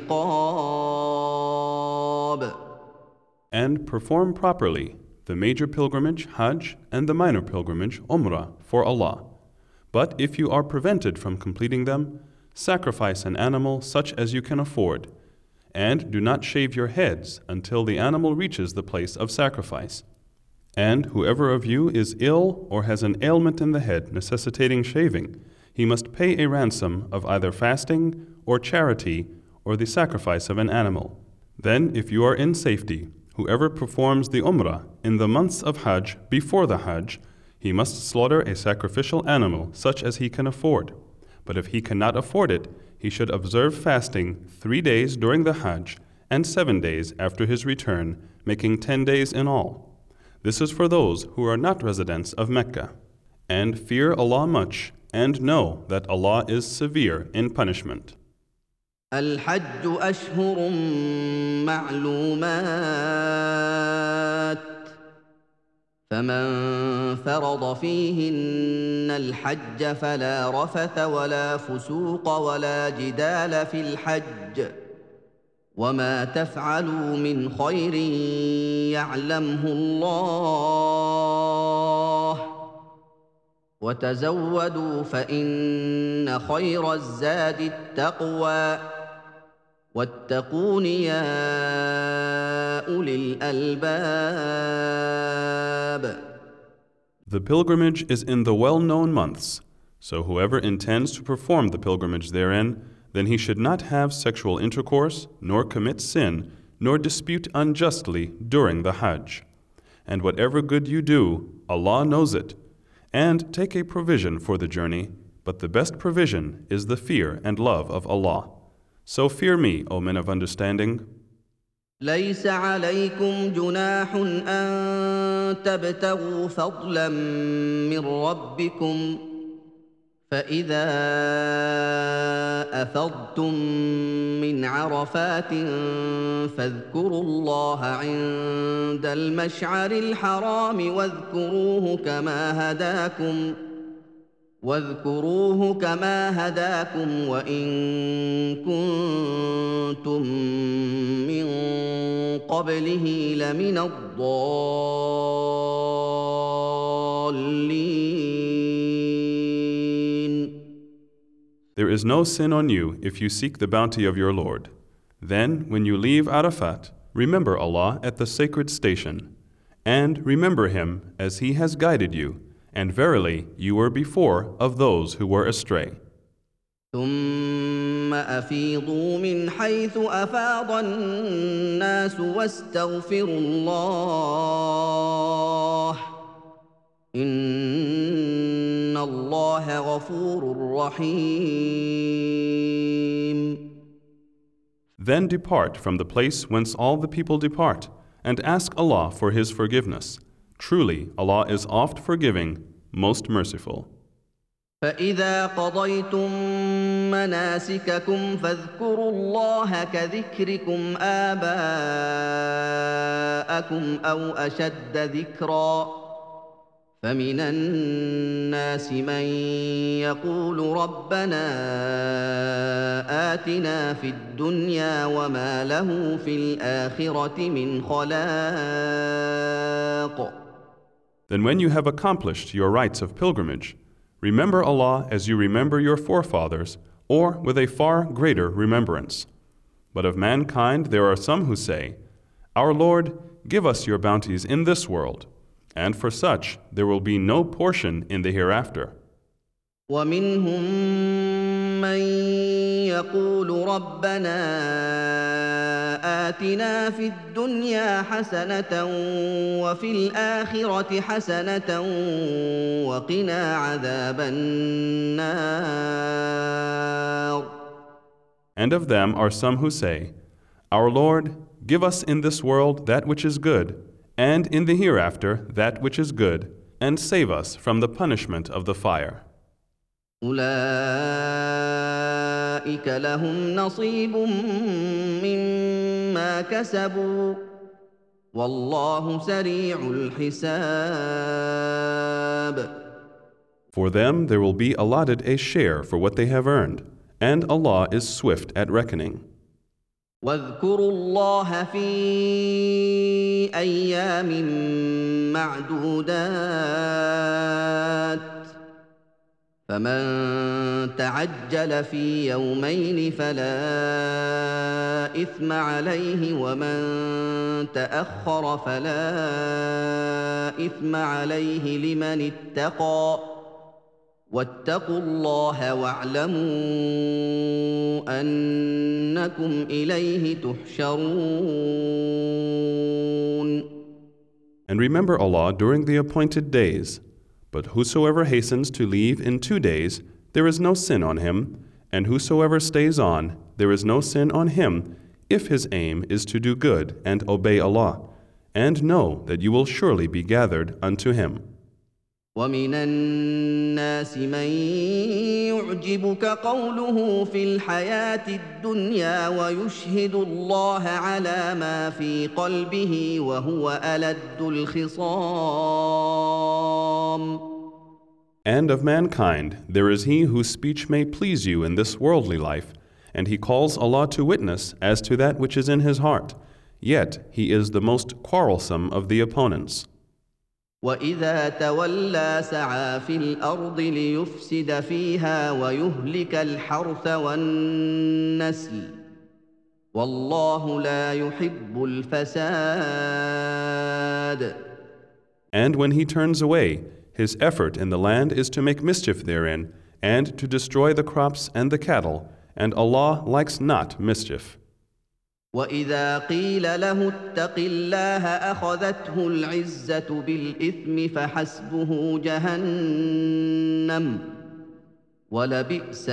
العقاب. And perform properly the major pilgrimage, Hajj, and the minor pilgrimage, Umrah, for Allah. But if you are prevented from completing them, sacrifice an animal such as you can afford, and do not shave your heads until the animal reaches the place of sacrifice. And whoever of you is ill or has an ailment in the head necessitating shaving, he must pay a ransom of either fasting or charity or the sacrifice of an animal. Then, if you are in safety, whoever performs the Umrah in the months of Hajj before the Hajj, he must slaughter a sacrificial animal such as he can afford. But if he cannot afford it, he should observe fasting 3 days during the Hajj and 7 days after his return, making 10 days in all. This is for those who are not residents of Mecca. And fear Allah much, and know that Allah is severe in punishment. الحج أشهر معلومات فمن فرض فيهن الحج فلا رفث ولا فسوق ولا جدال في الحج وما تفعلوا من خير يعلمه الله وتزودوا فإن خير الزاد التقوى واتقون يا أولي الألباب. The pilgrimage is in the well-known months, so whoever intends to perform the pilgrimage therein, then he should not have sexual intercourse, nor commit sin, nor dispute unjustly during the Hajj. And whatever good you do, Allah knows it. And take a provision for the journey, but the best provision is the fear and love of Allah. So fear me, O men of understanding. ليس عليكم جناح أن تبتغوا فضلا من ربكم فإذا أفضتم من عرفات فاذكروا الله عند المشعر الحرام واذكروه كما هداكم وإن كنتم من قبله لمن الضالين. There is no sin on you if you seek the bounty of your Lord. Then, when you leave Arafat, remember Allah at the sacred station, and remember Him as He has guided you, and verily you were before of those who were astray. ثم أفيضوا من حيث أفاض الناس واستغفروا الله إن الله غفور رحيم. Then depart from the place whence all the people depart, and ask Allah for His forgiveness. Truly, Allah is oft forgiving, most merciful. فإذا قضيتم مناسككم فاذكروا الله كذكركم آباءكم أو أشد ذكرا فمن الناس من يقول ربنا آتنا في الدنيا وما له في الآخرة من خلاق. Then when you have accomplished your rites of pilgrimage, remember Allah as you remember your forefathers, or with a far greater remembrance. But of mankind there are some who say, Our Lord, give us your bounties in this world, and for such there will be no portion in the hereafter. ومنهم من يقول ربنا آتنا في الدنيا حسنة وفي الآخرة حسنة وقنا عذاب النار. And of them are some who say, Our Lord, give us in this world that which is good, and in the hereafter that which is good, and save us from the punishment of the fire. أولئك لهم نصيب مما كسبوا والله سريع الحساب. For them there will be allotted a share for what they have earned, and Allah is swift at reckoning. واذكروا الله في أيام معدودات فمن تعجل في يومين فلا إثم عليه ومن تأخر فلا إثم عليه لمن اتقى واتقوا الله واعلموا أنكم إليه تحشرون. And remember Allah during the appointed days. But whosoever hastens to leave in 2 days, there is no sin on him, and whosoever stays on, there is no sin on him, if his aim is to do good and obey Allah, and know that you will surely be gathered unto Him. ومن الناس من يعجبك قوله في الحياة الدنيا ويشهد الله على ما في قلبه وهو ألد الخصام. And of mankind there is he whose speech may please you in this worldly life, and he calls Allah to witness as to that which is in his heart, yet he is the most quarrelsome of the opponents. وإذا تولى سعى في الأرض ليفسد فيها ويهلك الحرث والنسل والله لا يحب الفساد. And when he turns away, his effort in the land is to make mischief therein, and to destroy the crops and the cattle, and Allah likes not mischief. وإذا قيل له اتق الله أخذته العزة بالإثم فحسبه جهنم ولبئس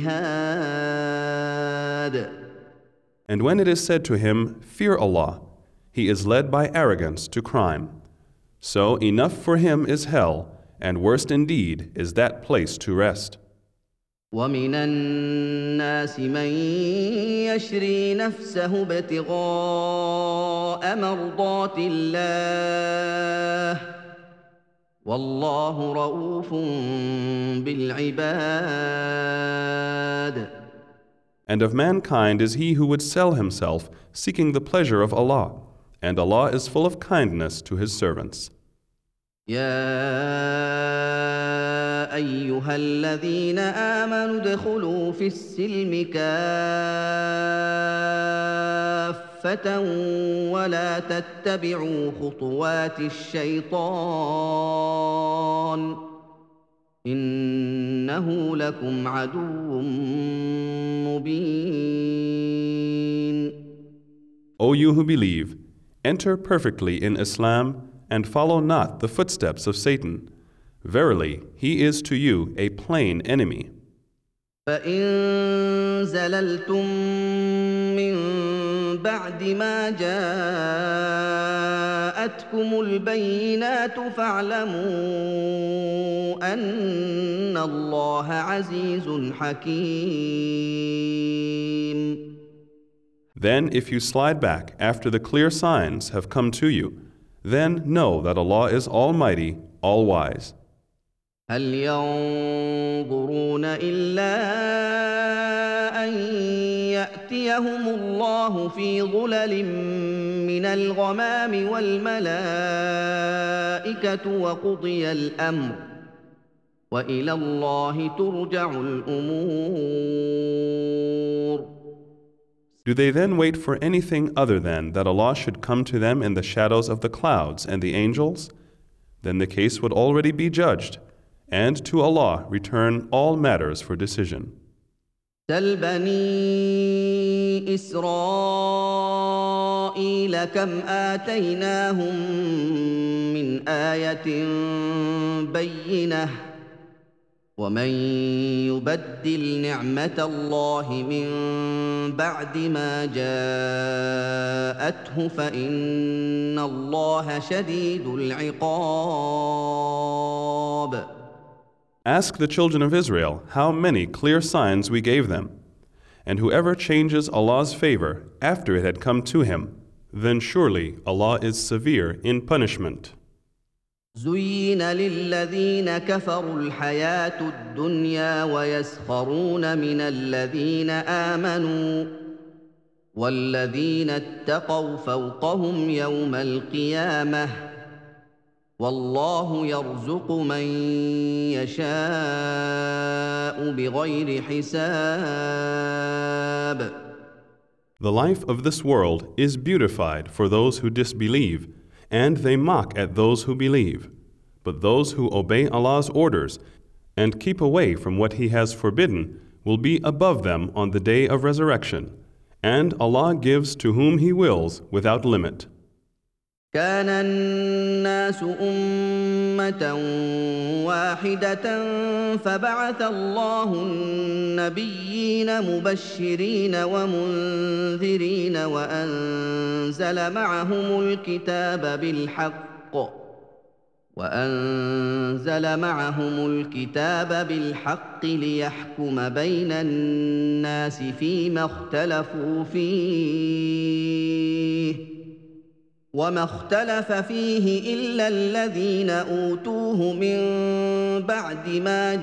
المهاد. And when it is said to him, Fear Allah, he is led by arrogance to crime. So enough for him is hell, and worst indeed is that place to rest. ومن الناس من يشري نفسه ابتغاء مرضات الله والله رؤوف بالعباد. And of mankind is he who would sell himself, seeking the pleasure of Allah, and Allah is full of kindness to His servants. يا أيها الذين آمنوا ادخلوا في السلم كافة ولا تتبعوا خطوات الشيطان إنه لكم عدو مبين. O you who believe, enter perfectly in Islam and follow not the footsteps of Satan. Verily, he is to you a plain enemy. فإن زللتم من بعد ما جاءتكم البينات فاعلموا أن الله عزيز حكيم. Then if you slide back after the clear signs have come to you, then know that Allah is Almighty, All-Wise. هل ينظرون إلا أن يأتيهم الله في ظلل من الغمام والملائكة وقضي الأمر وإلى الله ترجع الأمور. Do they then wait for anything other than that Allah should come to them in the shadows of the clouds and the angels? Then the case would already be judged, and to Allah return all matters for decision. سل بني إسرائيل كم آتيناهم من آية بينة ومن يبدل نعمة الله من بعد ما جاءته فإن الله شديد العقاب. Ask the children of Israel how many clear signs we gave them. And whoever changes Allah's favor after it had come to him, then surely Allah is severe in punishment. زين للذين كفروا الحياة الدنيا ويسخرون من الذين آمنوا والذين اتقوا فوقهم يوم القيامة والله يرزق من يشاء بغير حساب. The life of this world is beautified for those who disbelieve, and they mock at those who believe. But those who obey Allah's orders and keep away from what He has forbidden will be above them on the day of resurrection, and Allah gives to whom He wills without limit. كان الناس أمة واحدة فبعث الله النبيين مبشرين ومنذرين وأنزل معهم الكتاب بالحق ليحكم بين الناس فيما اختلفوا فيه وما اختلف فيه إلا الذين أوتوه من بعد ما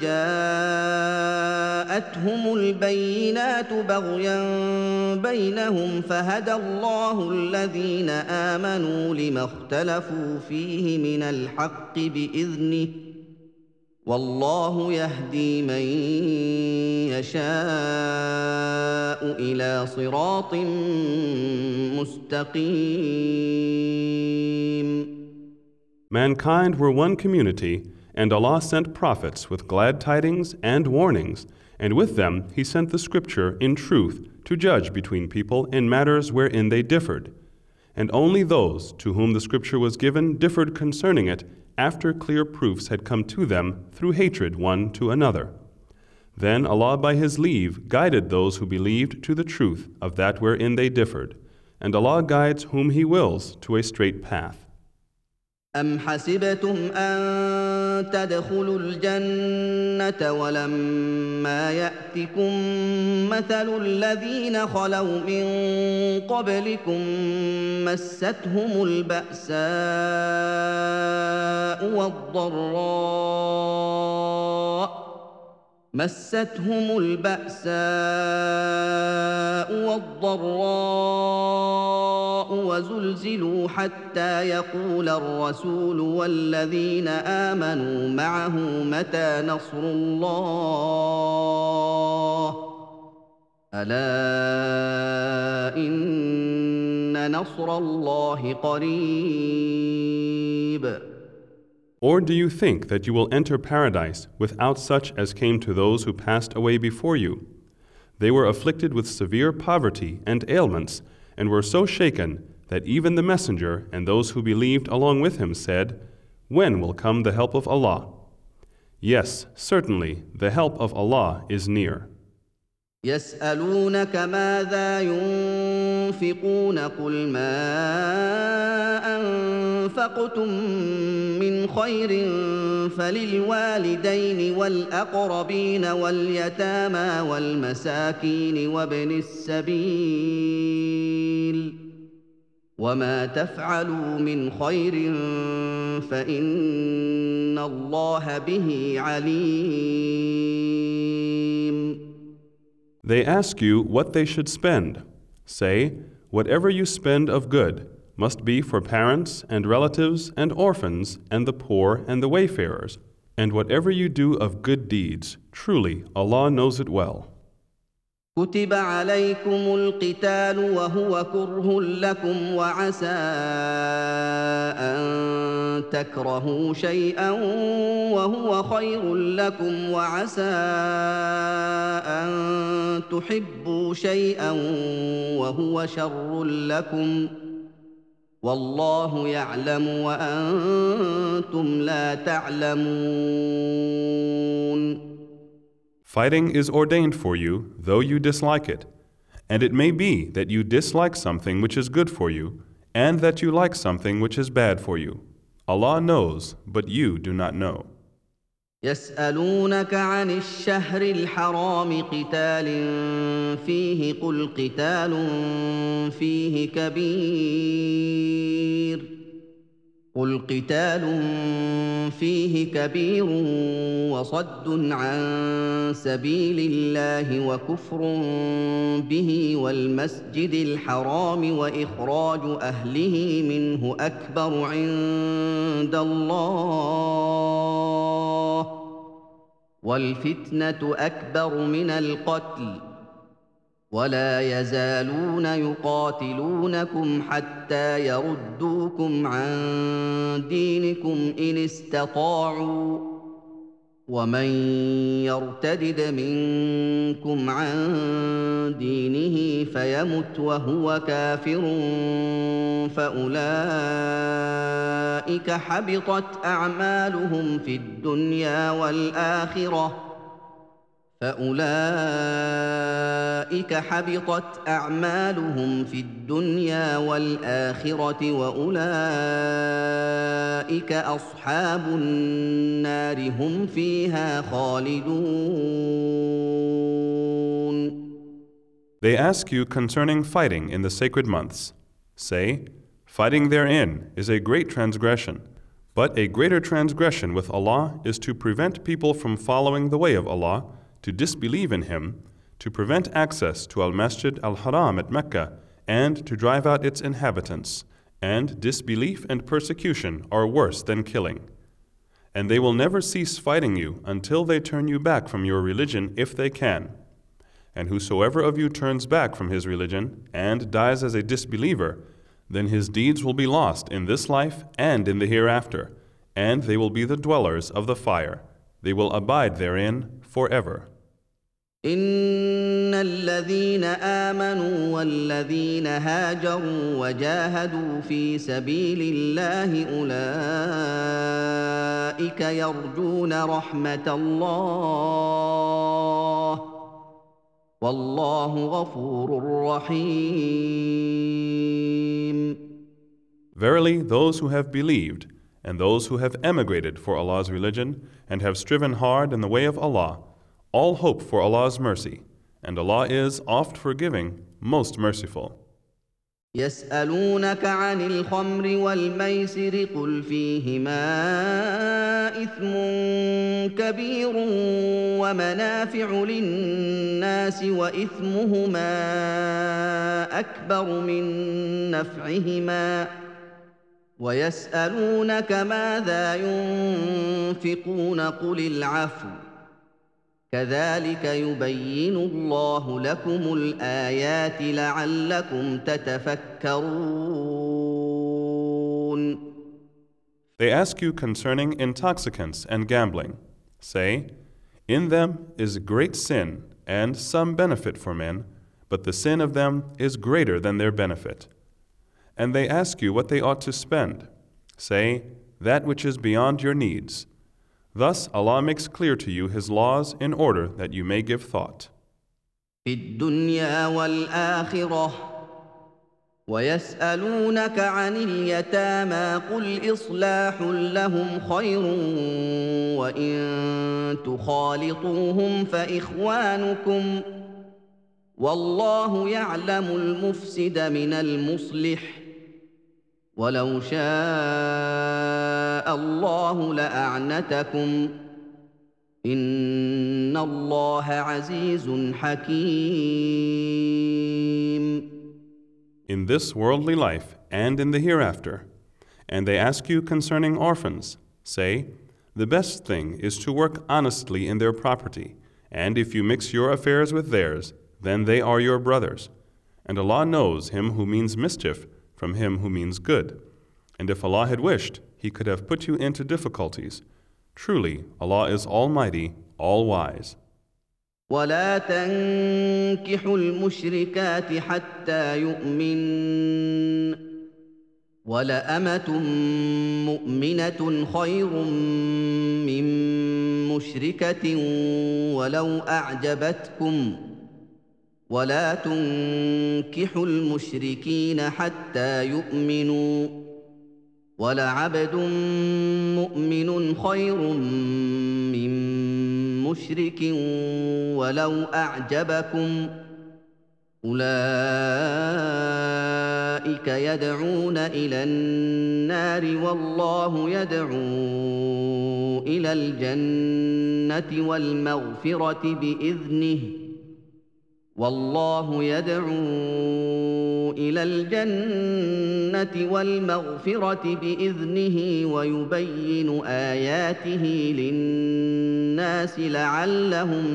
جاءتهم البينات بغيا بينهم فهدى الله الذين آمنوا لما اختلفوا فيه من الحق بإذنه والله يهدي من يشاء إلى صراط مستقيم. Mankind were one community, and Allah sent prophets with glad tidings and warnings, and with them He sent the Scripture in truth to judge between people in matters wherein they differed. And only those to whom the Scripture was given differed concerning it after clear proofs had come to them through hatred one to another. Then Allah by His leave guided those who believed to the truth of that wherein they differed, and Allah guides whom He wills to a straight path. أم حسبتم أن تدخلوا الجنة ولما يأتكم مثل الذين خلوا من قبلكم مستهم البأساء والضراء وزلزلوا حتى يقول الرسول والذين آمنوا معه متى نصر الله ألا إن نصر الله قريب. Or do you think that you will enter paradise without such as came to those who passed away before you? They were afflicted with severe poverty and ailments, and were so shaken that even the messenger and those who believed along with him said, "When will come the help of Allah?" Yes, certainly, the help of Allah is near. يسألونك ماذا ينفقون قل ما أنفقتم من خير فللوالدين والأقربين واليتامى والمساكين وابن السبيل وما تفعلوا من خير فإن الله به عليم. They ask you what they should spend. Say, whatever you spend of good must be for parents and relatives and orphans and the poor and the wayfarers. And whatever you do of good deeds, truly Allah knows it well. كتب عليكم القتال وهو كره لكم وعسى أن تكرهوا شيئا وهو خير لكم وعسى أن تحبوا شيئا وهو شر لكم والله يعلم وأنتم لا تعلمون. Fighting is ordained for you, though you dislike it. And it may be that you dislike something which is good for you, and that you like something which is bad for you. Allah knows, but you do not know. يسألونك عن الشهر الحرام قتال فيه قل قتال فيه كبير وصد عن سبيل الله وكفر به والمسجد الحرام وإخراج أهله منه أكبر عند الله والفتنة أكبر من القتل ولا يزالون يقاتلونكم حتى يردوكم عن دينكم إن استطاعوا ومن يرتدد منكم عن دينه فيمت وهو كافر فأولئك حبطت أعمالهم في الدنيا والآخرة وأولئك أصحاب النار هم فيها خالدون. They ask you concerning fighting in the sacred months. Say, Fighting therein is a great transgression, but a greater transgression with Allah is to prevent people from following the way of Allah, to disbelieve in Him, to prevent access to Al-Masjid Al-Haram at Mecca, and to drive out its inhabitants. And disbelief and persecution are worse than killing. And they will never cease fighting you until they turn you back from your religion if they can. And whosoever of you turns back from his religion and dies as a disbeliever, then his deeds will be lost in this life and in the hereafter, and they will be the dwellers of the fire. They will abide therein forever. إن الذين آمنوا والذين هاجروا وجاهدوا في سبيل الله أولئك يرجون رحمة الله والله غفور رحيم. Verily, those who have believed and those who have emigrated for Allah's religion and have striven hard in the way of Allah, all hope for Allah's mercy, and Allah is oft forgiving, most merciful. يسألونك عن الخمر والميسر قل فيهما إثم كبير ومنافع للناس وإثمهما أكبر من نفعهما ويسألونك ماذا ينفقون قل العفو كذلك يبين الله لكم الآيات لعلكم تتفكرون. They ask you concerning intoxicants and gambling. Say, in them is great sin and some benefit for men, but the sin of them is greater than their benefit. And they ask you what they ought to spend. Say, that which is beyond your needs. Thus Allah makes clear to you His laws in order that you may give thought. في الدنيا والآخرة ويسألونك عن اليتامى قل إصلاح لهم خير وإن تخالطوهم فإخوانكم والله يعلم المفسد من المصلح ولو شاء الله لأعنتكم إن الله عزيز حكيم. In this worldly life and in the hereafter, and they ask you concerning orphans, say, the best thing is to work honestly in their property, and if you mix your affairs with theirs, then they are your brothers. And Allah knows him who means mischief from him who means good. And if Allah had wished, He could have put you into difficulties. Truly, Allah is Almighty, All-Wise. ولا تنكحوا المشركات حتى يؤمن ولأمة مؤمنة خير من مشركة ولو أعجبتكم ولا تنكحوا المشركين حتى يؤمنوا ولعبد مؤمن خير من مشرك ولو أعجبكم أولئك يدعون إلى النار والله يدعو إلى الجنة والمغفرة بإذنه والله يدعو إلى الجنة والمغفرة بإذنه ويبين آياته للناس لعلهم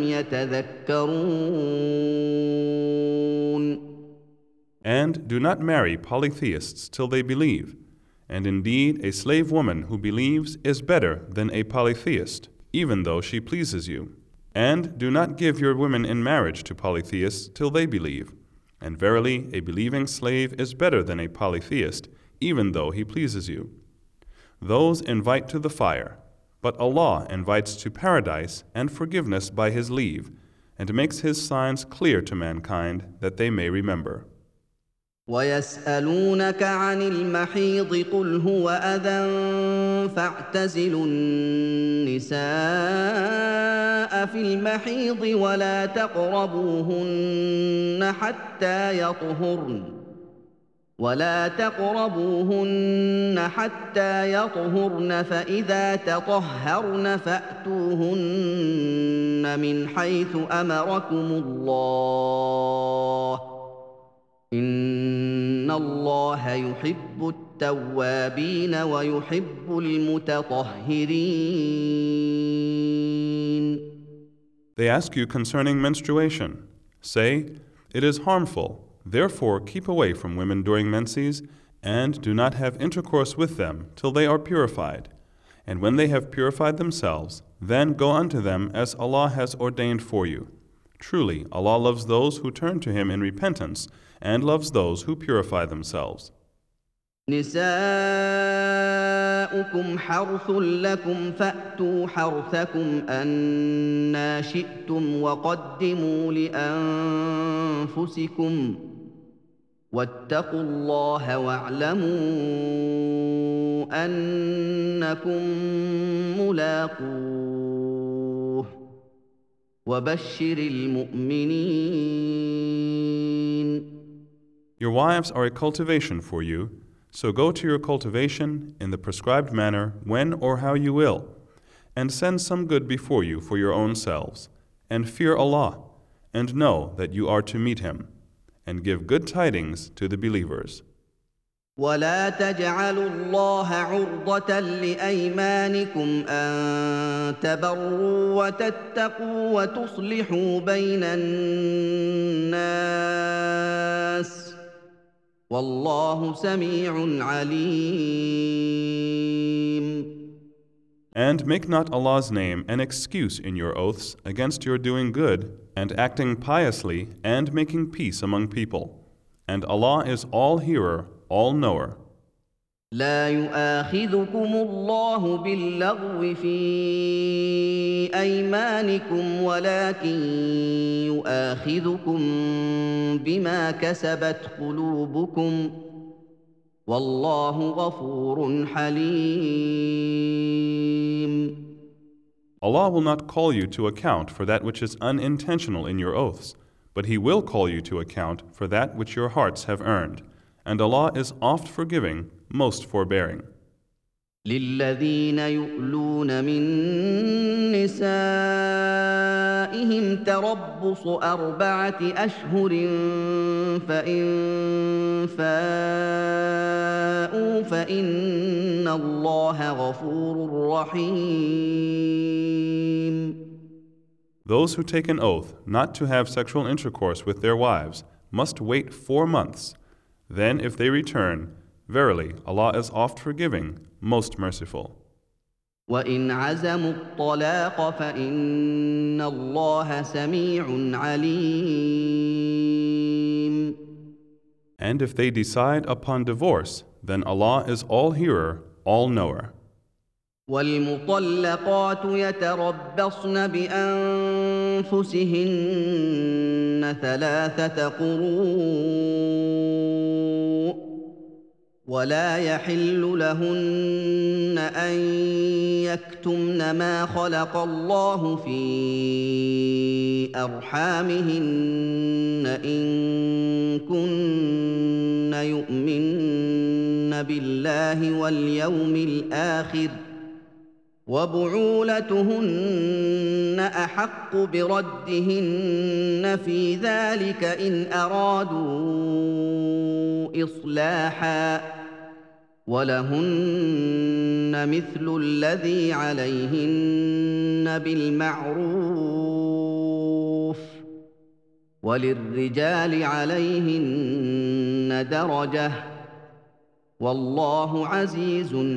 يتذكرون. And do not marry polytheists till they believe. And indeed, a slave woman who believes is better than a polytheist, even though she pleases you. And do not give your women in marriage to polytheists till they believe. And verily, a believing slave is better than a polytheist, even though he pleases you. Those invite to the fire, but Allah invites to paradise and forgiveness by His leave, and makes His signs clear to mankind that they may remember. ويسألونك عن المحيض قل هو أذى فاعتزلوا النساء في المحيض ولا تقربوهن حتى يطهرن ولا تقربوهن حتى يطهرن فإذا تطهرن فأتوهن من حيث أمركم الله إن الله يحب التوابين ويحب المتطهرين. They ask you concerning menstruation. Say, "It is harmful. Therefore keep away from women during menses, and do not have intercourse with them till they are purified. And when they have purified themselves, then go unto them as Allah has ordained for you. Truly, Allah loves those who turn to Him in repentance, and loves those who purify themselves." نساؤكم حرث لكم فأتوا حرثكم أنى شئتم وقدموا لأنفسكم واتقوا الله واعلموا أنكم ملاقوه وبشر المؤمنين. Your wives are a cultivation for you, so go to your cultivation in the prescribed manner when or how you will, and send some good before you for your own selves, and fear Allah, and know that you are to meet Him, and give good tidings to the believers. ولا تجعلوا الله عرضة لأيمانكم أن تبروا وتتقوا وتصلحوا بين الناس والله سميع عليم. And make not Allah's name an excuse in your oaths against your doing good and acting piously and making peace among people. And Allah is all-hearer, all-knower. لا يؤاخذكم الله باللغو في أيمانكم ولكن يؤاخذكم بما كسبت قلوبكم والله غفور حليم. Allah will not call you to account for that which is unintentional in your oaths, but He will call you to account for that which your hearts have earned. And Allah is oft forgiving, most forbearing. للذين يؤلون من نسائهم تربص 4 أشهر فإن فاءوا فإن الله غفور رحيم. Those who take an oath not to have sexual intercourse with their wives must wait 4 months. Then if they return, verily Allah is oft forgiving, most merciful. وإن عزموا الطلاق فإن الله سميع عليم. And if they decide upon divorce, then Allah is all-hearer, all-knower. والمطلقات يتربصن بأنفسهن 3 قروء ولا يحل لهن أن يكتمن ما خلق الله في أرحامهن إن كن يؤمن بالله واليوم الآخر وبعولتهن أحق بردهن في ذلك إن أرادوا إصلاحا ولهن مثل الذي عليهن بالمعروف وللرجال عليهن درجة والله عزيز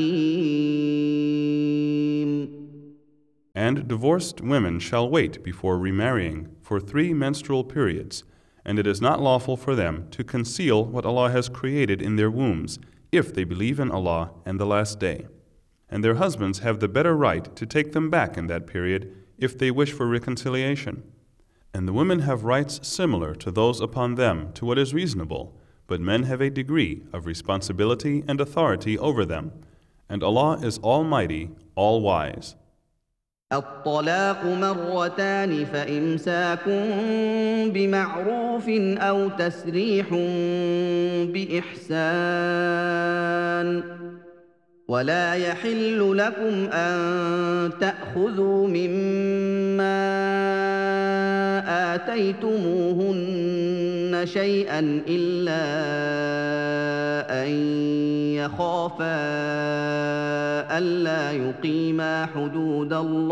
حكيم. And divorced women shall wait before remarrying for 3 menstrual periods, and it is not lawful for them to conceal what Allah has created in their wombs, if they believe in Allah and the Last Day. And their husbands have the better right to take them back in that period if they wish for reconciliation. And the women have rights similar to those upon them to what is reasonable, but men have a degree of responsibility and authority over them, and Allah is Almighty, All-Wise. الطلاق مرتان فإمساك بمعروف أو تسريح بإحسان ولا يحل لكم أن تأخذوا مما آتيتموهن شيئا إلا أن يخافا ألا يقيما حدود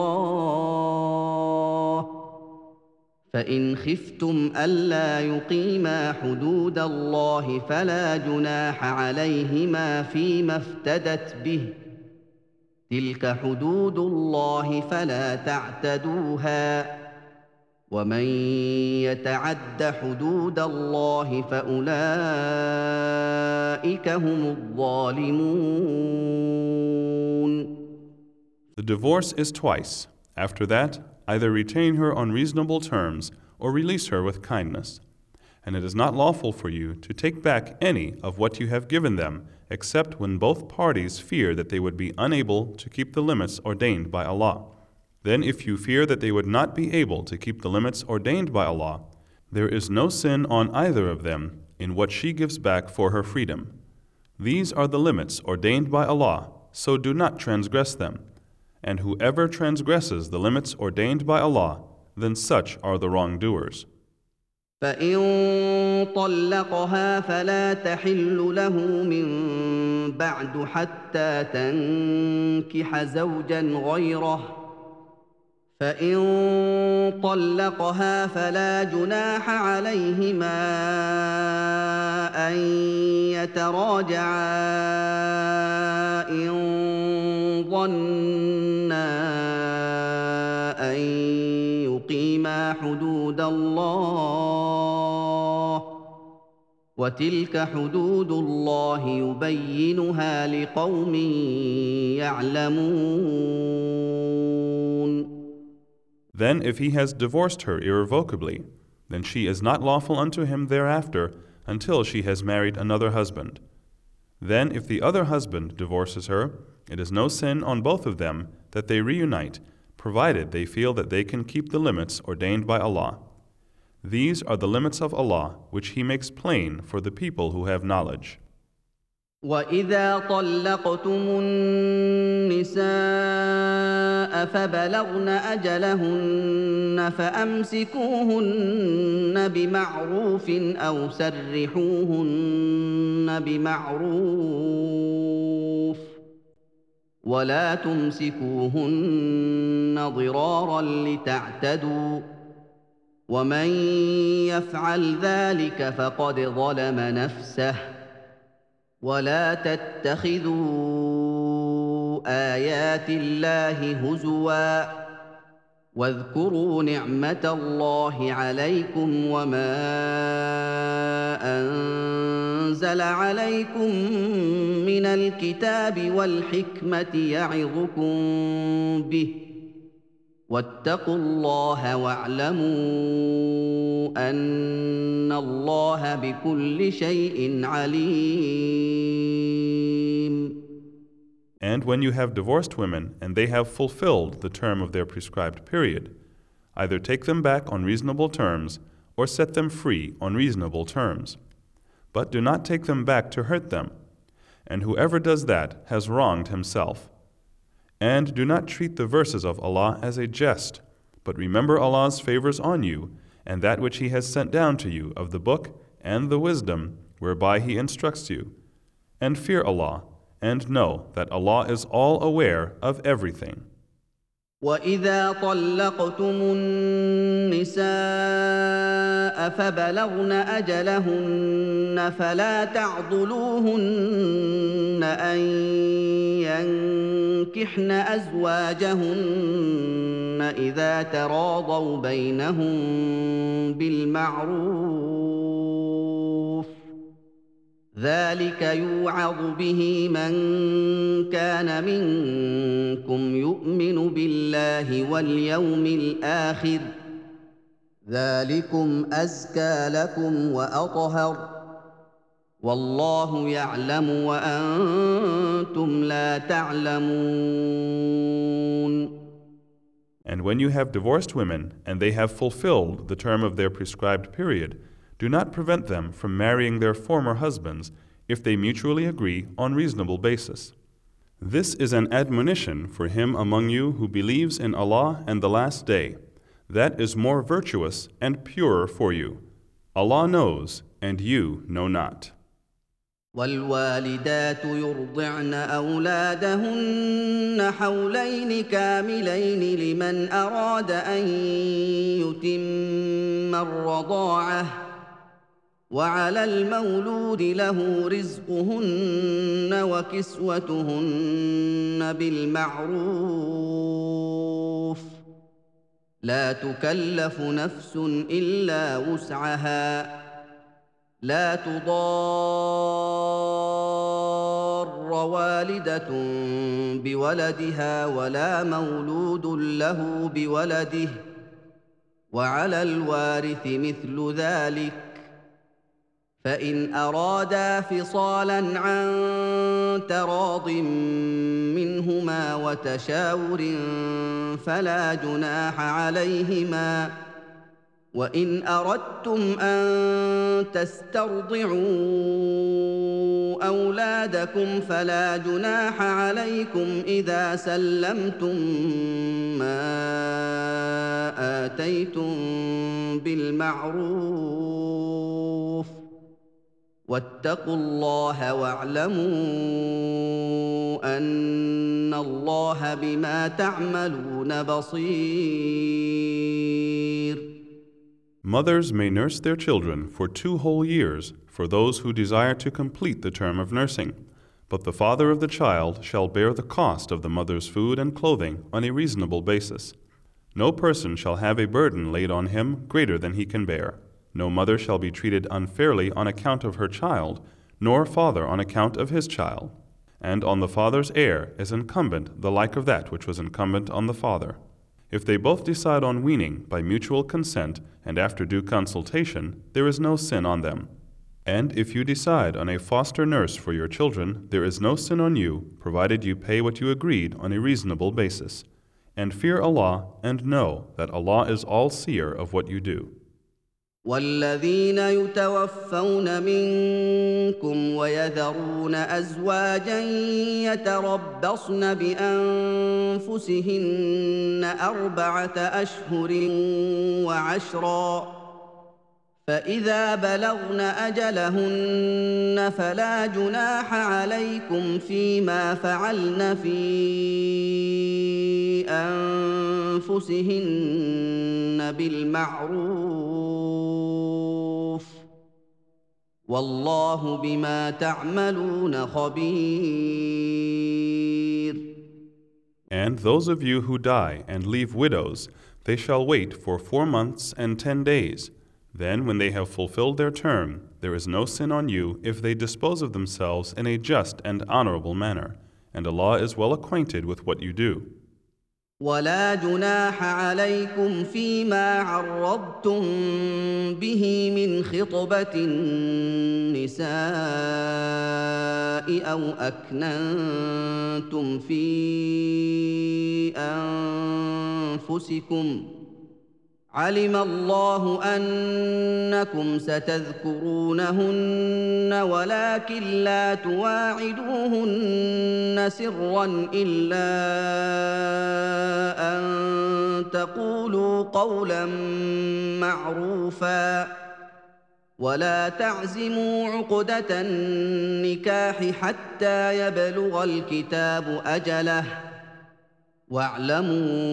الله فإن خفتم ألا يقيما حدود الله فلا جناح عليهما فيما افتدت به تلك حدود الله فلا تعتدوها ومن يتعد حدود الله فأولئك هم الظالمون. The divorce is twice. After that, either retain her on reasonable terms or release her with kindness. And it is not lawful for you to take back any of what you have given them, except when both parties fear that they would be unable to keep the limits ordained by Allah. Then if you fear that they would not be able to keep the limits ordained by Allah, there is no sin on either of them in what she gives back for her freedom. These are the limits ordained by Allah, so do not transgress them. And whoever transgresses the limits ordained by Allah, then such are the wrongdoers. فإن طلقها فلا تحل له من بعد حتى تنكح زوجا غيره فإن طلقها فلا جناح عليهما أن يتراجعا إن ظنا أن يقيما حدود الله وتلك حدود الله يبينها لقوم يعلمون. Then if he has divorced her irrevocably, then she is not lawful unto him thereafter until she has married another husband. Then if the other husband divorces her, it is no sin on both of them that they reunite, provided they feel that they can keep the limits ordained by Allah. These are the limits of Allah, which He makes plain for the people who have knowledge. وَإِذَا طَلَّقْتُمُ النِّسَاءَ فَبَلَغْنَ أَجَلَهُنَّ فَأَمْسِكُوهُنَّ بِمَعْرُوفٍ أَوْ سَرِّحُوهُنَّ بِمَعْرُوفٍ وَلَا تُمْسِكُوهُنَّ ضِرَارًا لِتَعْتَدُوا وَمَن يَفْعَلْ ذَلِكَ فَقَدْ ظَلَمَ نَفْسَهُ ولا تتخذوا آيات الله هزوا واذكروا نعمة الله عليكم وما أنزل عليكم من الكتاب والحكمة يعظكم به واتقوا الله واعلموا أن الله بكل شيء عليم. And when you have divorced women and they have fulfilled the term of their prescribed period, either take them back on reasonable terms or set them free on reasonable terms. But do not take them back to hurt them, and whoever does that has wronged himself. And do not treat the verses of Allah as a jest, but remember Allah's favors on you and that which He has sent down to you of the book and the wisdom whereby He instructs you. And fear Allah, and know that Allah is all aware of everything. وَإِذَا طَلَّقْتُمُ النِّسَاءَ فَبَلَغْنَ أَجَلَهُنَّ فَلَا تَعْضُلُوهُنَّ أَن يَنكِحْنَ أَزْوَاجَهُنَّ إِذَا تَرَاضَوْا بَيْنَهُم بِالْمَعْرُوفِ ذلك يوعظ به من كان منكم يؤمن بالله واليوم الآخر ذلكم أزكى لكم وأطهر والله يعلم وأنتم لا تعلمون. And when you have divorced women, and they have fulfilled the term of their prescribed period, do not prevent them from marrying their former husbands if they mutually agree on reasonable basis. This is an admonition for him among you who believes in Allah and the Last Day. That is more virtuous and purer for you. Allah knows, and you know not. والوالدات يرضعن أولادهن حولين كاملين لمن أراد أن يتم الرضاعة وعلى المولود له رزقهن وكسوتهن بالمعروف لا تكلف نفس إلا وسعها لا تضار والدة بولدها ولا مولود له بولده وعلى الوارث مثل ذلك فإن أرادا فصالا عن تراض منهما وتشاور فلا جناح عليهما وإن أردتم أن تسترضعوا أولادكم فلا جناح عليكم إذا سلمتم ما آتيتم بالمعروف واتقوا الله واعلموا أن الله بما تعملون بصير. Mothers may nurse their children for 2 whole years for those who desire to complete the term of nursing, but the father of the child shall bear the cost of the mother's food and clothing on a reasonable basis. No person shall have a burden laid on him greater than he can bear. No mother shall be treated unfairly on account of her child, nor father on account of his child. And on the father's heir is incumbent the like of that which was incumbent on the father. If they both decide on weaning by mutual consent and after due consultation, there is no sin on them. And if you decide on a foster nurse for your children, there is no sin on you, provided you pay what you agreed on a reasonable basis. And fear Allah, and know that Allah is all-seer of what you do. والذين يتوفون منكم ويذرون أزواجا يتربصن بأنفسهن 4 أشهر وعشرا فإذا بلغن أجلهن فلا جناح عليكم فيما فعلن في أنفسهن بالمعروف والله بما تعملون خبير. And those of you who die and leave widows, they shall wait for 4 months and 10 days. Then, when they have fulfilled their term, there is no sin on you if they dispose of themselves in a just and honorable manner, and Allah is well acquainted with what you do. ولا جناح عليكم فيما عرضتم به من خطبة النساء أو أكننتم في أنفسكم علم الله أنكم ستذكرونهن ولكن لا تواعدوهن سرا إلا أن تقولوا قولا معروفا ولا تعزموا عقدة النكاح حتى يبلغ الكتاب أجله واعلموا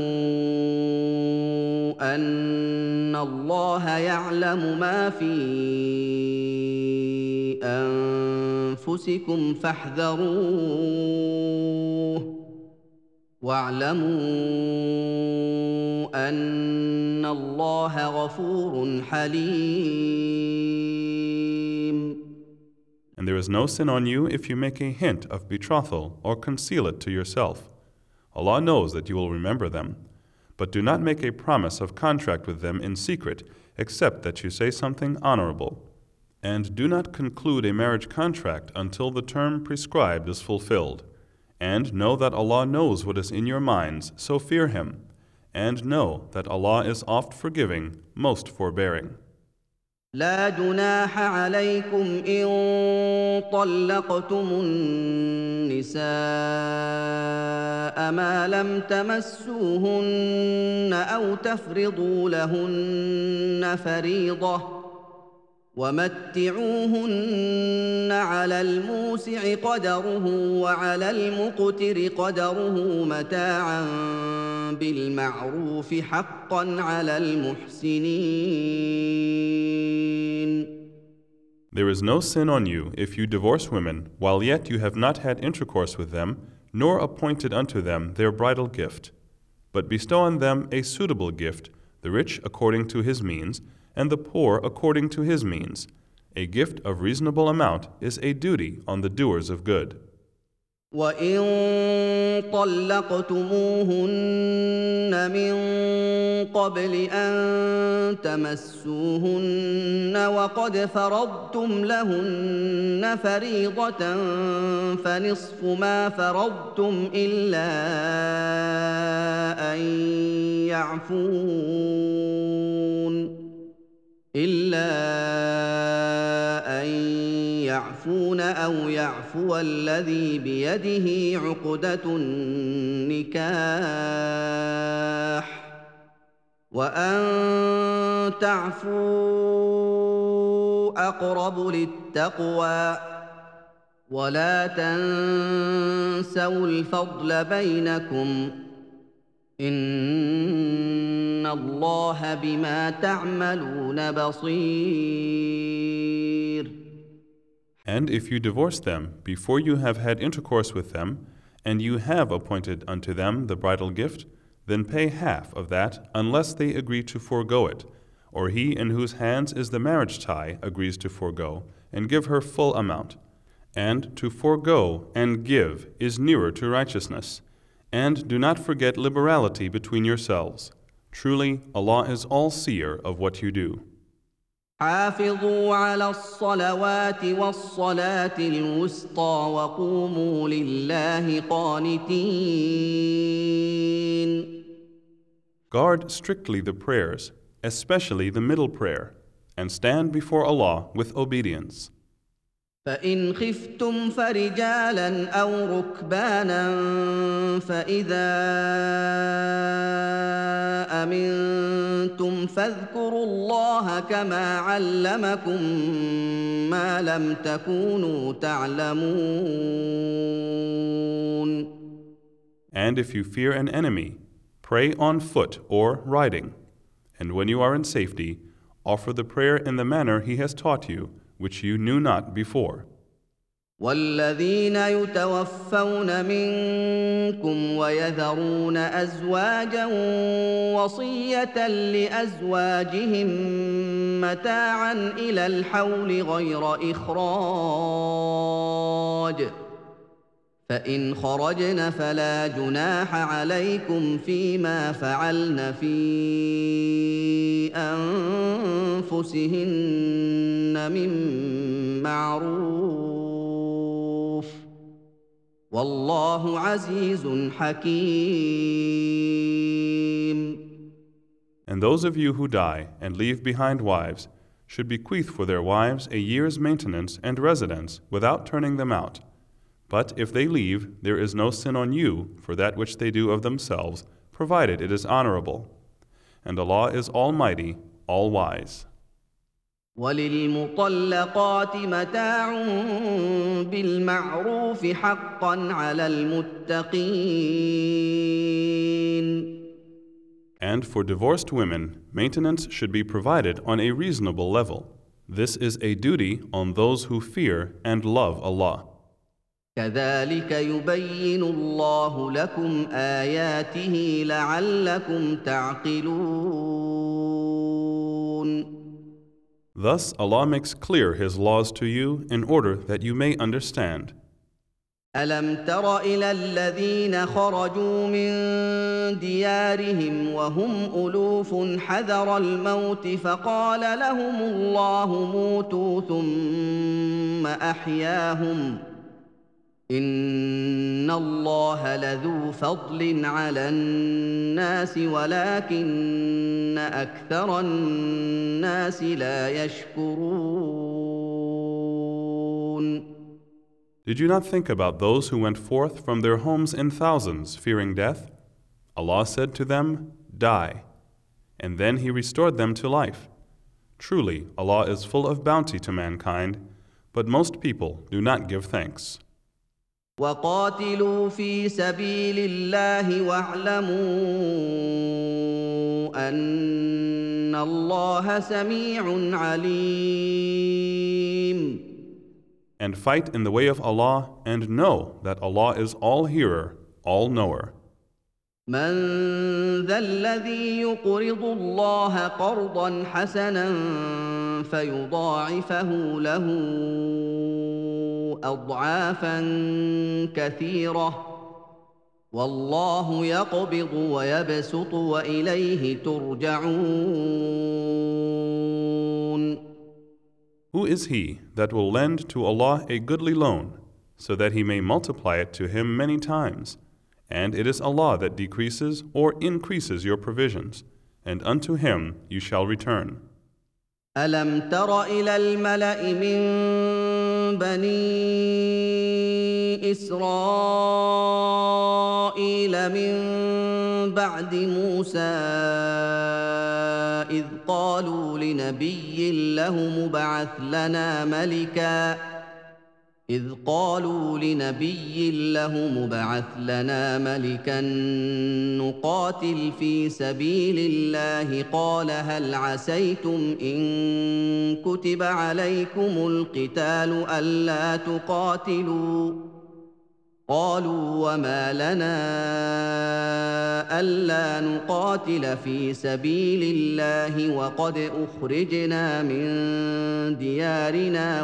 أن الله يعلم ما في أنفسكم فاحذروه واعلموا أن الله غفور حليم. And there is no sin on you if you make a hint of betrothal or conceal it to yourself. Allah knows that you will remember them. But do not make a promise of contract with them in secret, except that you say something honorable. And do not conclude a marriage contract until the term prescribed is fulfilled. And know that Allah knows what is in your minds, so fear Him. and know that Allah is oft forgiving, most forbearing. لا جناح عليكم إن طلقتم النساء ما لم تمسوهن أو تفرضوا لهن فريضة ومتعوهن على الموسع قدره وعلى المقتر قدره متاعا بالمعروف حقا على المحسنين. There is no sin on you if you divorce women while yet you have not had intercourse with them, nor appointed unto them their bridal gift. But bestow on them a suitable gift, the rich according to his means, and the poor according to his means. A gift of reasonable amount is a duty on the doers of good. وَإِن طَلَّقْتُمُوهُنَّ مِن قَبْلِ أَن تَمَسُّوهُنَّ وَقَدْ فَرَضْتُمْ لَهُنَّ فَرِيضَةً فَنِصْفُ مَا فَرَضْتُمْ إِلَّا أن يعفون أو يعفو الذي بيده عقدة النكاح وأن تعفوا أقرب للتقوى ولا تنسوا الفضل بينكم إن الله بما تعملون بصير. And if you divorce them before you have had intercourse with them, and you have appointed unto them the bridal gift, then pay half of that unless they agree to forego it, or he in whose hands is the marriage tie agrees to forego, and give her full amount. And to forego and give is nearer to righteousness. And do not forget liberality between yourselves. Truly, Allah is all-seer of what you do. حافظوا على الصلوات والصلاة الوسطى وقوموا لله قانتين. Guard strictly the prayers, especially the middle prayer, and stand before Allah with obedience. فإن خفتم فرجالا أو ركبانا فإذا أمنتم فاذكروا الله كما علمكم ما لم تكونوا تعلمون. And if you fear an enemy, pray on foot or riding. And when you are in safety, offer the prayer in the manner He has taught you, which you knew not before. والذين يتوفون منكم ويذرون أزواجا وصية لأزواجهم متاعا إلى الحول غير إخراج فإن خرجن فلا جناح عليكم فيما فعلن في أنفسهن من معروف والله عزيز حكيم. And those of you who die and leave behind wives should bequeath for their wives a year's maintenance and residence without turning them out. But if they leave, there is no sin on you for that which they do of themselves, provided it is honorable. And Allah is Almighty, All-Wise. وَلِلْمُطَلَّقَاتِ مَتَاعٌ بِالْمَعْرُوفِ حَقًّا عَلَى الْمُتَّقِينَ. And for divorced women, maintenance should be provided on a reasonable level. This is a duty on those who fear and love Allah. كذلك يبين الله لكم آياته لعلكم تعقلون. Thus Allah makes clear His laws to you in order that you may understand. ألم تر إلى الذين خرجوا من ديارهم وهم ألوف حذر الموت فقال لهم الله موتوا ثم أحياهم إن الله لذو فضل على الناس ولكن أكثر الناس لا يشكرون. Did you not think about those who went forth from their homes in thousands, fearing death? Allah said to them, Die. And then He restored them to life. Truly, Allah is full of bounty to mankind, but most people do not give thanks. وقاتلوا في سبيل الله واعلموا أن الله سميع عليم. And fight in the way of Allah, and know that Allah is all-hearer, all-knower. من ذا الذي يقرض الله قرضا حسنا فيضاعفه له أضعافا كثيرة والله يقبض ويبسط وإليه ترجعون. Who is he that will lend to Allah a goodly loan, so that He may multiply it to him many times? And it is Allah that decreases or increases your provisions, and unto Him you shall return. ألم تر إلى الملأ من بني إسرائيل من بعد موسى إذ قالوا لنبي له مبعث لنا ملكا نقاتل في سبيل الله قال هل عسيتم إن كتب عليكم القتال ألا تقاتلوا قالوا وما لنا ألا نقاتل في سبيل الله وقد أخرجنا من ديارنا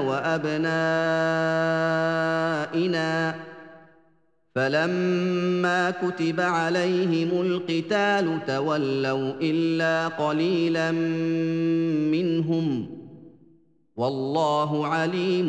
وأبنائنا فلما كتب عليهم القتال تولوا إلا قليلا منهم والله عليم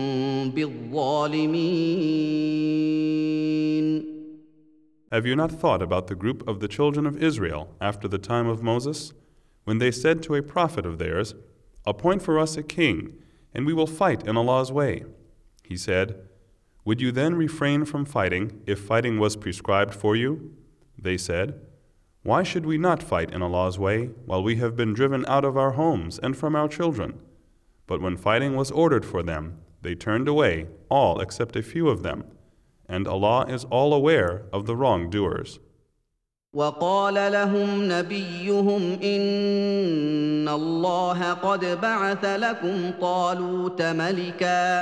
بالظالمين. Have you not thought about the group of the children of Israel after the time of Moses, when they said to a prophet of theirs, Appoint for us a king, and we will fight in Allah's way? He said, Would you then refrain from fighting if fighting was prescribed for you? They said, Why should we not fight in Allah's way while we have been driven out of our homes and from our children? But when fighting was ordered for them, they turned away, all except a few of them. And Allah is all aware of the wrongdoers. وقال لهم نبيهم إن الله قد بعث لكم طالوت ملكا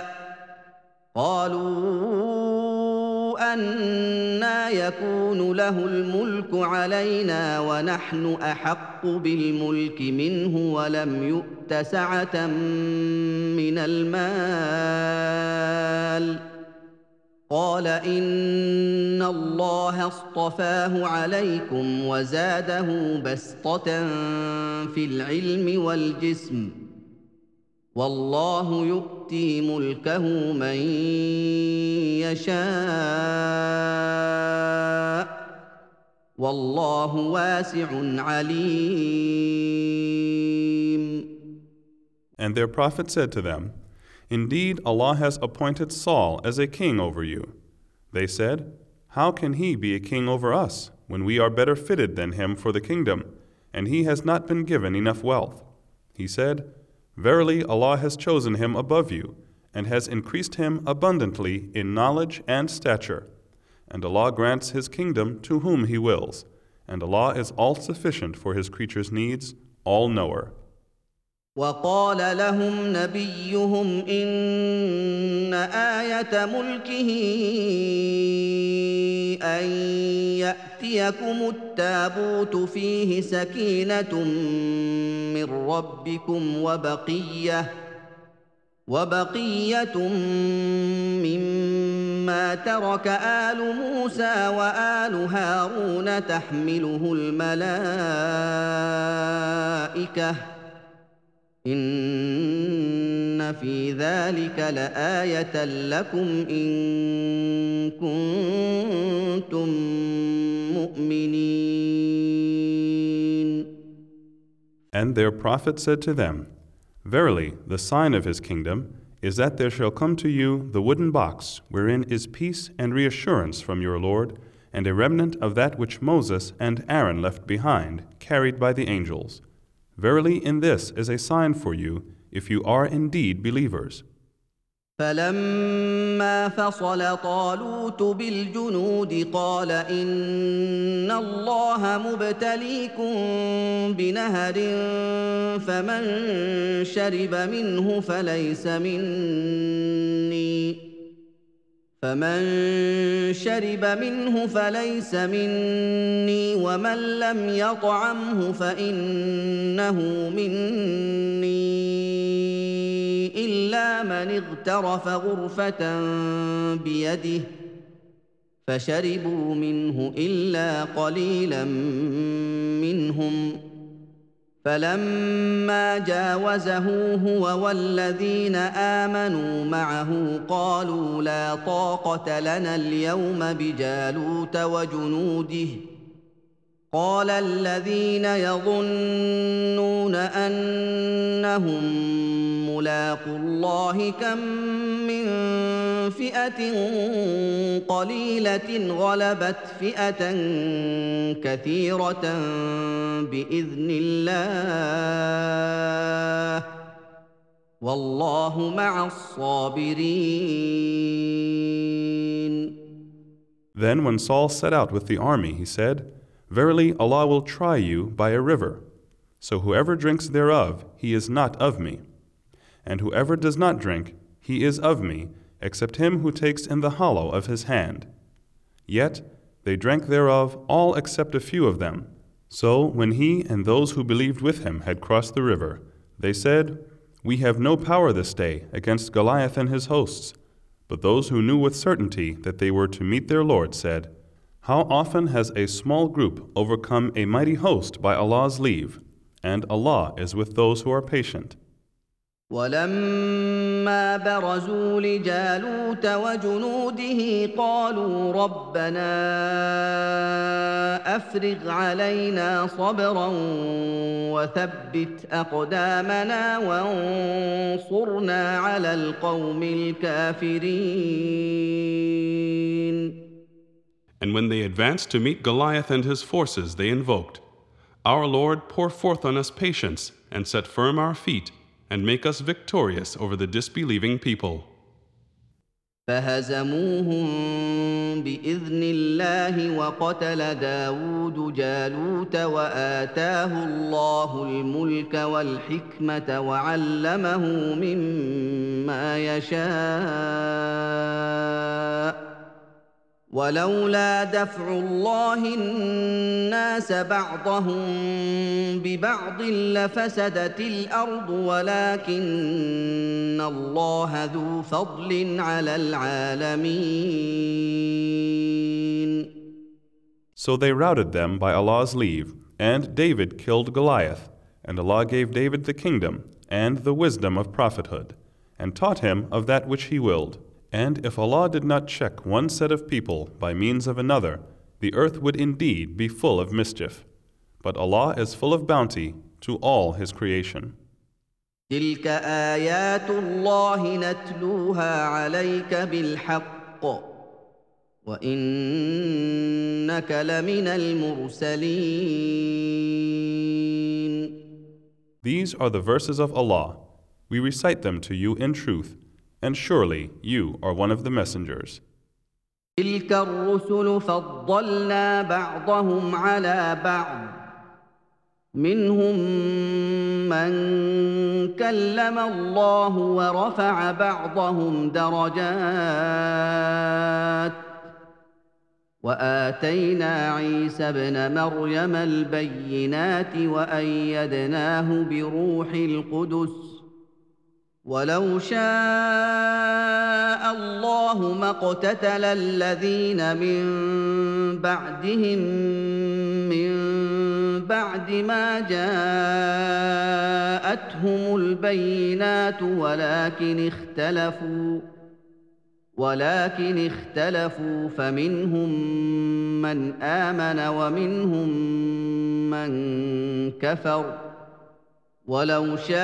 قالوا أنى يكون له الملك علينا ونحن أحق بالملك منه ولم يؤت سعة من المال قال إن الله اصطفاه عليكم وزاده بسطة في العلم والجسم والله يؤتي ملكه من يشاء والله واسع عليم. And their prophet said to them, Indeed, Allah has appointed Saul as a king over you. They said, How can he be a king over us, when we are better fitted than him for the kingdom, and he has not been given enough wealth? He said, Verily, Allah has chosen him above you, and has increased him abundantly in knowledge and stature. And Allah grants His kingdom to whom He wills, and Allah is all-sufficient for His creatures' needs, all-knower. وقال لهم نبيهم إن آية ملكه أن يأتيكم التابوت فيه سكينة من ربكم وبقية مما ترك آل موسى وآل هارون تحمله الملائكة إن في ذلك لآية لكم إن كنتم مؤمنين. And their prophet said to them, Verily, the sign of his kingdom is that there shall come to you the wooden box, wherein is peace and reassurance from your Lord, and a remnant of that which Moses and Aaron left behind, carried by the angels. Verily, in this is a sign for you, if you are indeed believers. فلما فصل طالوت بالجنود قال إن الله مبتليكم بنهر فمن شرب منه فليس مني ومن لم يطعمه فإنه مني إلا من اغترف غرفة بيده فشربوا منه إلا قليلا منهم فلما جاوزه هو والذين آمنوا معه قالوا لا طاقة لنا اليوم بجالوت وجنوده قال الذين يظنون أنهم ملاقو الله كم من فئة قليلة غلبت فئة كثيرة بإذن الله والله مع الصابرين. Then when Saul set out with the army, he said, Verily, Allah will try you by a river. So whoever drinks thereof, he is not of me. And whoever does not drink, he is of me, except him who takes in the hollow of his hand. Yet they drank thereof, all except a few of them. So when he and those who believed with him had crossed the river, they said, We have no power this day against Goliath and his hosts. But those who knew with certainty that they were to meet their Lord said, How often has a small group overcome a mighty host by Allah's leave, and Allah is with those who are patient. ولما برزوا لجالوت وجنوده قالوا ربنا أفرغ علينا صبرا وثبت أقدامنا وانصرنا على القوم الكافرين. And when they advanced to meet Goliath and his forces, they invoked, Our Lord, pour forth on us patience, and set firm our feet, and make us victorious over the disbelieving people. فهزموهم بإذن الله وقتل داود جالوت وآتاه الله الملك والحكمة وعلمه مما يشاء ولولا دفع الله الناس بعضهم ببعض لفسدت الأرض ولكن الله ذو فضل على العالمين. So they routed them by Allah's leave, and David killed Goliath, and Allah gave David the kingdom and the wisdom of prophethood, and taught him of that which he willed. And if Allah did not check one set of people by means of another, the earth would indeed be full of mischief. But Allah is full of bounty to all His creation. تلك آيات الله نتلوها عليك بالحق وإنك لمن المرسلين. These are the verses of Allah. We recite them to you in truth. And surely you are one of the messengers. تلك الرسل فضلنا بعضهم على بعض منهم من كلم الله ورفع بعضهم درجات وآتينا عيسى ابن مريم البينات وأيدناه بروح القدس ولو شاء الله ما اقتتل الذين من بعدهم من بعد ما جاءتهم البينات ولكن اختلفوا فمنهم من آمن ومنهم من كفر ولو شاء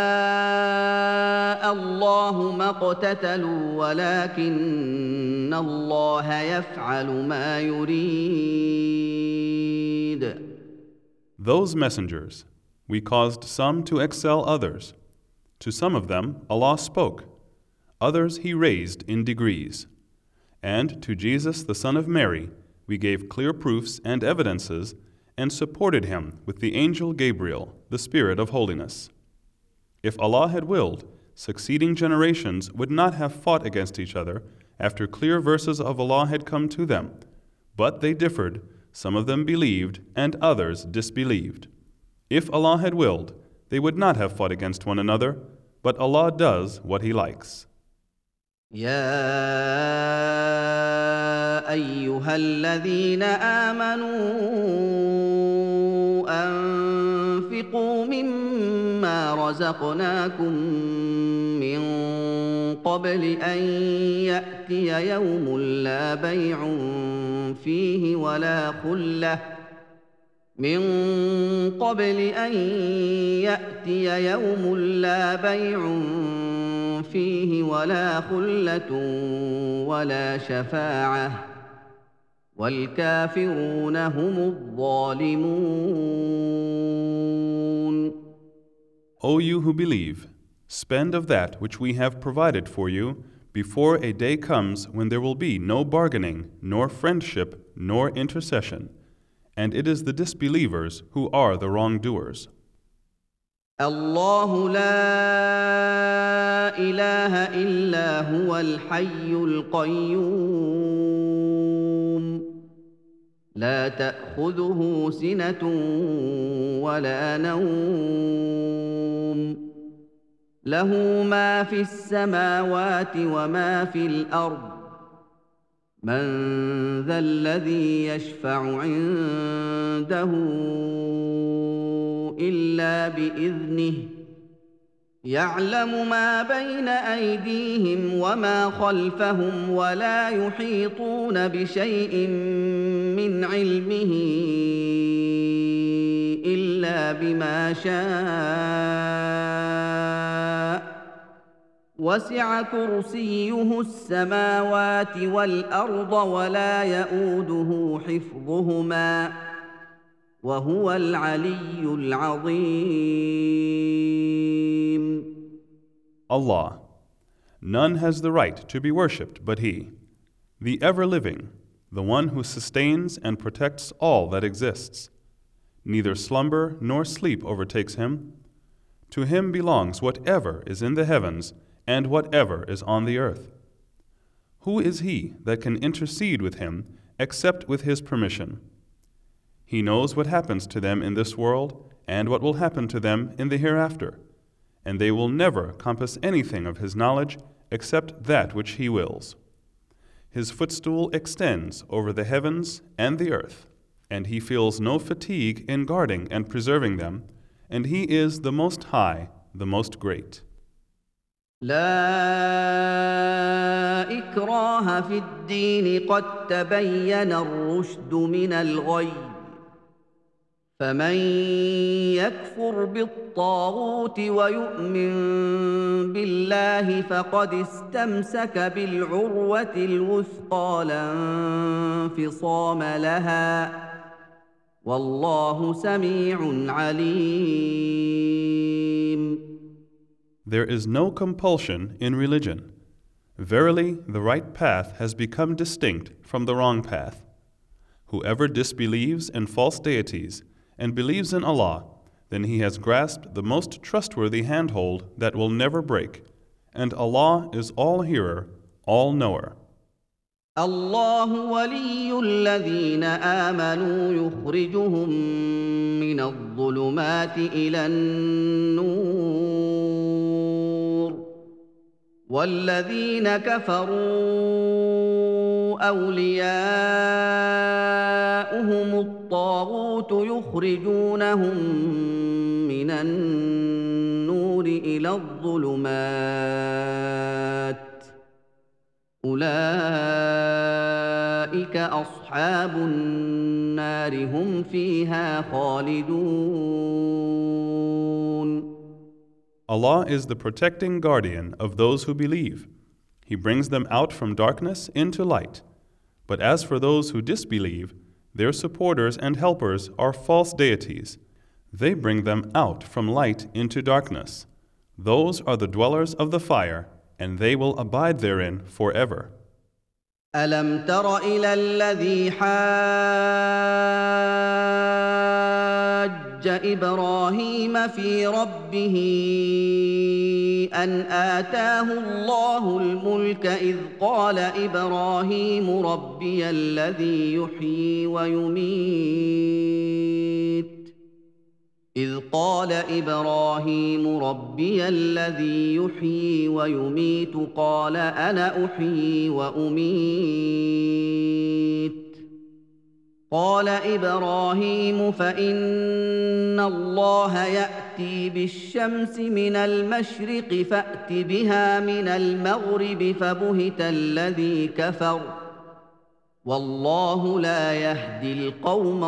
الله ما اقتتلوا ولكن الله يفعل ما يريد. Those messengers, we caused some to excel others. To some of them Allah spoke, others He raised in degrees. And to Jesus the son of Mary we gave clear proofs and evidences and supported him with the angel Gabriel, the Spirit of holiness. If Allah had willed, succeeding generations would not have fought against each other after clear verses of Allah had come to them, but they differed, some of them believed and others disbelieved. If Allah had willed, they would not have fought against one another, but Allah does what He likes. يا أيها الذين آمنوا أنفقوا مما رزقناكم من قبل أن يأتي يوم لا بيع فيه ولا خلة ولا شفاعة والكافرون هم الظالمون. O you who believe, spend of that which we have provided for you before a day comes when there will be no bargaining, nor friendship, nor intercession, and it is the disbelievers who are the wrongdoers. الله لا إله إلا هو الحي القيوم لا تأخذه سنة ولا نوم له ما في السماوات وما في الأرض من ذا الذي يشفع عنده إلا بإذنه يعلم ما بين أيديهم وما خلفهم ولا يحيطون بشيء من علمه إلا بما شاء وسع كرسيه السماوات والأرض ولا يئوده حفظهما وهو العلي العظيم. Allah, none has the right to be worshipped but He, the ever-living, the one who sustains and protects all that exists. Neither slumber nor sleep overtakes Him. To Him belongs whatever is in the heavens and whatever is on the earth. Who is He that can intercede with Him except with His permission? He knows what happens to them in this world and what will happen to them in the hereafter, and they will never compass anything of His knowledge except that which He wills. His footstool extends over the heavens and the earth, and He feels no fatigue in guarding and preserving them, and He is the Most High, the Most Great. لا إكراه في الدين قد تبين الرشد من الغي فمن يكفر بالطاغوت ويؤمن بالله فقد استمسك بالعروة الوثقى لا انفصام لها والله سميع عليم. There is no compulsion in religion. Verily, the right path has become distinct from the wrong path. Whoever disbelieves in false deities and believes in Allah, then he has grasped the most trustworthy handhold that will never break, and Allah is all-hearer, all-knower. الله ولي الذين آمنوا يخرجهم من الظلمات إلى النور والذين كفروا أولياؤهم الطاغوت يخرجونهم من النور إلى الظلمات أولئك أصحاب النار هم فيها خالدون. Allah is the protecting guardian of those who believe. He brings them out from darkness into light. But as for those who disbelieve, their supporters and helpers are false deities. They bring them out from light into darkness. Those are the dwellers of the fire, and they will abide therein forever. ألم تر إلى الذي حاج إبراهيم في ربه أن آتاه الله الملك إذ قال إبراهيم ربي الذي يحيي ويميت قال أنا أحيي وأميت قال إبراهيم فإن الله يأتي بالشمس من المشرق فأت بها من المغرب فبهت الذي كفر والله لا يهدي القوم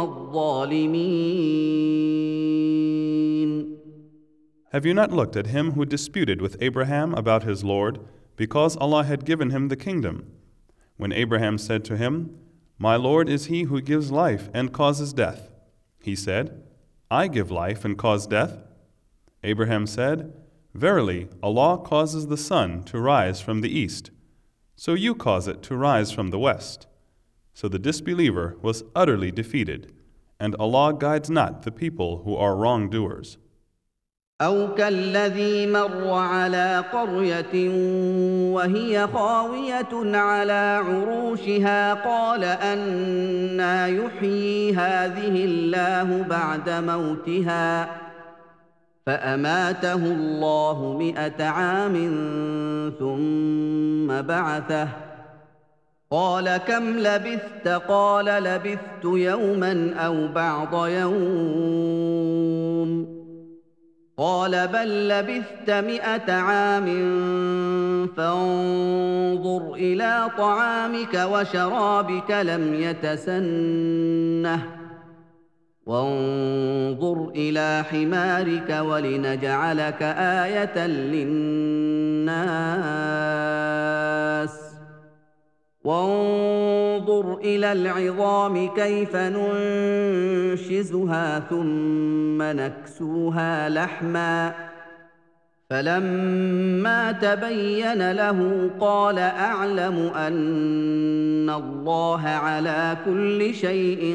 الظالمين. Have you not looked at him who disputed with Abraham about his Lord, because Allah had given him the kingdom? When Abraham said to him, "My Lord is he who gives life and causes death," he said, "I give life and cause death." Abraham said, "Verily, Allah causes the sun to rise from the east, so you cause it to rise from the west." So the disbeliever was utterly defeated, and Allah guides not the people who are wrongdoers. أو كالذي مر على قرية وهي خاوية على عروشها قال أنى يحيي هذه الله بعد موتها فأماته الله 100 عام ثم بعثه قال كم لبثت قال لبثت يوما أو بعض يوم قال بل لبثت 100 عام فانظر إلى طعامك وشرابك لم يتسنه وانظر إلى حمارك ولنجعلك آية للناس وانظر إلى العظام كيف ننشزها ثم نكسوها لحما فلما تبين له قال أعلم أن الله على كل شيء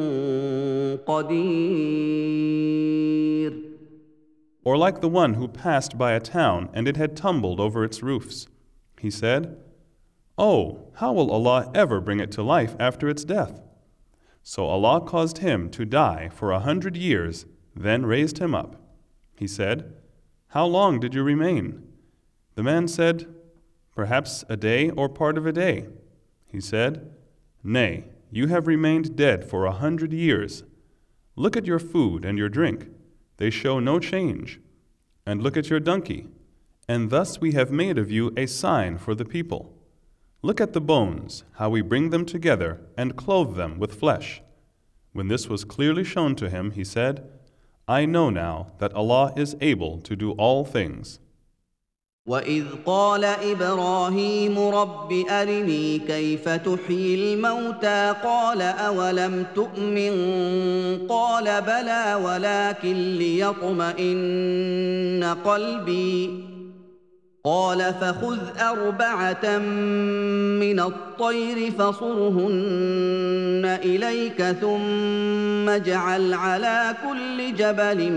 قدير. Or like the one who passed by a town and it had tumbled over its roofs. He said, "Oh, how will Allah ever bring it to life after its death?" So Allah caused him to die for 100 years, then raised him up. He said, "How long did you remain?" The man said, "Perhaps a day or part of a day." He said, "Nay, you have remained dead for 100 years. Look at your food and your drink. They show no change. And look at your donkey. And thus we have made of you a sign for the people. Look at the bones, how we bring them together and clothe them with flesh." When this was clearly shown to him, he said, "I know now that Allah is able to do all things." وَإِذْ قَالَ إِبْرَاهِيمُ رَبِّ أَرِنِي كَيْفَ تُحْيِي الْمَوْتَىٰ قَالَ أَوَلَمْ تُؤْمِن قَالَ بَلَىٰ وَلَٰكِن لِّيَطْمَئِنَّ قَلْبِي قال فخذ 4 من الطير فصرهن إليك ثم اجعل على كل جبل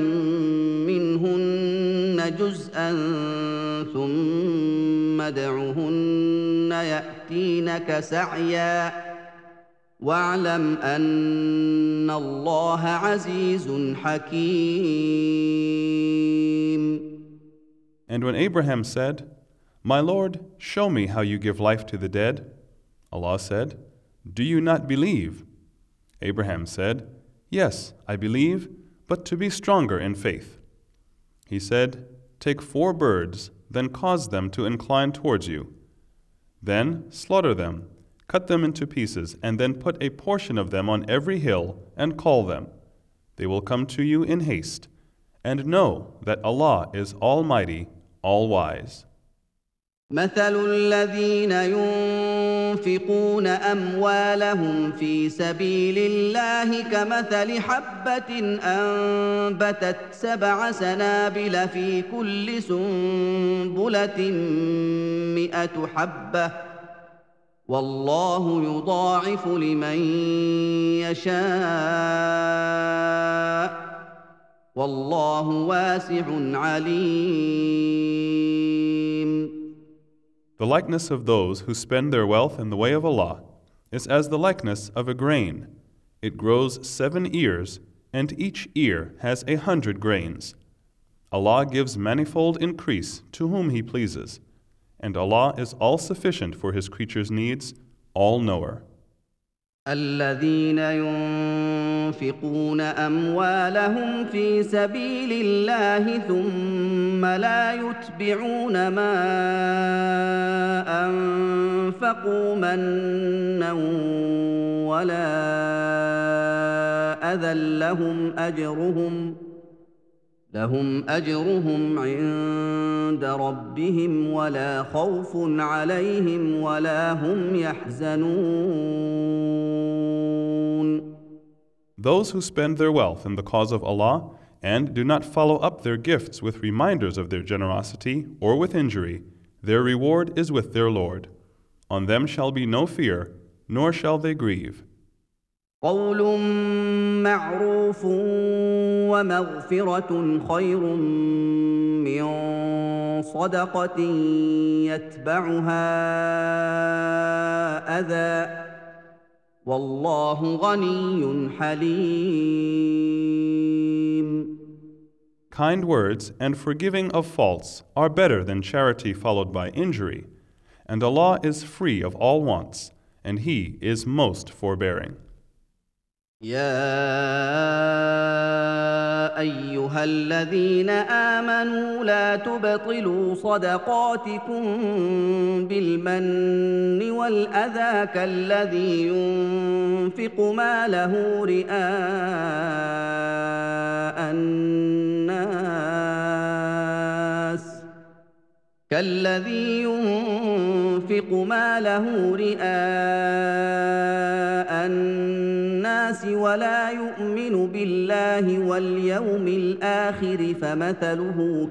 منهن جزءا ثم ادعهن يأتينك سعيا واعلم أن الله عزيز حكيم. And when Abraham said, My Lord, show me how you give life to the dead. Allah said, Do you not believe? Abraham said, Yes, I believe, but to be stronger in faith. He said, Take 4 birds, then cause them to incline towards you. Then slaughter them, cut them into pieces, and then put a portion of them on every hill and call them. They will come to you in haste. And know that Allah is Almighty, All-Wise. مثل الذين ينفقون أموالهم في سبيل الله كمثل حبة أنبتت 7 سنابل في كل سنبلة 100 حبة والله يضاعف لمن يشاء والله واسع عليم. The likeness of those who spend their wealth in the way of Allah is as the likeness of a grain. It grows 7 ears, and each ear has 100 grains. Allah gives manifold increase to whom He pleases, and Allah is all-sufficient for His creatures' needs, all-knower. الذين ينفقون أموالهم في سبيل الله ثم لا يتبعون ما أنفقوا منا ولا أذى لهم أجرهم عند ربهم ولا خوف عليهم ولا هم يحزنون. Those who spend their wealth in the cause of Allah and do not follow up their gifts with reminders of their generosity or with injury, their reward is with their Lord. On them shall be no fear, nor shall they grieve. قول معروف ومغفرة خير من صدقة يتبعها أذى والله غني حليم. Kind words and forgiving of faults are better than charity followed by injury, and Allah is free of all wants, and He is most forbearing. يا أيها الذين آمنوا لا تبطلوا صدقاتكم بالمن والأذى كالذي ينفق ماله رئاء الناس ولا يؤمن بالله واليوم الآخر فمثله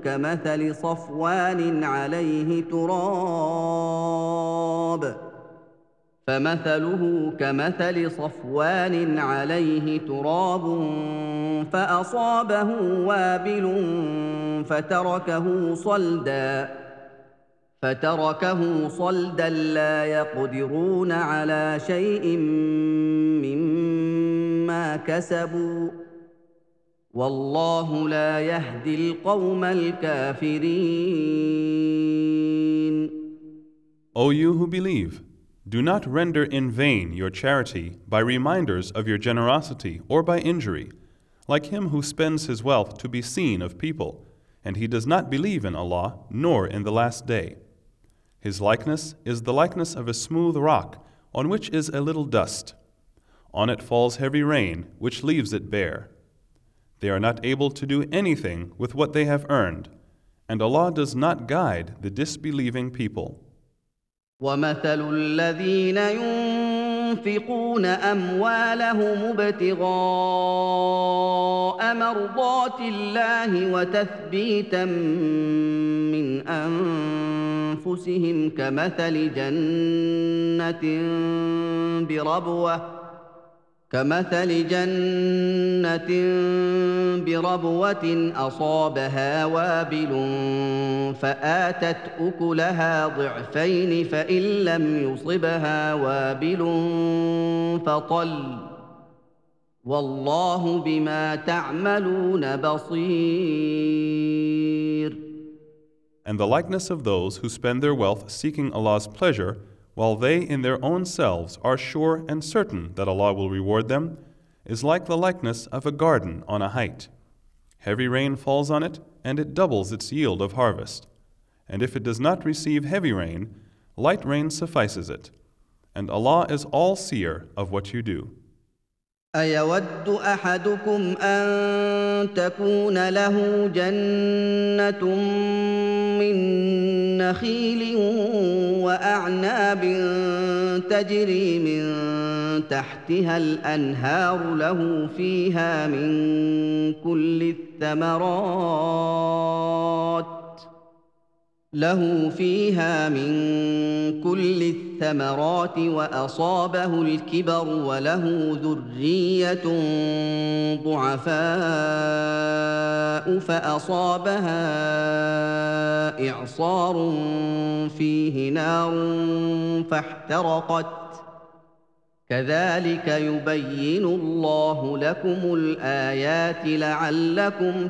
كمثل صفوان عليه تراب فأصابه وابل فتركه صلدا لا يقدرون على شيء مما كسبوا والله لا يهدي القوم الكافرين. O you who believe, do not render in vain your charity by reminders of your generosity or by injury, like him who spends his wealth to be seen of people, and he does not believe in Allah nor in the last day. His likeness is the likeness of a smooth rock on which is a little dust. On it falls heavy rain, which leaves it bare. They are not able to do anything with what they have earned, and Allah does not guide the disbelieving people. وَمَثَلُ الَّذِينَ يُنفِقُونَ أَمْوَالَهُمُ ابْتِغَاءَ مَرْضَاتِ اللَّهِ وَتَثْبِيتًا مِّنْ أَنفُسِهِمْ كَمَثَلِ جَنَّةٍ بربوة أصابها وابل فآتت أكلها ضعفين فإن لم يصبها وابل فطل والله بما تعملون بصير. And the likeness of those who spend their wealth seeking Allah's pleasure, while they in their own selves are sure and certain that Allah will reward them, is like the likeness of a garden on a height. Heavy rain falls on it, and it doubles its yield of harvest. And if it does not receive heavy rain, light rain suffices it. And Allah is all-seer of what you do. أيود أحدكم أن تكون له جنة من نخيل وأعناب تجري من تحتها الأنهار له فيها من كل الثمرات وأصابه الكبر وله ذرية ضعفاء فأصابها إعصار فيه نار فاحترقت كذلك يبين الله لكم الآيات لعلكم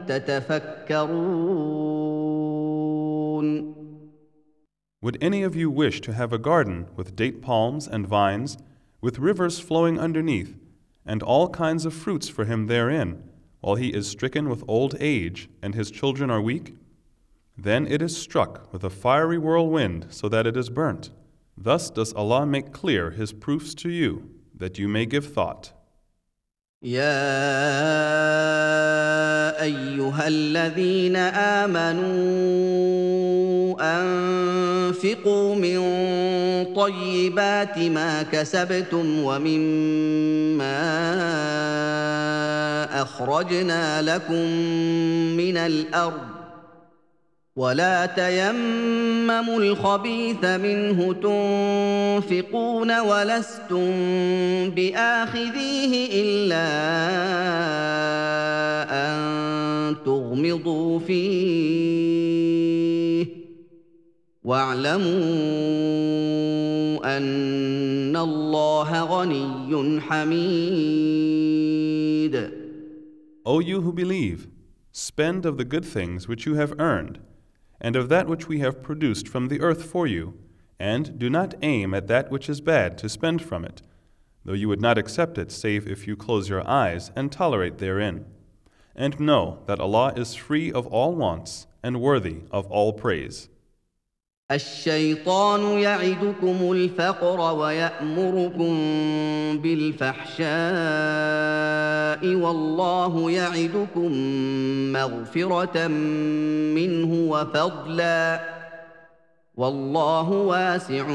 تتفكرون. Would any of you wish to have a garden with date palms and vines, with rivers flowing underneath, and all kinds of fruits for him therein, while he is stricken with old age and his children are weak? Then it is struck with a fiery whirlwind so that it is burnt. Thus does Allah make clear His proofs to you, that you may give thought. يا أيها الذين آمنوا أنفقوا من طيبات ما كسبتم ومما أخرجنا لكم من الأرض ولا تيمموا الخبيث منه تنفقون ولستم بآخذيه إلا أن تغمضوا فيه واعلموا أن الله غني حميد. O you who believe, spend of the good things which you have earned, and of that which we have produced from the earth for you, and do not aim at that which is bad to spend from it, though you would not accept it save if you close your eyes and tolerate therein. And know that Allah is free of all wants and worthy of all praise. الشيطان يعدكم الفقر ويأمركم بالفحشاء والله يعدكم مغفرة منه وفضلا والله واسع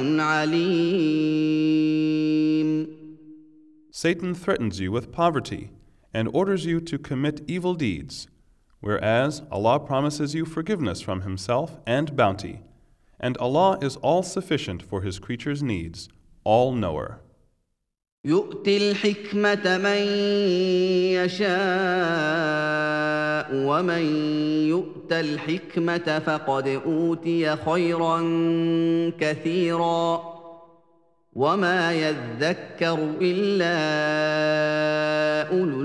عليم. Satan threatens you with poverty and orders you to commit evil deeds, whereas Allah promises you forgiveness from Himself and bounty. And Allah is all-sufficient for His creatures' needs, all-knower. يؤتي الحكمة من يشاء ومن يؤت الحكمة فقد أوتي خيرا كثيرا وما يذكر إلا أولو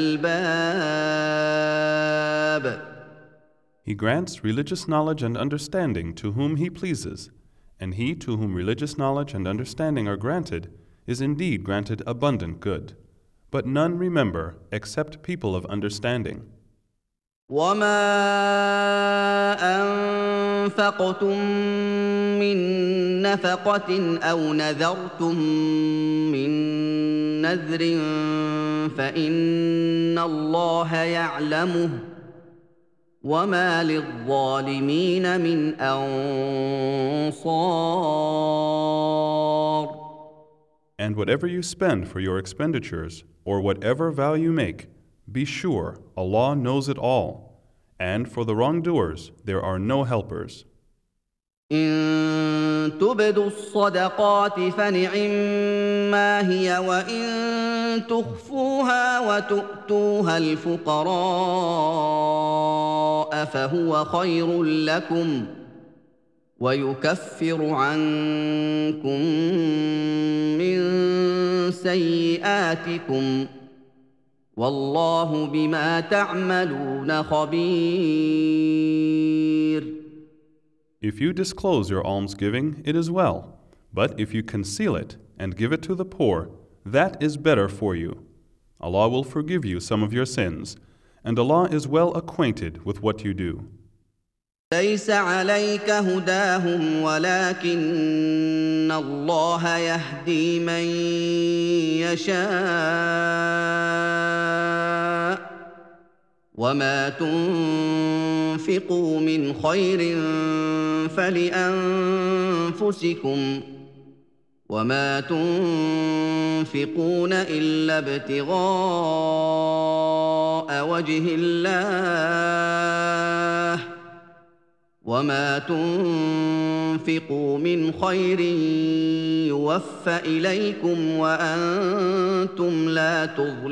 الألباب. He grants religious knowledge and understanding to whom He pleases, and he to whom religious knowledge and understanding are granted is indeed granted abundant good. But none remember except people of understanding. وما أنفقتم من نفقة أو نذرتم من نذر فإن الله يعلمه وما للظالمين من أنصار. And whatever you spend for your expenditures, or whatever vow you make, be sure Allah knows it all, and for the wrongdoers there are no helpers. إن تبدوا الصدقات فنعما هي وإن تخفوها وتؤتوها الفقراء فهو خير لكم ويكفر عنكم من سيئاتكم والله بما تعملون خبير. If you disclose your almsgiving, it is well, but if you conceal it and give it to the poor, that is better for you. Allah will forgive you some of your sins, and Allah is well acquainted with what you do. ليس عليك هداهم ولكن الله يهدي من يشاء وما تنفقوا من خير فلأنفسكم وما تنفقون إلا ابتغاء وجه الله وما تنفقوا من خير يوفى إليكم وأنتم لا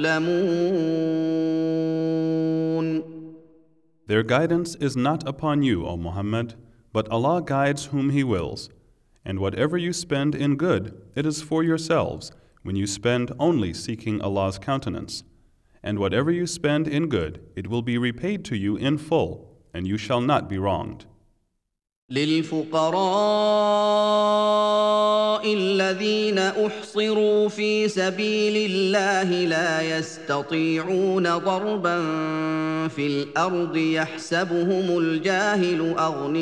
تظلمون. Their guidance is not upon you, O Muhammad, but Allah guides whom He wills. And whatever you spend in good, it is for yourselves, when you spend only seeking Allah's countenance. And whatever you spend in good, it will be repaid to you in full, and you shall not be wronged. للفقراء الذين أحصروا في سبيل الله لا يستطيعون ضربا في الأرض يحسبهم الجاهل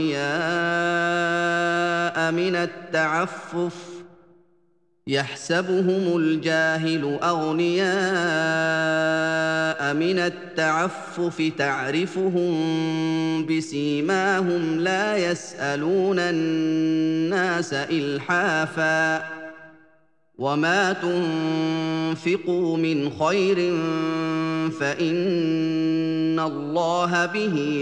أغنياء من التعفف تعرفهم بسيماهم لا يسألون الناس إلحافا وما تنفقوا من خير فإن الله به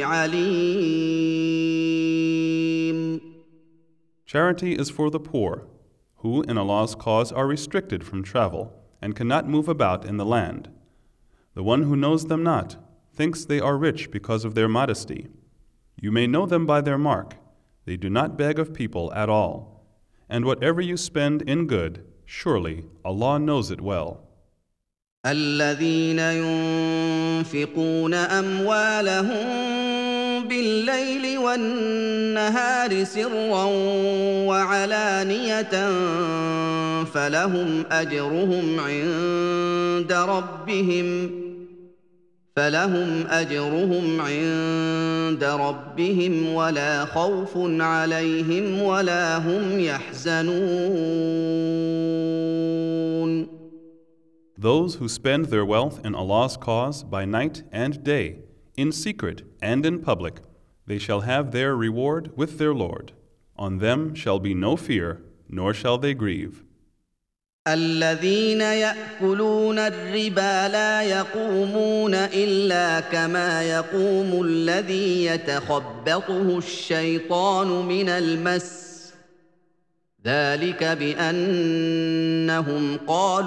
عليم. Charity is for the poor, who in Allah's cause are restricted from travel and cannot move about in the land. The one who knows them not thinks they are rich because of their modesty. You may know them by their mark. They do not beg of people at all. And whatever you spend in good, surely Allah knows it well. الذين ينفقون أموالهم بالليل والنهار سرا وعلانية فلهم أجرهم عند ربهم ولا خوف عليهم ولا هم يحزنون. Those who spend their wealth in Allah's cause by night and day, in secret and in public, they shall have their reward with their Lord. On them shall be no fear, nor shall they grieve. الذين يأكلون الربا لا يقومون إلا كما يقوم الذي يتخبطه الشيطان من المس ذلك بأنهم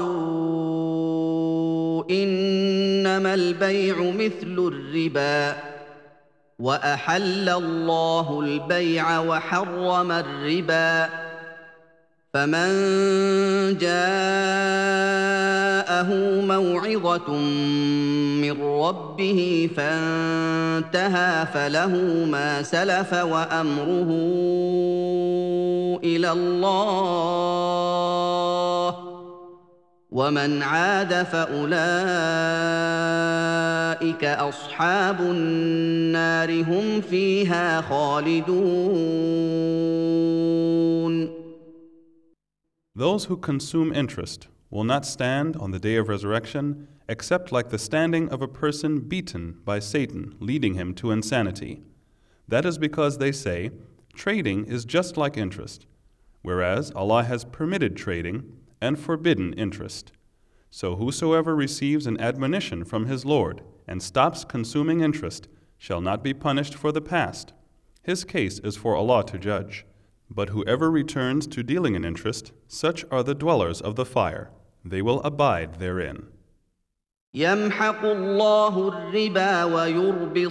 قالوا إنما البيع مثل الربا وأحل الله البيع وحرم الربا فمن جاءه موعظة من ربه فانتهى فله ما سلف وأمره إلى الله ومن عاد فأولئك أصحاب النار هم فيها خالدون. Those who consume interest will not stand on the day of resurrection except like the standing of a person beaten by Satan, leading him to insanity. That is because they say, trading is just like interest, whereas Allah has permitted trading and forbidden interest. So whosoever receives an admonition from his Lord and stops consuming interest shall not be punished for the past. His case is for Allah to judge. But whoever returns to dealing in interest, such are the dwellers of the fire. They will abide therein. يمحق الله الربا ويربي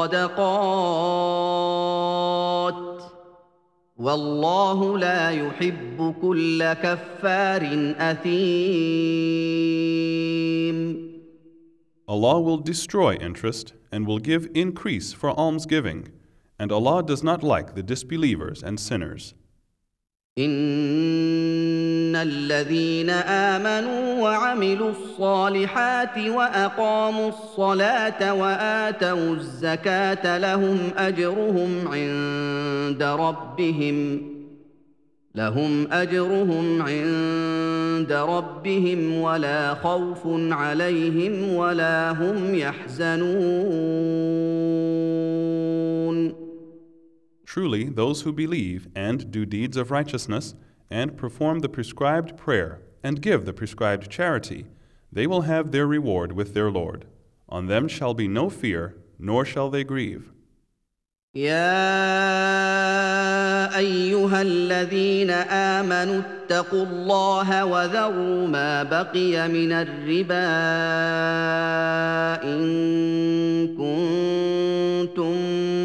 الصدقات والله لا يحب كل كفار أثيم. Allah will destroy interest and will give increase for almsgiving, And Allah does not like the disbelievers and sinners. إن الذين آمنوا وعملوا الصالحات وأقاموا الصلاة وآتوا الزكاة لهم أجرهم عند ربهم ولا خوف عليهم ولا هم يحزنون. Truly, those who believe and do deeds of righteousness and perform the prescribed prayer and give the prescribed charity, they will have their reward with their Lord. On them shall be no fear, nor shall they grieve. يا أيها الذين آمنوا اتقوا الله وذروا ما بقي من الربا إن كنتم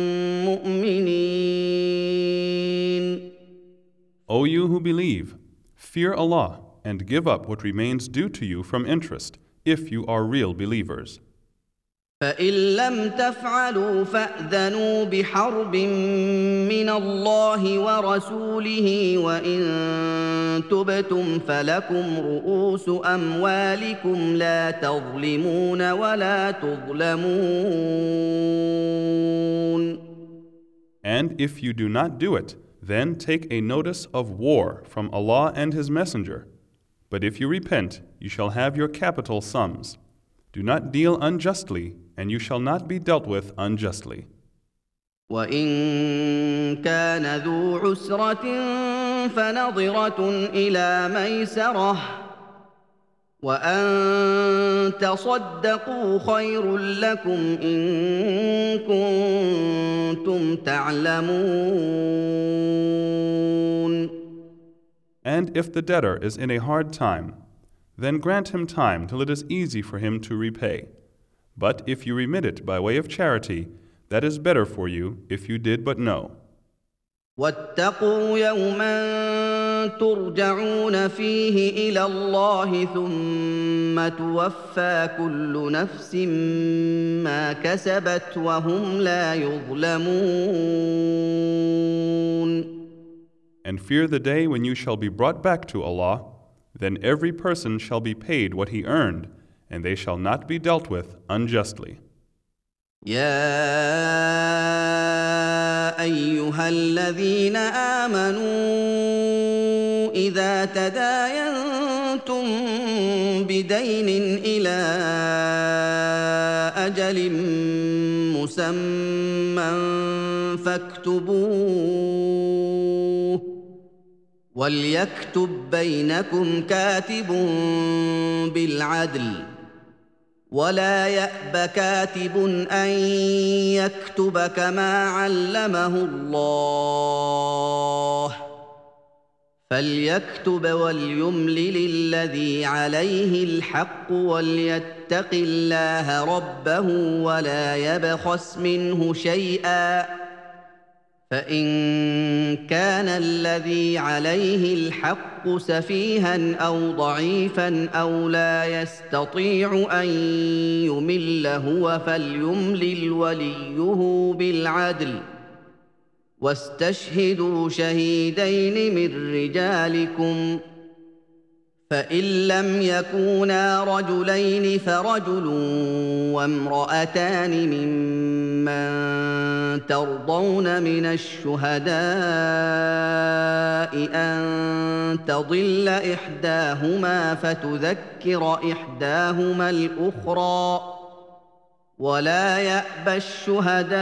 مؤمنين. O you who believe, fear Allah and give up what remains due to you from interest, if you are real believers. فإن لم تفعلوا فأذنوا بحرب من الله ورسوله وإن تبتم فلكم رؤوس أموالكم لا تظلمون ولا تظلمون. And if you do not do it, then take a notice of war from Allah and His Messenger. But if you repent, you shall have your capital sums. Do not deal unjustly, and you shall not be dealt with unjustly. وإن كان ذو عسرة فنظرة إلى ميسرة وأن تصدقوا خير لكم إن كنتم تعلمون. And if the debtor is in a hard time, then grant him time till it is easy for him to repay. But if you remit it by way of charity, that is better for you if you did but know. واتقوا يوما ترجعون فيه إلى الله ثم توفى كل نفس ما كسبت وهم لا يظلمون. And fear the day when you shall be brought back to Allah, then every person shall be paid what he earned, and they shall not be dealt with unjustly. يا أيها الذين آمنوا إذا تداينتم بدين إلى أجل مسمى فاكتبوه وليكتب بينكم كاتب بالعدل ولا يأب كاتب أن يكتب كما علمه الله فليكتب وليملل الذي عليه الحق وليتق الله ربه ولا يبخس منه شيئا فإن كان الذي عليه الحق سفيها أو ضعيفا أو لا يستطيع أن يمل هو فليملل وليه بالعدل واستشهدوا شهيدين من رجالكم فإن لم يكونا رجلين فرجل وامرأتان ممن ترضون من الشهداء أن تضل إحداهما فتذكر إحداهما الأخرى ولا يأبى الشهداء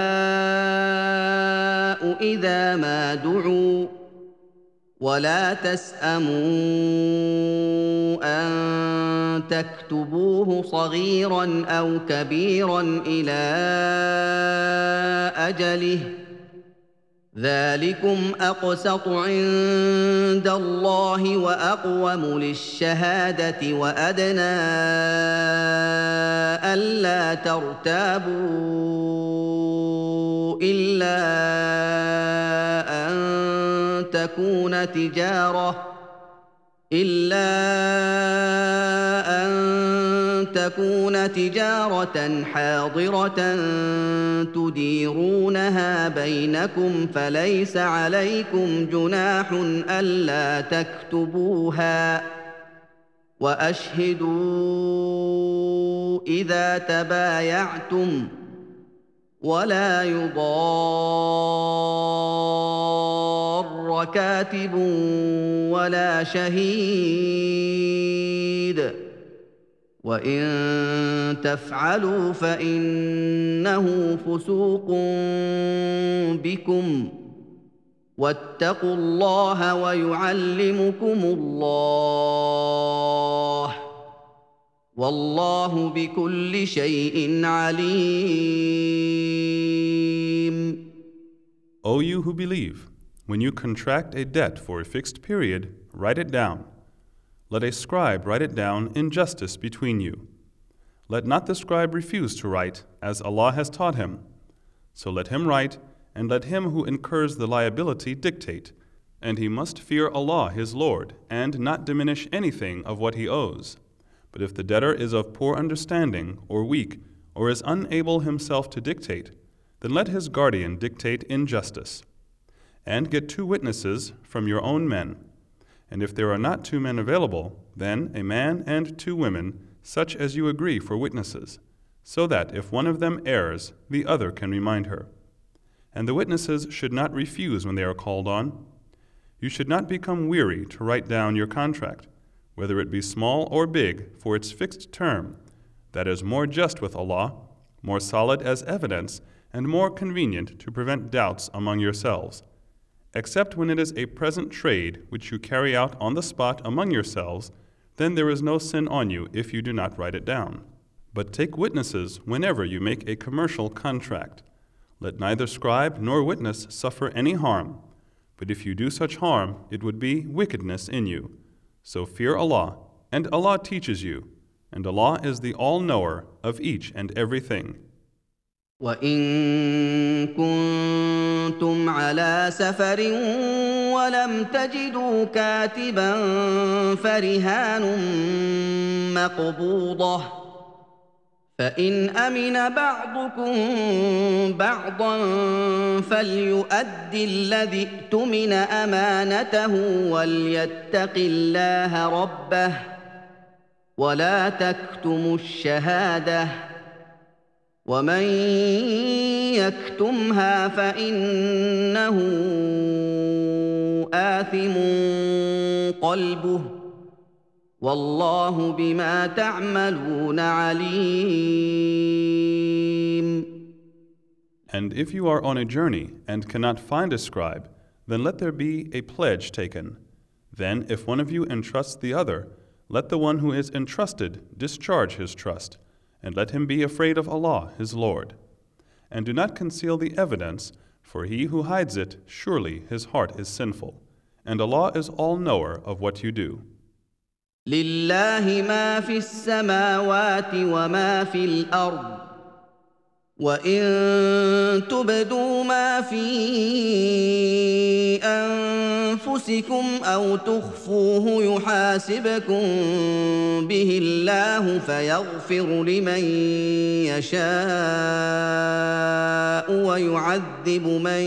إذا ما دعوا ولا تسأموا أن تكتبوه صغيرا أو كبيرا إلى أجله ذلكم أقسط عند الله وأقوم للشهادة وأدنى ألا ترتابوا إلا أن تكون تجارة حاضرة تديرونها بينكم فليس عليكم جناح ألا تكتبوها وأشهدوا إذا تبايعتم ولا يضار كاتب ولا شهيد وإن تفعلوا فإنه فسوق بكم واتقوا الله ويعلمكم الله والله بكل شيء عليم. O you who believe, when you contract a debt for a fixed period, write it down. Let a scribe write it down in justice between you. Let not the scribe refuse to write, as Allah has taught him. So let him write, and let him who incurs the liability dictate. And he must fear Allah his Lord, and not diminish anything of what he owes. But if the debtor is of poor understanding, or weak, or is unable himself to dictate, then let his guardian dictate in justice. And get 2 witnesses from your own men. And if there are not 2 men available, then a man and 2 women, such as you agree for witnesses, so that if one of them errs, the other can remind her. And the witnesses should not refuse when they are called on. You should not become weary to write down your contract, whether it be small or big, for its fixed term, that is more just with Allah, more solid as evidence, and more convenient to prevent doubts among yourselves, except when it is a present trade which you carry out on the spot among yourselves, then there is no sin on you if you do not write it down. But take witnesses whenever you make a commercial contract. Let neither scribe nor witness suffer any harm, but if you do such harm, it would be wickedness in you. So fear Allah, and Allah teaches you, and Allah is the all-knower of each and everything. وَإِن كُنتُمْ عَلَىٰ سَفَرٍ وَلَمْ تَجِدُوا كَاتِبًا فَرِهَانٌ مَّقْبُوضَةٌ فَإِنْ أَمِنَ بَعْضُكُم بَعْضًا فَلْيُؤَدِّ الَّذِي اؤْتُمِنَ أَمَانَتَهُ وَلْيَتَّقِ اللَّهَ رَبَّهُ وَلَا تَكْتُمُوا الشَّهَادَةَ وَمَن يَكْتُمْهَا فَإِنَّهُ آثِمٌ قَلْبُهُ وَاللَّهُ بِمَا تَعْمَلُونَ عَلِيمٌ. And if you are on a journey and cannot find a scribe, then let there be a pledge taken. Then if one of you entrusts the other, let the one who is entrusted discharge his trust, and let him be afraid of Allah, his Lord. And do not conceal the evidence, for he who hides it, surely his heart is sinful. And Allah is all-knower of what you do. لله ما في السماوات وما في الأرض وإن تبدوا ما في أنفسكم أو تخفوه يحاسبكم به الله فيغفر لمن يشاء ويعذب من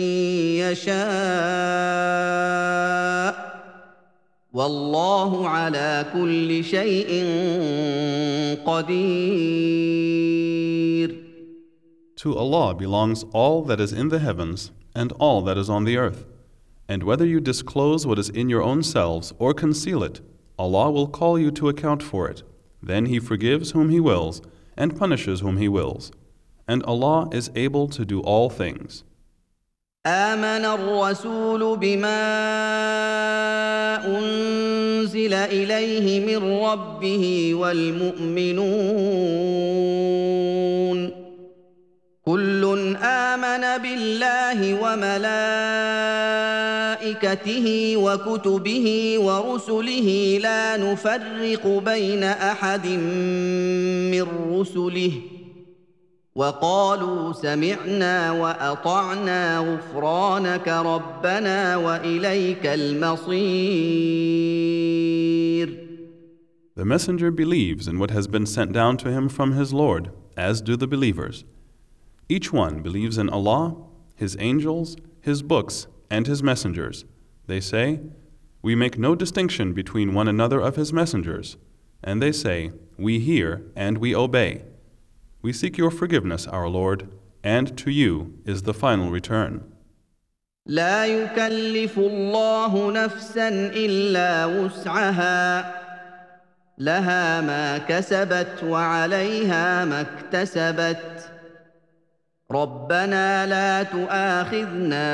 يشاء والله على كل شيء قدير. To Allah belongs all that is in the heavens and all that is on the earth. And whether you disclose what is in your own selves or conceal it, Allah will call you to account for it. Then He forgives whom He wills and punishes whom He wills. And Allah is able to do all things. آمن الرسول بما أنزل إليه من ربه والمؤمنون كل آمن بالله وملائكته وكتبه ورسله لا نفرق بين أحد من رسله وقالوا سمعنا وأطعنا غفرانك ربنا وإليك المصير. The messenger believes in what has been sent down to him from his Lord, as do the believers. Each one believes in Allah, His angels, His books, and His messengers. They say, "We make no distinction between one another of His messengers." And they say, "We hear and we obey." We seek your forgiveness, our Lord, and to you is the final return. لا يكلف الله نفسا إلا وسعها لها ما كسبت وعليها ما اكتسبت ربنا لا تؤاخذنا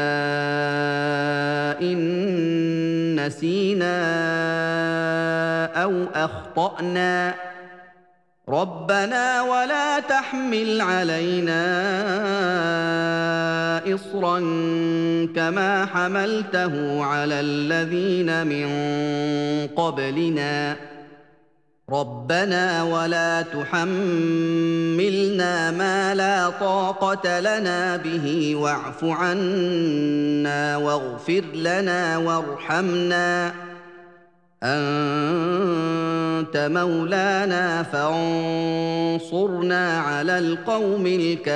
إن نسينا أو أخطأنا ربنا ولا تحمل علينا إصرا كما حملته على الذين من قبلنا ربنا ولا تحملنا ما لا طاقة لنا به واعف عنا واغفر لنا وارحمنا أنت مولانا فانصرنا على القوم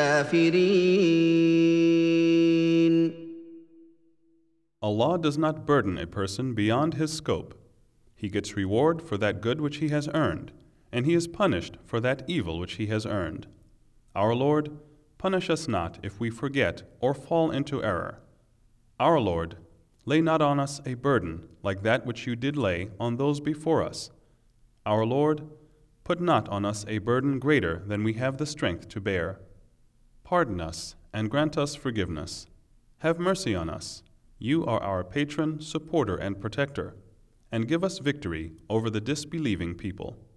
الكافرين. Allah does not burden a person beyond his scope. He gets reward for that good which he has earned, and he is punished for that evil which he has earned. Our Lord, punish us not if we forget or fall into error. Our Lord, lay not on us a burden like that which you did lay on those before us. Our Lord, put not on us a burden greater than we have the strength to bear. Pardon us and grant us forgiveness. Have mercy on us. You are our patron, supporter, and protector, and give us victory over the disbelieving people.